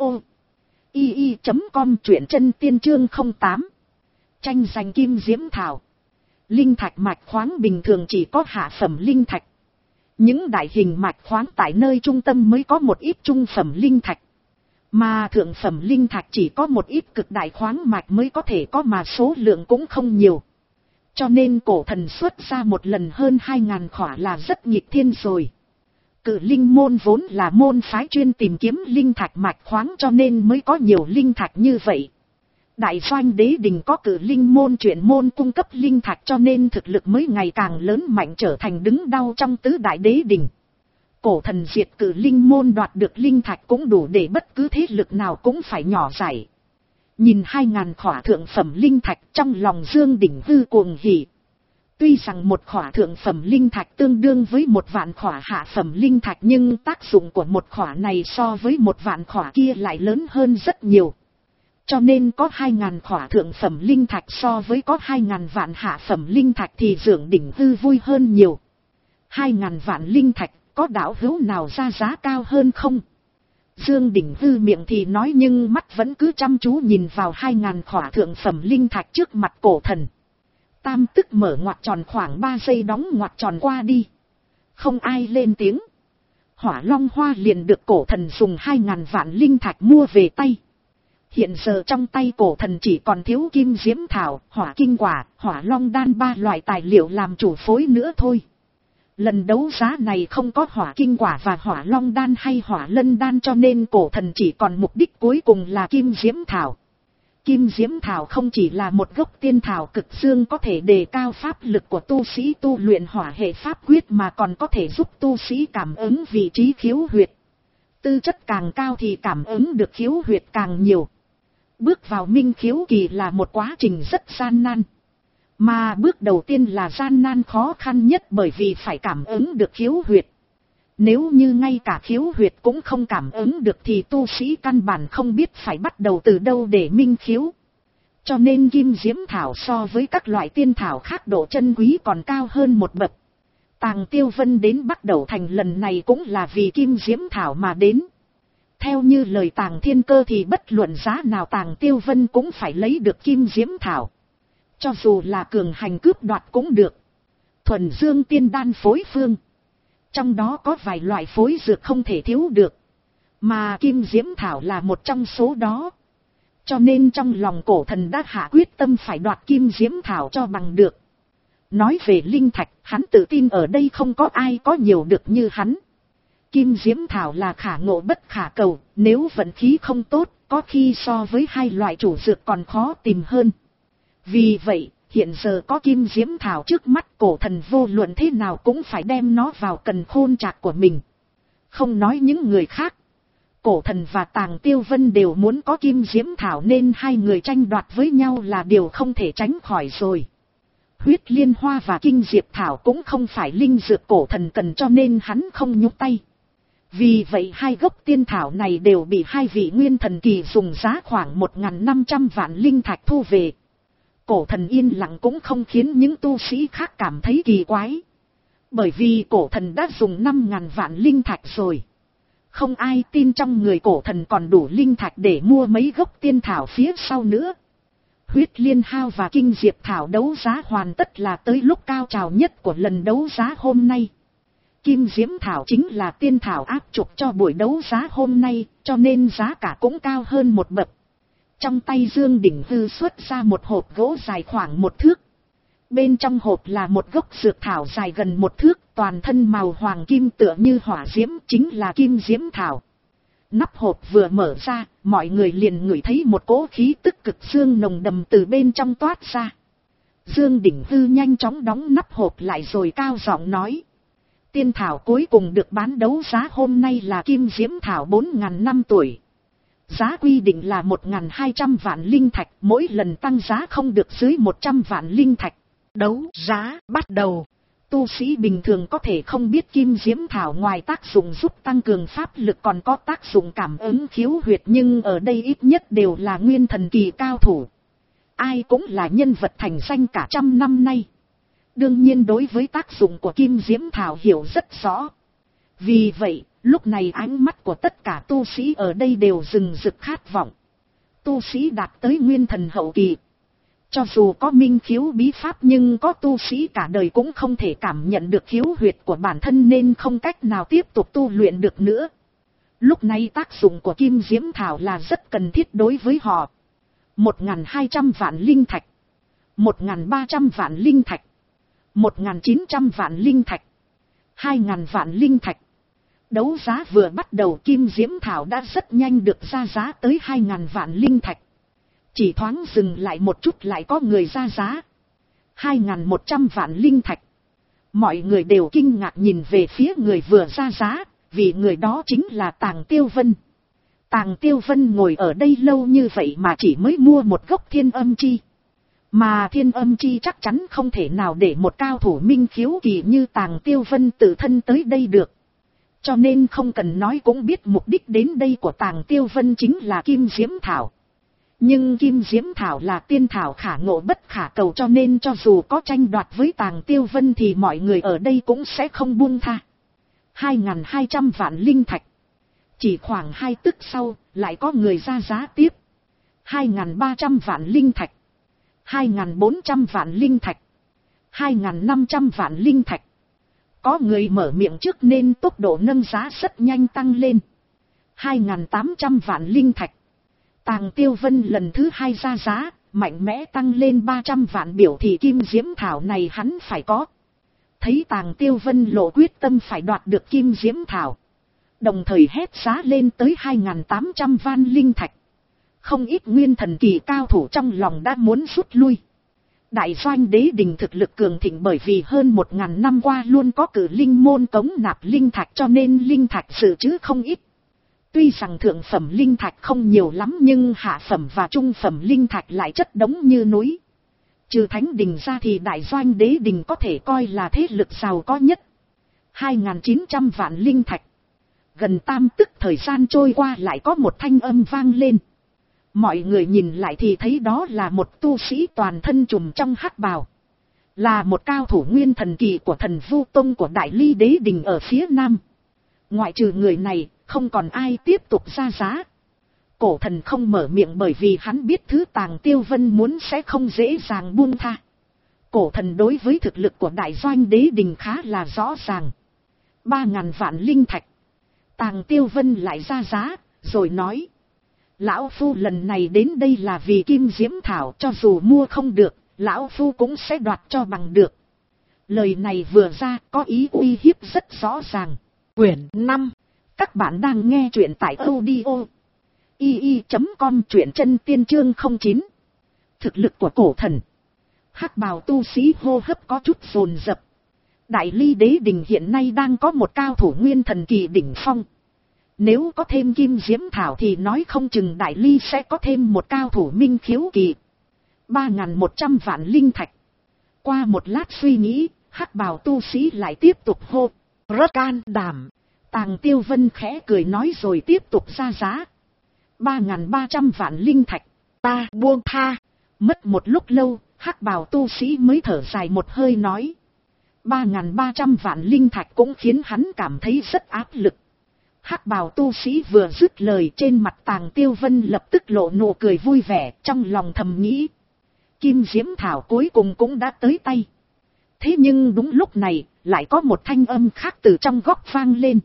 i i chấm com, truyện chân tiên chương không tám. Tranh giành kim diễm thảo. Linh thạch mạch khoáng bình thường chỉ có hạ phẩm linh thạch. Những đại hình mạch khoáng tại nơi trung tâm mới có một ít trung phẩm linh thạch. Mà thượng phẩm linh thạch chỉ có một ít cực đại khoáng mạch mới có thể có, mà số lượng cũng không nhiều. Cho nên cổ thần xuất ra một lần hơn hai ngàn khỏa là rất nghịch thiên rồi. Cử linh môn vốn là môn phái chuyên tìm kiếm linh thạch mạch khoáng, cho nên mới có nhiều linh thạch như vậy. Đại Doanh Đế Đình có cử linh môn chuyển môn cung cấp linh thạch, cho nên thực lực mới ngày càng lớn mạnh, trở thành đứng đau trong tứ đại đế đình. Cổ thần diệt cử linh môn đoạt được linh thạch cũng đủ để bất cứ thế lực nào cũng phải nhỏ dãi. Nhìn hai ngàn khỏa thượng phẩm linh thạch, trong lòng Dương Đỉnh Hư cuồng hỉ. Tuy rằng một khỏa thượng phẩm linh thạch tương đương với một vạn khỏa hạ phẩm linh thạch, nhưng tác dụng của một khỏa này so với một vạn khỏa kia lại lớn hơn rất nhiều. Cho nên có hai ngàn khỏa thượng phẩm linh thạch so với có hai ngàn vạn hạ phẩm linh thạch thì Dương Đỉnh Hư vui hơn nhiều. Hai ngàn vạn linh thạch, có đạo hữu nào ra giá cao hơn không? Dương Đỉnh Hư miệng thì nói nhưng mắt vẫn cứ chăm chú nhìn vào hai ngàn khỏa thượng phẩm linh thạch trước mặt cổ thần. Tam tức mở ngoặc tròn khoảng ba giây đóng ngoặc tròn qua đi. Không ai lên tiếng. Hỏa long hoa liền được cổ thần dùng hai ngàn vạn linh thạch mua về tay. Hiện giờ trong tay cổ thần chỉ còn thiếu kim diễm thảo, hỏa kinh quả, hỏa long đan ba loại tài liệu làm chủ phối nữa thôi. Lần đấu giá này không có hỏa kinh quả và hỏa long đan hay hỏa lân đan, cho nên cổ thần chỉ còn mục đích cuối cùng là kim diễm thảo. Kim diễm thảo không chỉ là một gốc tiên thảo cực dương có thể đề cao pháp lực của tu sĩ tu luyện hỏa hệ pháp quyết, mà còn có thể giúp tu sĩ cảm ứng vị trí khiếu huyệt. Tư chất càng cao thì cảm ứng được khiếu huyệt càng nhiều. Bước vào minh khiếu kỳ là một quá trình rất gian nan. Mà bước đầu tiên là gian nan khó khăn nhất, bởi vì phải cảm ứng được khiếu huyệt. Nếu như ngay cả khiếu huyệt cũng không cảm ứng được thì tu sĩ căn bản không biết phải bắt đầu từ đâu để minh khiếu. Cho nên kim diễm thảo so với các loại tiên thảo khác độ chân quý còn cao hơn một bậc. Tàng Tiêu Vân đến Bắc Đẩu Thành lần này cũng là vì kim diễm thảo mà đến. Theo như lời Tàng Thiên Cơ thì bất luận giá nào Tàng Tiêu Vân cũng phải lấy được kim diễm thảo. Cho dù là cường hành cướp đoạt cũng được. Thuần dương tiên đan phối phương. Trong đó có vài loại phối dược không thể thiếu được. Mà kim diễm thảo là một trong số đó. Cho nên trong lòng cổ thần đã hạ quyết tâm phải đoạt kim diễm thảo cho bằng được. Nói về linh thạch, hắn tự tin ở đây không có ai có nhiều được như hắn. Kim diễm thảo là khả ngộ bất khả cầu, nếu vận khí không tốt, có khi so với hai loại chủ dược còn khó tìm hơn. Vì vậy, hiện giờ có kim diễm thảo trước mắt, cổ thần vô luận thế nào cũng phải đem nó vào càn khôn trạc của mình. Không nói những người khác. Cổ thần và Tàng Tiêu Vân đều muốn có kim diễm thảo nên hai người tranh đoạt với nhau là điều không thể tránh khỏi rồi. Huyết liên hoa và kinh diệp thảo cũng không phải linh dược cổ thần cần cho nên hắn không nhúc tay. Vì vậy hai gốc tiên thảo này đều bị hai vị nguyên thần kỳ dùng giá khoảng một nghìn năm trăm vạn linh thạch thu về. Cổ thần yên lặng cũng không khiến những tu sĩ khác cảm thấy kỳ quái. Bởi vì cổ thần đã dùng năm nghìn vạn linh thạch rồi. Không ai tin trong người cổ thần còn đủ linh thạch để mua mấy gốc tiên thảo phía sau nữa. Huyết liên hao và kinh diệp thảo đấu giá hoàn tất là tới lúc cao trào nhất của lần đấu giá hôm nay. Kim diễm thảo chính là tiên thảo áp trục cho buổi đấu giá hôm nay, cho nên giá cả cũng cao hơn một bậc. Trong tay Dương Đỉnh Hư xuất ra một hộp gỗ dài khoảng một thước. Bên trong hộp là một gốc dược thảo dài gần một thước, toàn thân màu hoàng kim tựa như hỏa diễm, chính là kim diễm thảo. Nắp hộp vừa mở ra, mọi người liền ngửi thấy một cỗ khí tức cực dương nồng đậm từ bên trong toát ra. Dương Đỉnh Hư nhanh chóng đóng nắp hộp lại rồi cao giọng nói. Tiên thảo cuối cùng được bán đấu giá hôm nay là kim diễm thảo bốn nghìn năm tuổi. Giá quy định là một nghìn hai trăm vạn linh thạch, mỗi lần tăng giá không được dưới một trăm vạn linh thạch. Đấu giá bắt đầu. Tu sĩ bình thường có thể không biết kim diễm thảo ngoài tác dụng giúp tăng cường pháp lực còn có tác dụng cảm ứng khiếu huyệt, nhưng ở đây ít nhất đều là nguyên thần kỳ cao thủ. Ai cũng là nhân vật thành danh cả trăm năm nay. Đương nhiên đối với tác dụng của kim diễm thảo hiểu rất rõ. Vì vậy, lúc này ánh mắt của tất cả tu sĩ ở đây đều rừng rực khát vọng. Tu sĩ đạt tới nguyên thần hậu kỳ. Cho dù có minh khiếu bí pháp nhưng có tu sĩ cả đời cũng không thể cảm nhận được khiếu huyệt của bản thân nên không cách nào tiếp tục tu luyện được nữa. Lúc này tác dụng của kim diễm thảo là rất cần thiết đối với họ. một nghìn hai trăm vạn linh thạch. một nghìn ba trăm vạn linh thạch. một nghìn chín trăm vạn linh thạch. hai nghìn vạn linh thạch. Đấu giá vừa bắt đầu kim diễm thảo đã rất nhanh được ra giá tới hai nghìn vạn linh thạch. Chỉ thoáng dừng lại một chút lại có người ra giá. hai nghìn một trăm vạn linh thạch. Mọi người đều kinh ngạc nhìn về phía người vừa ra giá, vì người đó chính là Tàng Tiêu Vân. Tàng Tiêu Vân ngồi ở đây lâu như vậy mà chỉ mới mua một gốc thiên âm chi. Mà thiên âm chi chắc chắn không thể nào để một cao thủ minh khiếu kỳ như Tàng Tiêu Vân tự thân tới đây được. Cho nên không cần nói cũng biết mục đích đến đây của Tàng Tiêu Vân chính là kim diễm thảo. Nhưng kim diễm thảo là tiên thảo khả ngộ bất khả cầu, cho nên cho dù có tranh đoạt với Tàng Tiêu Vân thì mọi người ở đây cũng sẽ không buông tha. hai nghìn hai trăm vạn linh thạch. Chỉ khoảng hai tức sau, lại có người ra giá tiếp. hai nghìn ba trăm vạn linh thạch. hai nghìn bốn trăm vạn linh thạch. hai nghìn năm trăm vạn linh thạch. Có người mở miệng trước nên tốc độ nâng giá rất nhanh tăng lên. hai nghìn tám trăm vạn linh thạch. Tàng Tiêu Vân lần thứ hai ra giá, mạnh mẽ tăng lên ba trăm vạn, biểu thị kim diễm thảo này hắn phải có. Thấy Tàng Tiêu Vân lộ quyết tâm phải đoạt được kim diễm thảo. Đồng thời hét giá lên tới hai nghìn tám trăm vạn linh thạch. Không ít nguyên thần kỳ cao thủ trong lòng đã muốn rút lui. Đại Doanh Đế Đình thực lực cường thịnh bởi vì hơn một nghìn năm qua luôn có cử linh môn cống nạp linh thạch cho nên linh thạch dự trữ không ít. Tuy rằng thượng phẩm linh thạch không nhiều lắm nhưng hạ phẩm và trung phẩm linh thạch lại chất đống như núi. Trừ Thánh Đình ra thì Đại Doanh Đế Đình có thể coi là thế lực giàu có nhất. hai nghìn chín trăm vạn linh thạch. Gần tam tức thời gian trôi qua lại có một thanh âm vang lên. Mọi người nhìn lại thì thấy đó là một tu sĩ toàn thân trùm trong hắc bào. Là một cao thủ nguyên thần kỳ của Thần Vu Tông của Đại Ly Đế Đình ở phía nam. Ngoại trừ người này, không còn ai tiếp tục ra giá. Cổ thần không mở miệng bởi vì hắn biết thứ Tàng Tiêu Vân muốn sẽ không dễ dàng buông tha. Cổ thần đối với thực lực của Đại Doanh Đế Đình khá là rõ ràng. Ba ngàn vạn linh thạch. Tàng Tiêu Vân lại ra giá, rồi nói. Lão Phu lần này đến đây là vì kim diễm thảo, cho dù mua không được, Lão Phu cũng sẽ đoạt cho bằng được. Lời này vừa ra có ý uy hiếp rất rõ ràng. Quyển năm. Các bạn đang nghe truyện tại audio i i chấm com, truyện chân tiên chương không chín. Thực lực của cổ thần. Hắc bào tu sĩ hô hấp có chút dồn dập. Đại Ly Đế Đình hiện nay đang có một cao thủ nguyên thần kỳ đỉnh phong. Nếu có thêm Kim Diễm Thảo thì nói không chừng Đại Ly sẽ có thêm một cao thủ minh khiếu kỳ. ba nghìn một trăm vạn linh thạch. Qua một lát suy nghĩ, hắc bào tu sĩ lại tiếp tục hô. Rất can đảm. Tàng Tiêu Vân khẽ cười nói rồi tiếp tục ra giá. ba nghìn ba trăm vạn linh thạch. Ta buông tha. Mất một lúc lâu, hắc bào tu sĩ mới thở dài một hơi nói. ba nghìn ba trăm vạn linh thạch cũng khiến hắn cảm thấy rất áp lực. Hắc bào tu sĩ vừa dứt lời, trên mặt Tàng Tiêu Vân lập tức lộ nụ cười vui vẻ, trong lòng thầm nghĩ. Kim Diễm Thảo cuối cùng cũng đã tới tay. Thế nhưng đúng lúc này, lại có một thanh âm khác từ trong góc vang lên.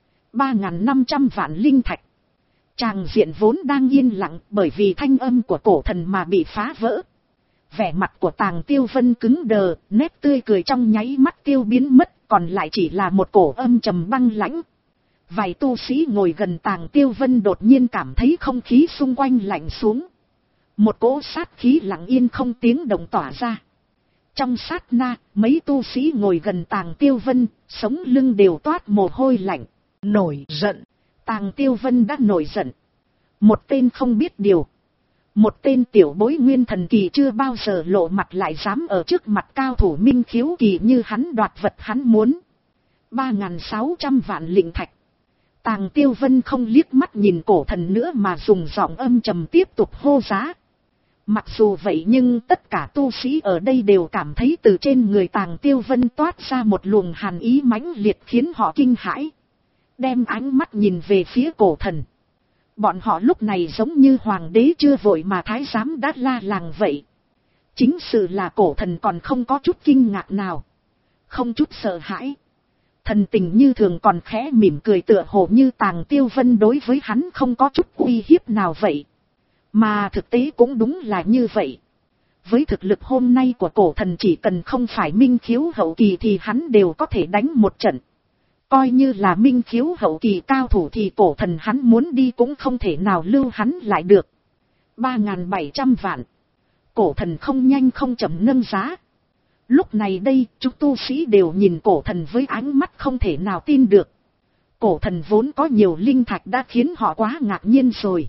ba nghìn năm trăm vạn linh thạch. Tràng diện vốn đang yên lặng bởi vì thanh âm của cổ thần mà bị phá vỡ. Vẻ mặt của Tàng Tiêu Vân cứng đờ, nét tươi cười trong nháy mắt tiêu biến mất, còn lại chỉ là một cổ âm trầm băng lãnh. Vài tu sĩ ngồi gần Tàng Tiêu Vân đột nhiên cảm thấy không khí xung quanh lạnh xuống. Một cỗ sát khí lặng yên không tiếng động tỏa ra. Trong sát na, mấy tu sĩ ngồi gần Tàng Tiêu Vân, sống lưng đều toát mồ hôi lạnh. Nổi giận. Tàng Tiêu Vân đã nổi giận. Một tên không biết điều. Một tên tiểu bối nguyên thần kỳ chưa bao giờ lộ mặt lại dám ở trước mặt cao thủ minh khiếu kỳ như hắn đoạt vật hắn muốn. ba nghìn sáu trăm vạn linh thạch. Tàng Tiêu Vân không liếc mắt nhìn cổ thần nữa mà dùng giọng âm trầm tiếp tục hô giá. Mặc dù vậy nhưng tất cả tu sĩ ở đây đều cảm thấy từ trên người Tàng Tiêu Vân toát ra một luồng hàn ý mãnh liệt khiến họ kinh hãi. Đem ánh mắt nhìn về phía cổ thần. Bọn họ lúc này giống như hoàng đế chưa vội mà thái giám đã la làng vậy. Chính sự là cổ thần còn không có chút kinh ngạc nào. Không chút sợ hãi. Thần tình như thường còn khẽ mỉm cười tựa hồ như Tàng Tiêu Vân đối với hắn không có chút uy hiếp nào vậy. Mà thực tế cũng đúng là như vậy. Với thực lực hôm nay của cổ thần chỉ cần không phải minh khiếu hậu kỳ thì hắn đều có thể đánh một trận. Coi như là minh khiếu hậu kỳ cao thủ thì cổ thần hắn muốn đi cũng không thể nào lưu hắn lại được. ba nghìn bảy trăm vạn. Cổ thần không nhanh không chậm nâng giá. Lúc này đây, chúng tu sĩ đều nhìn cổ thần với ánh mắt không thể nào tin được. Cổ thần vốn có nhiều linh thạch đã khiến họ quá ngạc nhiên rồi.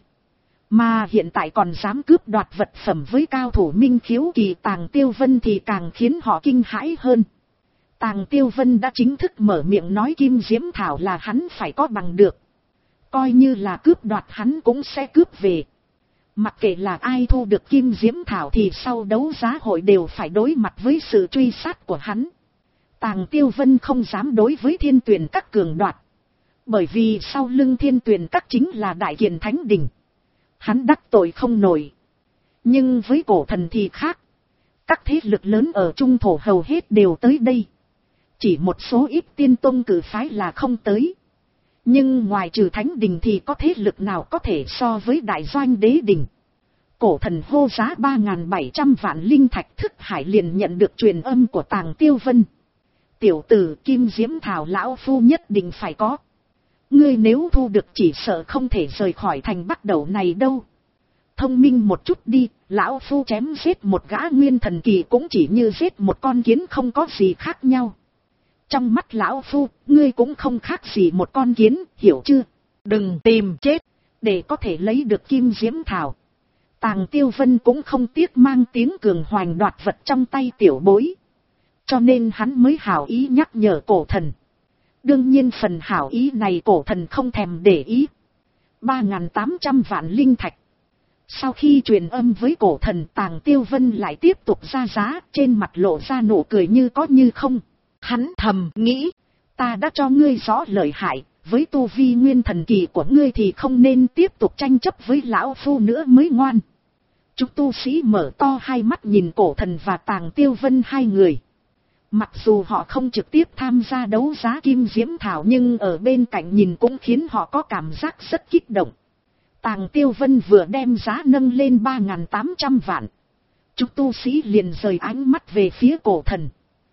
Mà hiện tại còn dám cướp đoạt vật phẩm với cao thủ minh khiếu kỳ Tàng Tiêu Vân thì càng khiến họ kinh hãi hơn. Tàng Tiêu Vân đã chính thức mở miệng nói Kim Diễm Thảo là hắn phải có bằng được. Coi như là cướp đoạt hắn cũng sẽ cướp về. Mặc kệ là ai thu được Kim Diễm Thảo thì sau đấu giá hội đều phải đối mặt với sự truy sát của hắn. Tàng Tiêu Vân không dám đối với Thiên Tuyền Các cường đoạt. Bởi vì sau lưng Thiên Tuyền Các chính là Đại Kiền Thánh Đình. Hắn đắc tội không nổi. Nhưng với cổ thần thì khác. Các thế lực lớn ở Trung Thổ hầu hết đều tới đây. Chỉ một số ít tiên tông cử phái là không tới. Nhưng ngoài trừ Thánh Đình thì có thế lực nào có thể so với Đại Doanh Đế Đình. Cổ thần hô giá ba nghìn bảy trăm vạn linh thạch. Thức Hải liền nhận được truyền âm của Tàng Tiêu Vân. Tiểu tử Kim Diễm Thảo lão phu nhất định phải có. Ngươi nếu thu được chỉ sợ không thể rời khỏi thành Bắc Đẩu này đâu. Thông minh một chút đi, lão phu chém giết một gã nguyên thần kỳ cũng chỉ như giết một con kiến không có gì khác nhau. Trong mắt lão phu, ngươi cũng không khác gì một con kiến, hiểu chưa? Đừng tìm chết, để có thể lấy được Kim Diễm Thảo. Tàng Tiêu Vân cũng không tiếc mang tiếng cường hoành đoạt vật trong tay tiểu bối. Cho nên hắn mới hảo ý nhắc nhở cổ thần. Đương nhiên phần hảo ý này cổ thần không thèm để ý. ba nghìn tám trăm vạn linh thạch. Sau khi truyền âm với cổ thần Tàng Tiêu Vân lại tiếp tục ra giá, trên mặt lộ ra nụ cười như có như không. Hắn thầm nghĩ, ta đã cho ngươi rõ lợi hại, với tu vi nguyên thần kỳ của ngươi thì không nên tiếp tục tranh chấp với lão phu nữa mới ngoan. Chúng tu sĩ mở to hai mắt nhìn cổ thần và Tàng Tiêu Vân hai người. Mặc dù họ không trực tiếp tham gia đấu giá Kim Diễm Thảo nhưng ở bên cạnh nhìn cũng khiến họ có cảm giác rất kích động. Tàng Tiêu Vân vừa đem giá nâng lên ba nghìn tám trăm vạn. Chúng tu sĩ liền rời ánh mắt về phía cổ thần.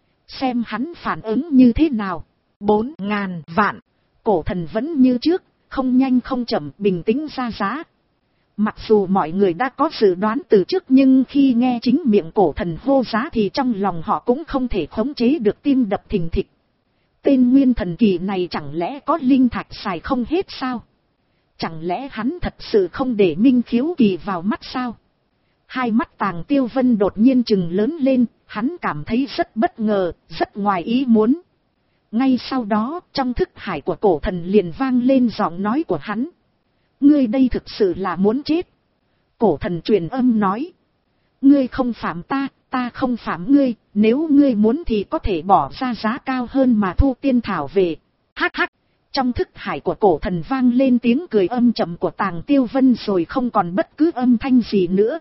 Xem hắn phản ứng như thế nào. bốn nghìn vạn. Cổ thần vẫn như trước, không nhanh không chậm bình tĩnh ra giá. Mặc dù mọi người đã có dự đoán từ trước nhưng khi nghe chính miệng cổ thần hô giá thì trong lòng họ cũng không thể khống chế được tim đập thình thịch. Tên nguyên thần kỳ này chẳng lẽ có linh thạch xài không hết sao? Chẳng lẽ hắn thật sự không để Minh Khiếu Kỳ vào mắt sao? Hai mắt Tàng Tiêu Vân đột nhiên trừng lớn lên, hắn cảm thấy rất bất ngờ, rất ngoài ý muốn. Ngay sau đó, trong thức hải của cổ thần liền vang lên giọng nói của hắn. Ngươi đây thực sự là muốn chết. Cổ thần truyền âm nói. Ngươi không phạm ta, ta không phạm ngươi, nếu ngươi muốn thì có thể bỏ ra giá cao hơn mà thu tiên thảo về. Hắc hắc, trong thức hải của cổ thần vang lên tiếng cười âm trầm của Tàng Tiêu Vân rồi không còn bất cứ âm thanh gì nữa.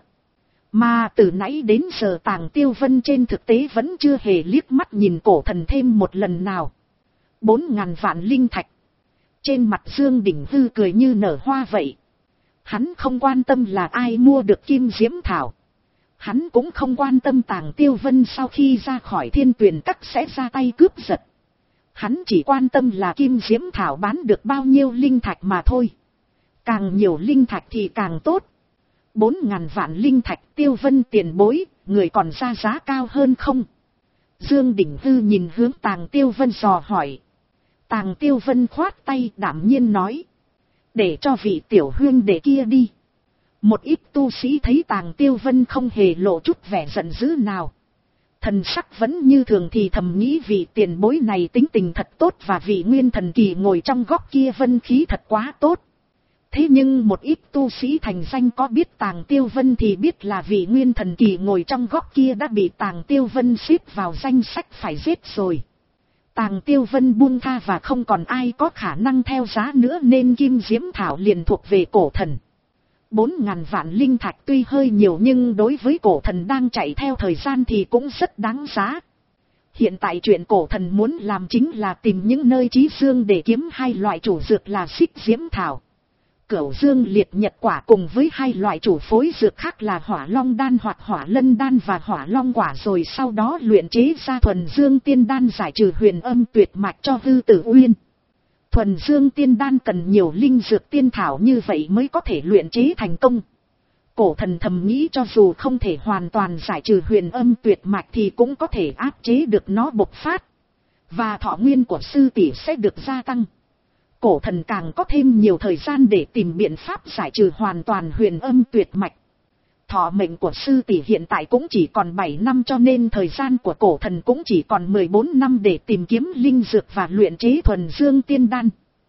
Mà từ nãy đến giờ Tàng Tiêu Vân trên thực tế vẫn chưa hề liếc mắt nhìn cổ thần thêm một lần nào. Bốn ngàn vạn linh thạch. Trên mặt Dương Đỉnh Hư cười như nở hoa vậy. Hắn không quan tâm là ai mua được kim diễm thảo. Hắn cũng không quan tâm Tàng Tiêu Vân sau khi ra khỏi Thiên Tuyền Các sẽ ra tay cướp giật. Hắn chỉ quan tâm là kim diễm thảo bán được bao nhiêu linh thạch mà thôi. Càng nhiều linh thạch thì càng tốt. Bốn ngàn vạn linh thạch Tiêu Vân tiền bối, người còn ra giá cao hơn không? Dương Đỉnh Hư nhìn hướng Tàng Tiêu Vân dò hỏi. Tàng Tiêu Vân khoát tay đảm nhiên nói. Để cho vị tiểu huynh đệ kia đi. Một ít tu sĩ thấy Tàng Tiêu Vân không hề lộ chút vẻ giận dữ nào. Thần sắc vẫn như thường thì thầm nghĩ vị tiền bối này tính tình thật tốt và vị nguyên thần kỳ ngồi trong góc kia vân khí thật quá tốt. Thế nhưng một ít tu sĩ thành danh có biết Tàng Tiêu Vân thì biết là vị nguyên thần kỳ ngồi trong góc kia đã bị Tàng Tiêu Vân xếp vào danh sách phải giết rồi. Tàng Tiêu Vân buông tha và không còn ai có khả năng theo giá nữa nên kim diễm thảo liền thuộc về cổ thần. Bốn ngàn vạn linh thạch tuy hơi nhiều nhưng đối với cổ thần đang chạy theo thời gian thì cũng rất đáng giá. Hiện tại chuyện cổ thần muốn làm chính là tìm những nơi trí dương để kiếm hai loại chủ dược là xích diễm thảo, Cửu Dương liệt nhật quả cùng với hai loại chủ phối dược khác là hỏa long đan hoặc hỏa lân đan và hỏa long quả, rồi sau đó luyện chế ra thuần dương tiên đan giải trừ huyền âm tuyệt mạch cho Hư Tử Uyên. Thuần dương tiên đan cần nhiều linh dược tiên thảo như vậy mới có thể luyện chế thành công. Cổ thần thầm nghĩ cho dù không thể hoàn toàn giải trừ huyền âm tuyệt mạch thì cũng có thể áp chế được nó bộc phát. Và thọ nguyên của sư tỷ sẽ được gia tăng. Cổ thần càng có thêm nhiều thời gian để tìm biện pháp giải trừ hoàn toàn huyền âm tuyệt mạch. Thọ mệnh của sư tỷ hiện tại cũng chỉ còn bảy năm, cho nên thời gian của cổ thần cũng chỉ còn mười bốn năm để tìm kiếm linh dược và luyện chế thuần dương tiên đan.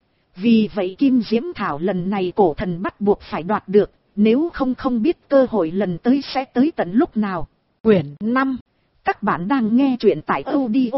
Vì vậy kim diễm thảo lần này cổ thần bắt buộc phải đoạt được, nếu không không biết cơ hội lần tới sẽ tới tận lúc nào. Quyển năm. Các bạn đang nghe truyện tại audio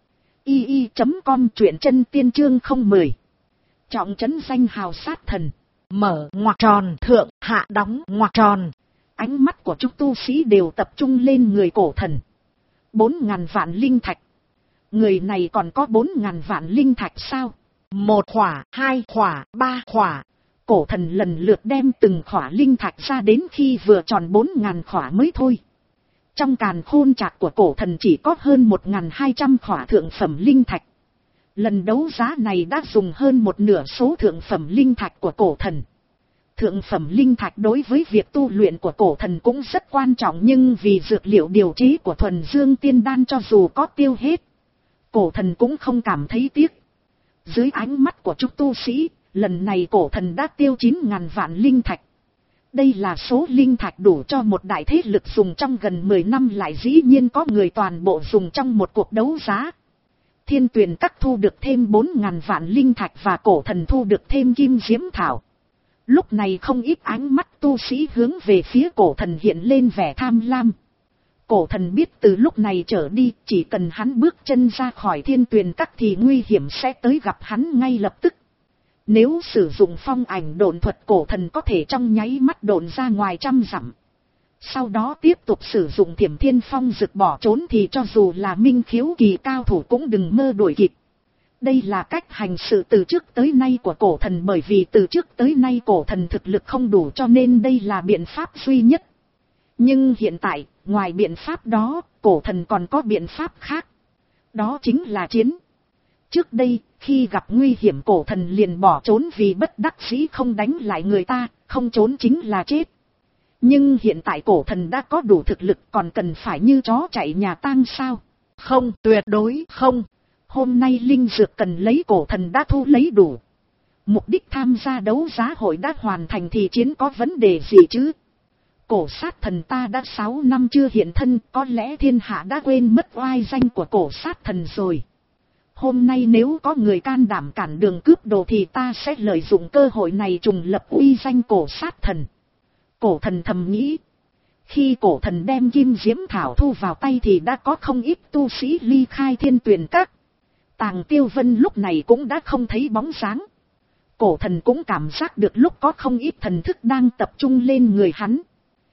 i i chấm com, truyện chân tiên chương không mười. Trọng trấn danh hào sát thần. Mở ngoặc tròn thượng hạ đóng ngoặc tròn. Ánh mắt của chúng tu sĩ đều tập trung lên người cổ thần. Bốn ngàn vạn linh thạch. Người này còn có bốn ngàn vạn linh thạch sao? Một khỏa, hai khỏa, ba khỏa. Cổ thần lần lượt đem từng khỏa linh thạch ra đến khi vừa tròn bốn ngàn khỏa mới thôi. Trong càn khôn trạc của cổ thần chỉ có hơn một ngàn hai trăm khỏa thượng phẩm linh thạch. Lần đấu giá này đã dùng hơn một nửa số thượng phẩm linh thạch của cổ thần. Thượng phẩm linh thạch đối với việc tu luyện của cổ thần cũng rất quan trọng, nhưng vì dược liệu điều chế của thuần dương tiên đan cho dù có tiêu hết, cổ thần cũng không cảm thấy tiếc. Dưới ánh mắt của chúng tu sĩ, lần này cổ thần đã tiêu chín ngàn vạn linh thạch. Đây là số linh thạch đủ cho một đại thế lực dùng trong gần mười năm, lại dĩ nhiên có người toàn bộ dùng trong một cuộc đấu giá. Thiên Tuyền Các thu được thêm bốn ngàn vạn linh thạch và cổ thần thu được thêm kim diễm thảo. Lúc này không ít ánh mắt tu sĩ hướng về phía cổ thần hiện lên vẻ tham lam. Cổ thần biết từ lúc này trở đi, chỉ cần hắn bước chân ra khỏi Thiên Tuyền Các thì nguy hiểm sẽ tới gặp hắn ngay lập tức. Nếu sử dụng phong ảnh độn thuật, cổ thần có thể trong nháy mắt độn ra ngoài trăm dặm. Sau đó tiếp tục sử dụng Thiểm Thiên Phong rực bỏ trốn thì cho dù là minh khiếu kỳ cao thủ cũng đừng mơ đuổi kịp. Đây là cách hành sự từ trước tới nay của cổ thần, bởi vì từ trước tới nay cổ thần thực lực không đủ, cho nên đây là biện pháp duy nhất. Nhưng hiện tại, ngoài biện pháp đó, cổ thần còn có biện pháp khác. Đó chính là chiến. Trước đây, Khi gặp nguy hiểm cổ thần liền bỏ trốn vì bất đắc dĩ không đánh lại người ta, không trốn chính là chết. Nhưng hiện tại cổ thần đã có đủ thực lực, còn cần phải như chó chạy nhà tang sao? Không, tuyệt đối không. Hôm nay linh dược cần lấy cổ thần đã thu lấy đủ. Mục đích tham gia đấu giá hội đã hoàn thành thì chiến có vấn đề gì chứ? Cổ sát thần ta đã sáu năm chưa hiện thân, có lẽ thiên hạ đã quên mất oai danh của cổ sát thần rồi. Hôm nay nếu có người can đảm cản đường cướp đồ thì ta sẽ lợi dụng cơ hội này trùng lập uy danh cổ sát thần. Cổ thần thầm nghĩ. Khi cổ thần đem kim diễm thảo thu vào tay thì đã có không ít tu sĩ ly khai Thiên Tuyền Các. Tàng Tiêu Vân lúc này cũng đã không thấy bóng dáng. Cổ thần cũng cảm giác được lúc có không ít thần thức đang tập trung lên người hắn.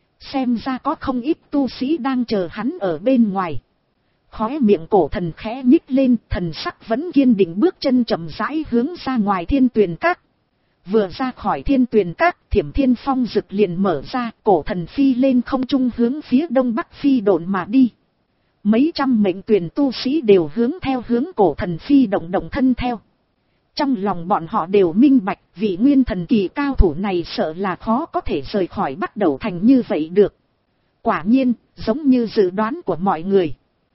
Xem ra có không ít tu sĩ đang chờ hắn ở bên ngoài. Khóe miệng cổ thần khẽ nhích lên, thần sắc vẫn kiên định bước chân chậm rãi hướng ra ngoài Thiên Tuyền Các. Vừa ra khỏi Thiên Tuyền Các, Thiểm Thiên Phong Dực liền mở ra, cổ thần phi lên không trung hướng phía đông bắc phi độn mà đi. Mấy trăm mệnh tuyền tu sĩ đều hướng theo hướng cổ thần phi động động thân theo. Trong lòng bọn họ đều minh bạch, vị nguyên thần kỳ cao thủ này sợ là khó có thể rời khỏi Bắc Đầu Thành như vậy được. Quả nhiên, giống như dự đoán của mọi người.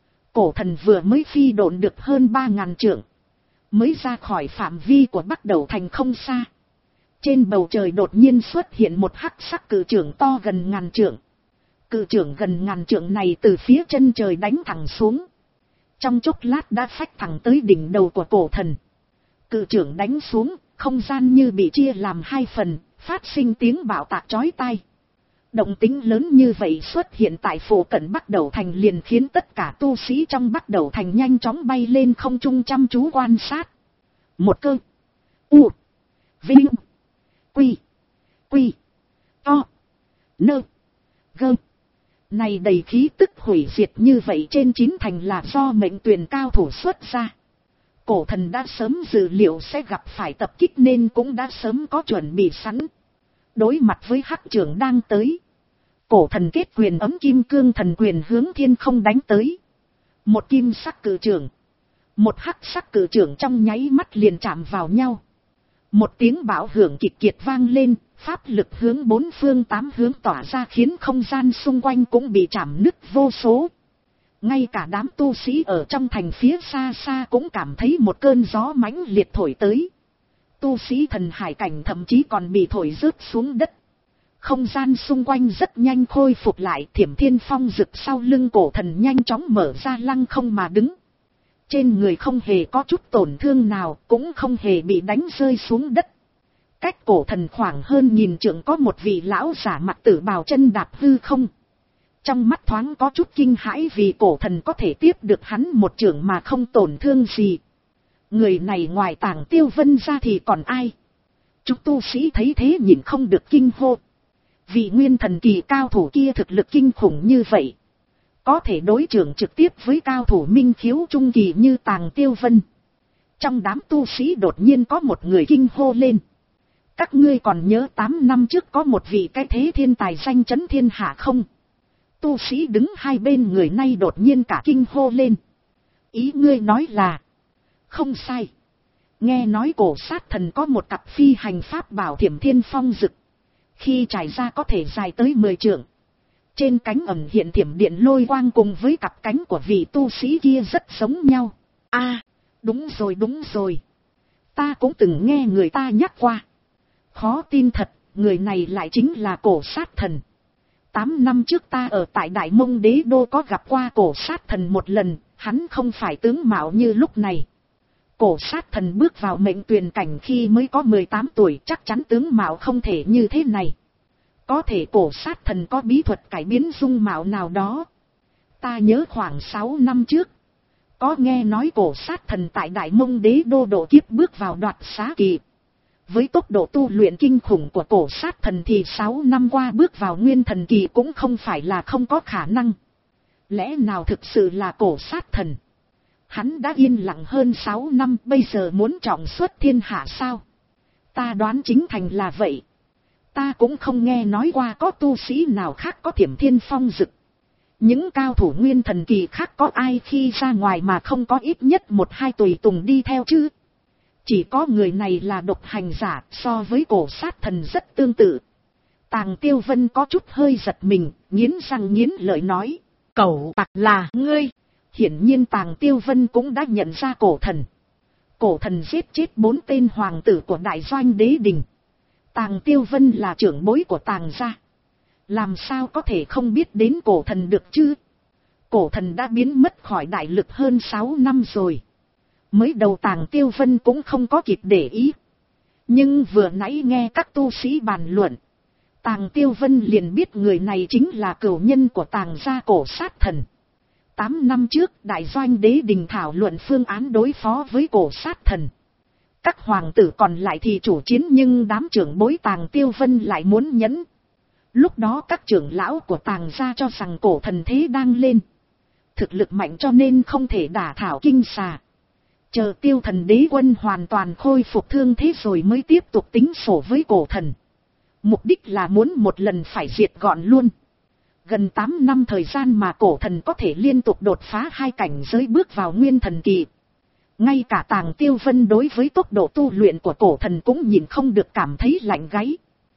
Cổ thần vừa mới phi độn được hơn ba ngàn trượng. Mới ra khỏi phạm vi của Bắc Đầu Thành không xa. Trên bầu trời đột nhiên xuất hiện một hắc sắc cự trưởng to gần ngàn trượng. Cự trưởng gần ngàn trượng này từ phía chân trời đánh thẳng xuống. Trong chốc lát đã phách thẳng tới đỉnh đầu của cổ thần. Cự trưởng đánh xuống, không gian như bị chia làm hai phần, phát sinh tiếng bạo tạc chói tai. Động tĩnh lớn như vậy xuất hiện tại phủ cận Bắc Đầu Thành liền khiến tất cả tu sĩ trong Bắc Đầu Thành nhanh chóng bay lên không trung chăm chú quan sát. Một cơ. U. Vinh. Quy. Quy. To. Nơ. Gơ. Này đầy khí tức hủy diệt như vậy trên chín thành là do mệnh tuyền cao thủ xuất ra. Cổ thần đã sớm dự liệu sẽ gặp phải tập kích nên cũng đã sớm có chuẩn bị sẵn. Đối mặt với hắc trưởng đang tới. Cổ thần kết quyền ấm kim cương thần quyền hướng thiên không đánh tới. Một kim sắc cự trưởng. Một hắc sắc cự trưởng trong nháy mắt liền chạm vào nhau. Một tiếng bão hưởng kịch kiệt vang lên, pháp lực hướng bốn phương tám hướng tỏa ra khiến không gian xung quanh cũng bị chạm nứt vô số. Ngay cả đám tu sĩ ở trong thành phía xa xa cũng cảm thấy một cơn gió mãnh liệt thổi tới. Tu sĩ thần hải cảnh thậm chí còn bị thổi rớt xuống đất. Không gian xung quanh rất nhanh khôi phục lại, Thiểm Thiên Phong Dực sau lưng cổ thần nhanh chóng mở ra lăng không mà đứng. Trên người không hề có chút tổn thương nào, cũng không hề bị đánh rơi xuống đất. Cách cổ thần khoảng hơn nghìn trượng có một vị lão giả mặc tử bào chân đạp hư không. Trong mắt thoáng có chút kinh hãi vì cổ thần có thể tiếp được hắn một trượng mà không tổn thương gì. Người này ngoài Tàng Tiêu Vân ra thì còn ai? Chúng tu sĩ thấy thế nhìn không được kinh hô. Vị nguyên thần kỳ cao thủ kia thực lực kinh khủng như vậy. Có thể đối trưởng trực tiếp với cao thủ minh khiếu trung kỳ như Tàng Tiêu Vân. Trong đám tu sĩ đột nhiên có một người kinh hô lên. Các ngươi còn nhớ tám năm trước có một vị cái thế thiên tài danh chấn thiên hạ không? Tu sĩ đứng hai bên người nay đột nhiên cả kinh hô lên. Ý ngươi nói là... Không sai. Nghe nói cổ sát thần có một cặp phi hành pháp bảo Thiểm Thiên Phong Dực. Khi trải ra có thể dài tới mười trượng. Trên cánh ẩn hiện thiểm điện lôi quang cùng với cặp cánh của vị tu sĩ kia rất giống nhau. À, đúng rồi đúng rồi. Ta cũng từng nghe người ta nhắc qua. Khó tin thật, người này lại chính là cổ sát thần. Tám năm trước ta ở tại Đại Mông Đế Đô có gặp qua cổ sát thần một lần, hắn không phải tướng mạo như lúc này. Cổ sát thần bước vào mệnh tuyền cảnh khi mới có mười tám tuổi, chắc chắn tướng mạo không thể như thế này. Có thể cổ sát thần có bí thuật cải biến dung mạo nào đó. Ta nhớ khoảng sáu năm trước. Có nghe nói cổ sát thần tại Đại Mông Đế Đô độ kiếp bước vào đoạt xá kỳ. Với tốc độ tu luyện kinh khủng của cổ sát thần thì sáu năm qua bước vào nguyên thần kỳ cũng không phải là không có khả năng. Lẽ nào thực sự là cổ sát thần? Hắn đã yên lặng hơn sáu năm, bây giờ muốn trọng xuất thiên hạ sao? Ta đoán chính thành là vậy. Ta cũng không nghe nói qua có tu sĩ nào khác có Thiểm Thiên Phong Dực. Những cao thủ nguyên thần kỳ khác có ai khi ra ngoài mà không có ít nhất một hai tùy tùng đi theo chứ? Chỉ có người này là độc hành giả, so với cổ sát thần rất tương tự. Tàng Tiêu Vân có chút hơi giật mình, nghiến răng nghiến lợi nói. Cẩu tặc là ngươi. Hiển nhiên Tàng Tiêu Vân cũng đã nhận ra cổ thần. Cổ thần giết chết bốn tên hoàng tử của đại doanh đế đình. Tàng Tiêu Vân là trưởng bối của Tàng gia. Làm sao có thể không biết đến cổ thần được chứ? Cổ thần đã biến mất khỏi đại lực hơn sáu năm rồi. Mới đầu Tàng Tiêu Vân cũng không có kịp để ý. Nhưng vừa nãy nghe các tu sĩ bàn luận, Tàng Tiêu Vân liền biết người này chính là cửu nhân của Tàng gia cổ sát thần. Tám năm trước, đại doanh đế đình thảo luận phương án đối phó với cổ sát thần. Các hoàng tử còn lại thì chủ chiến, nhưng đám trưởng bối Tàng Tiêu Vân lại muốn nhẫn. Lúc đó các trưởng lão của Tàng gia cho rằng cổ thần thế đang lên. Thực lực mạnh cho nên không thể đả thảo kinh xà. Chờ Tiêu thần đế quân hoàn toàn khôi phục thương thế rồi mới tiếp tục tính sổ với cổ thần. Mục đích là muốn một lần phải diệt gọn luôn. Gần tám năm thời gian mà cổ thần có thể liên tục đột phá hai cảnh giới bước vào nguyên thần kỳ. Ngay cả Tàng Tiêu Vân đối với tốc độ tu luyện của cổ thần cũng nhìn không được, cảm thấy lạnh gáy.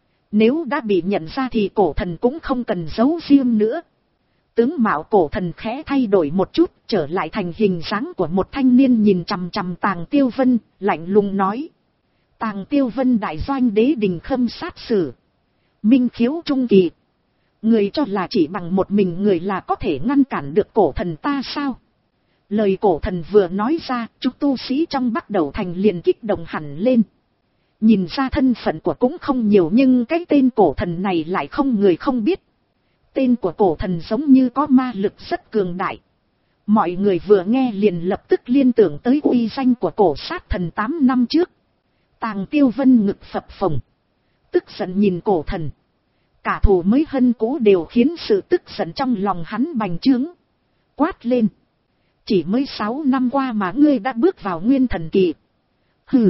Nếu đã bị nhận ra thì cổ thần cũng không cần giấu riêng nữa. Tướng mạo cổ thần khẽ thay đổi một chút, trở lại thành hình dáng của một thanh niên nhìn chằm chằm Tàng Tiêu Vân, lạnh lùng nói. Tàng Tiêu Vân đại doanh đế đình khâm sát sử. Minh khiếu trung kỳ. Người cho là chỉ bằng một mình người là có thể ngăn cản được cổ thần ta sao? Lời cổ thần vừa nói ra, chúng tu sĩ trong Bắc Đầu Thành liền kích động hẳn lên. Nhìn ra thân phận của cũng không nhiều, nhưng cái tên cổ thần này lại không người không biết. Tên của cổ thần giống như có ma lực rất cường đại. Mọi người vừa nghe liền lập tức liên tưởng tới uy danh của cổ sát thần tám năm trước. Tàng Tiêu Vân ngực phập phồng, tức giận nhìn cổ thần. Cả thù mới hân cũ đều khiến sự tức giận trong lòng hắn bành trướng. Quát lên. Chỉ mới sáu năm qua mà ngươi đã bước vào nguyên thần kỳ. Hừ.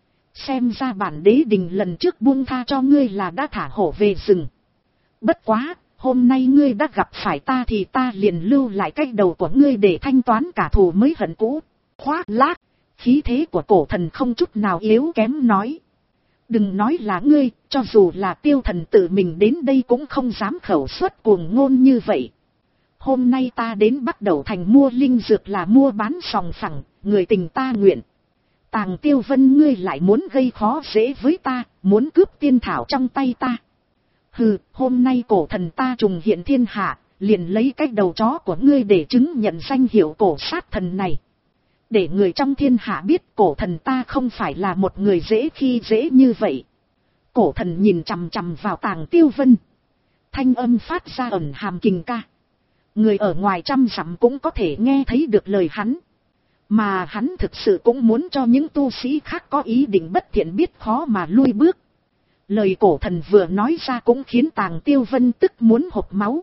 Xem ra bản đế đình lần trước buông tha cho ngươi là đã thả hổ về rừng. Bất quá, hôm nay ngươi đã gặp phải ta thì ta liền lưu lại cái đầu của ngươi để thanh toán cả thù mới hận cũ. Khoác lác, khí thế của cổ thần không chút nào yếu kém nói. Đừng nói là ngươi, cho dù là Tiêu thần tự mình đến đây cũng không dám khẩu xuất cuồng ngôn như vậy. Hôm nay ta đến Bắc Đầu Thành mua linh dược là mua bán sòng phẳng, người tình ta nguyện. Tàng Tiêu Vân ngươi lại muốn gây khó dễ với ta, muốn cướp tiên thảo trong tay ta. Hừ, hôm nay cổ thần ta trùng hiện thiên hạ, liền lấy cái đầu chó của ngươi để chứng nhận danh hiệu cổ sát thần này. Để người trong thiên hạ biết cổ thần ta không phải là một người dễ khi dễ như vậy. Cổ thần nhìn chằm chằm vào Tàng Tiêu Vân. Thanh âm phát ra ẩn hàm kình ca. Người ở ngoài trăm dặm cũng có thể nghe thấy được lời hắn. Mà hắn thực sự cũng muốn cho những tu sĩ khác có ý định bất thiện biết khó mà lui bước. Lời cổ thần vừa nói ra cũng khiến Tàng Tiêu Vân tức muốn hộc máu.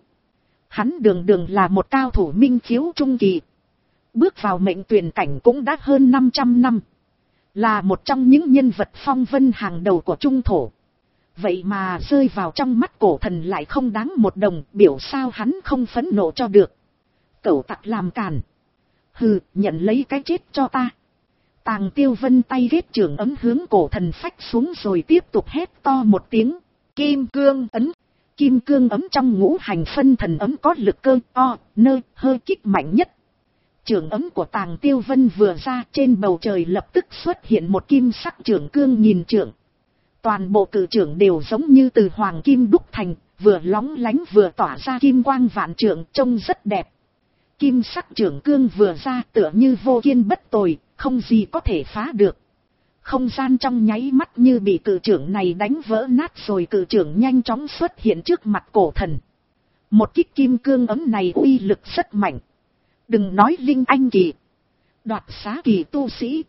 Hắn đường đường là một cao thủ minh khiếu trung kỳ. Bước vào mệnh tuyển cảnh cũng đã hơn năm trăm năm. Là một trong những nhân vật phong vân hàng đầu của trung thổ. Vậy mà rơi vào trong mắt cổ thần lại không đáng một đồng, biểu sao hắn không phẫn nộ cho được. Cẩu tặc làm càn. Hừ, nhận lấy cái chết cho ta. Tàng Tiêu Vân tay ghét trưởng ấm hướng cổ thần phách xuống rồi tiếp tục hét to một tiếng. Kim cương ấn. Kim cương ấm trong ngũ hành phân thần ấm có lực cơ o, nơ, hơi kích mạnh nhất. Trưởng ấm của Tàng Tiêu Vân vừa ra, trên bầu trời lập tức xuất hiện một kim sắc trưởng cương nghìn trượng. Toàn bộ cử trưởng đều giống như từ hoàng kim đúc thành, vừa lóng lánh vừa tỏa ra kim quang vạn trượng, trông rất đẹp. Kim sắc trưởng cương vừa ra tựa như vô kiên bất tồi, không gì có thể phá được. Không gian trong nháy mắt như bị cử trưởng này đánh vỡ nát rồi, cử trưởng nhanh chóng xuất hiện trước mặt cổ thần. Một kích kim cương ấm này uy lực rất mạnh. Đừng nói linh anh kỳ, đoạt xá kỳ tu sĩ,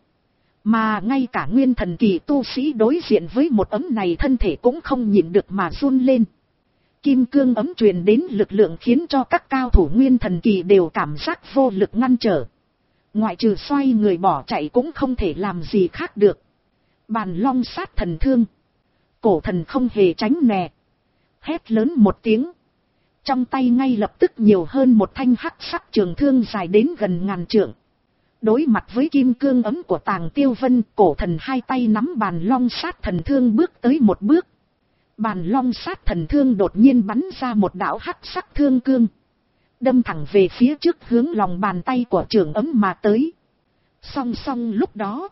mà ngay cả nguyên thần kỳ tu sĩ đối diện với một ấm này thân thể cũng không nhịn được mà run lên. Kim cương ấm truyền đến lực lượng khiến cho các cao thủ nguyên thần kỳ đều cảm giác vô lực ngăn trở. Ngoại trừ xoay người bỏ chạy cũng không thể làm gì khác được. Bàn long sát thần thương. Cổ thần không hề tránh né. Hét lớn một tiếng. Trong tay ngay lập tức nhiều hơn một thanh hắc sắc trường thương dài đến gần ngàn trượng. Đối mặt với kim cương ấm của Tàng Tiêu Vân, cổ thần hai tay nắm bàn long sát thần thương bước tới một bước. Bàn long sát thần thương đột nhiên bắn ra một đạo hắc sắc thương cương, đâm thẳng về phía trước hướng lòng bàn tay của trưởng ấm mà tới. Song song lúc đó,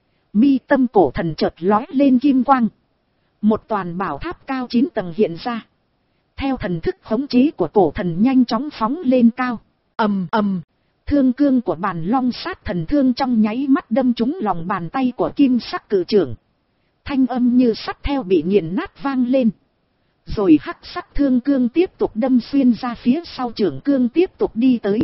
mi tâm cổ thần chợt lói lên kim quang. Một toàn bảo tháp cao chín tầng hiện ra. Theo thần thức khống chế của cổ thần nhanh chóng phóng lên cao. Ầm ầm, thương cương của bàn long sát thần thương trong nháy mắt đâm trúng lòng bàn tay của kim sắc cử trưởng. Thanh âm như sắt theo bị nghiền nát vang lên. Rồi hắc sắc thương cương tiếp tục đâm xuyên ra phía sau trưởng cương tiếp tục đi tới.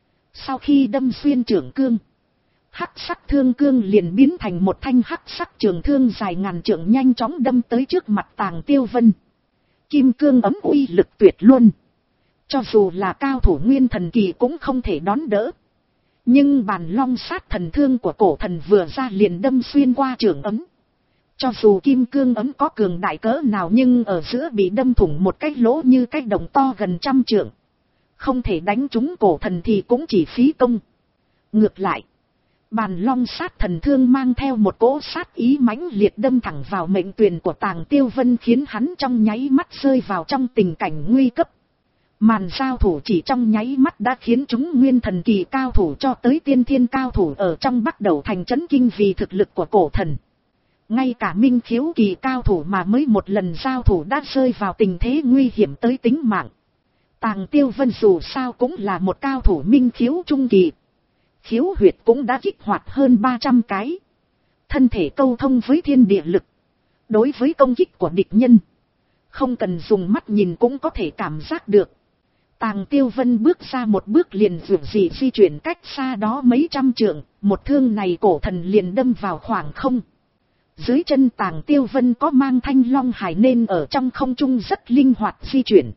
Sau khi đâm xuyên trưởng cương, hắc sắc thương cương liền biến thành một thanh hắc sắc trường thương dài ngàn trượng nhanh chóng đâm tới trước mặt Tàng Tiêu Vân. Kim cương ấm uy lực tuyệt luân, cho dù là cao thủ nguyên thần kỳ cũng không thể đón đỡ. Nhưng bàn long sát thần thương của cổ thần vừa ra liền đâm xuyên qua trường ấm. Cho dù kim cương ấm có cường đại cỡ nào nhưng ở giữa bị đâm thủng một cái lỗ như cái đồng to gần trăm trượng. Không thể đánh trúng cổ thần thì cũng chỉ phí công. Ngược lại, bàn long sát thần thương mang theo một cỗ sát ý mãnh liệt đâm thẳng vào mệnh tuyền của Tàng Tiêu Vân, khiến hắn trong nháy mắt rơi vào trong tình cảnh nguy cấp. Màn giao thủ chỉ trong nháy mắt đã khiến chúng nguyên thần kỳ cao thủ cho tới tiên thiên cao thủ ở trong Bắc Đầu thành chấn kinh vì thực lực của cổ thần. Ngay cả minh khiếu kỳ cao thủ mà mới một lần giao thủ đã rơi vào tình thế nguy hiểm tới tính mạng. Tàng Tiêu Vân dù sao cũng là một cao thủ minh khiếu trung kỳ. Khiếu huyệt cũng đã kích hoạt hơn ba trăm cái. Thân thể câu thông với thiên địa lực. Đối với công kích của địch nhân, không cần dùng mắt nhìn cũng có thể cảm giác được. Tàng Tiêu Vân bước ra một bước liền vượt dị di chuyển cách xa đó mấy trăm trượng. Một thương này cổ thần liền đâm vào khoảng không. Dưới chân Tàng Tiêu Vân có mang thanh long hải nên ở trong không trung rất linh hoạt di chuyển.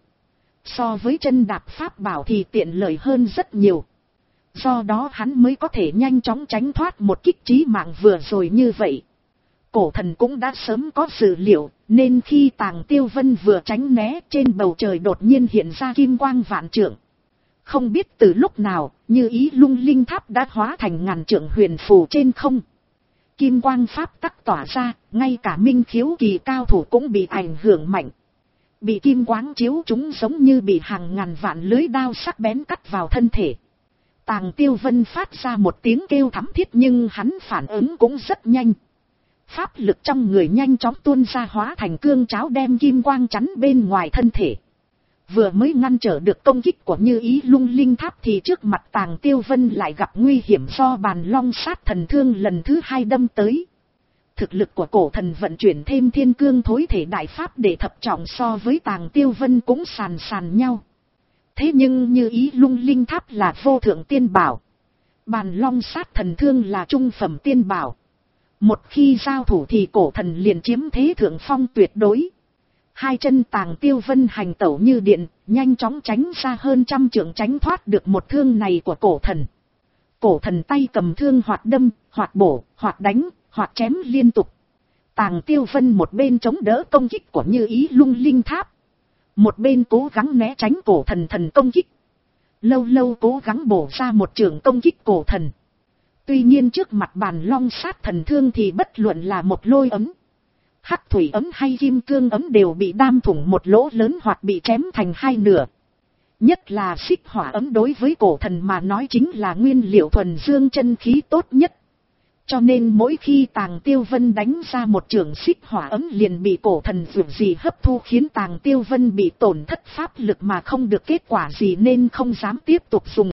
So với chân đạp pháp bảo thì tiện lợi hơn rất nhiều. Do đó hắn mới có thể nhanh chóng tránh thoát một kích chí mạng vừa rồi như vậy. Cổ thần cũng đã sớm có dự liệu, nên khi Tàng Tiêu Vân vừa tránh né, trên bầu trời đột nhiên hiện ra kim quang vạn trượng. Không biết từ lúc nào, Như Ý Lung Linh Tháp đã hóa thành ngàn trượng huyền phù trên không. Kim quang pháp tắc tỏa ra, ngay cả minh khiếu kỳ cao thủ cũng bị ảnh hưởng mạnh. Bị kim quang chiếu chúng giống như bị hàng ngàn vạn lưới đao sắc bén cắt vào thân thể. Tàng Tiêu Vân phát ra một tiếng kêu thảm thiết nhưng hắn phản ứng cũng rất nhanh. Pháp lực trong người nhanh chóng tuôn ra hóa thành cương cháo đem kim quang chắn bên ngoài thân thể. Vừa mới ngăn trở được công kích của Như Ý Lung Linh Tháp thì trước mặt Tàng Tiêu Vân lại gặp nguy hiểm do bàn long sát thần thương lần thứ hai đâm tới. Thực lực của cổ thần vận chuyển thêm thiên cương thối thể đại pháp để thập trọng so với Tàng Tiêu Vân cũng sàn sàn nhau. Thế nhưng Như Ý Lung Linh Tháp là vô thượng tiên bảo. Bàn long sát thần thương là trung phẩm tiên bảo. Một khi giao thủ thì cổ thần liền chiếm thế thượng phong tuyệt đối. Hai chân Tàng Tiêu Vân hành tẩu như điện, nhanh chóng tránh ra hơn trăm trượng tránh thoát được một thương này của cổ thần. Cổ thần tay cầm thương hoặc đâm, hoặc bổ, hoặc đánh, hoặc chém liên tục. Tàng Tiêu Vân một bên chống đỡ công kích của Như Ý Lung Linh Tháp, một bên cố gắng né tránh cổ thần thần công kích. Lâu lâu cố gắng bổ ra một trường công kích cổ thần. Tuy nhiên trước mặt bàn long sát thần thương thì bất luận là một lôi ấm, hắc thủy ấm hay kim cương ấm đều bị đam thủng một lỗ lớn hoặc bị chém thành hai nửa. Nhất là xích hỏa ấm đối với cổ thần mà nói chính là nguyên liệu thuần dương chân khí tốt nhất. Cho nên mỗi khi Tàng Tiêu Vân đánh ra một trường xích hỏa ấm liền bị cổ thần vượt gì hấp thu, khiến Tàng Tiêu Vân bị tổn thất pháp lực mà không được kết quả gì nên không dám tiếp tục dùng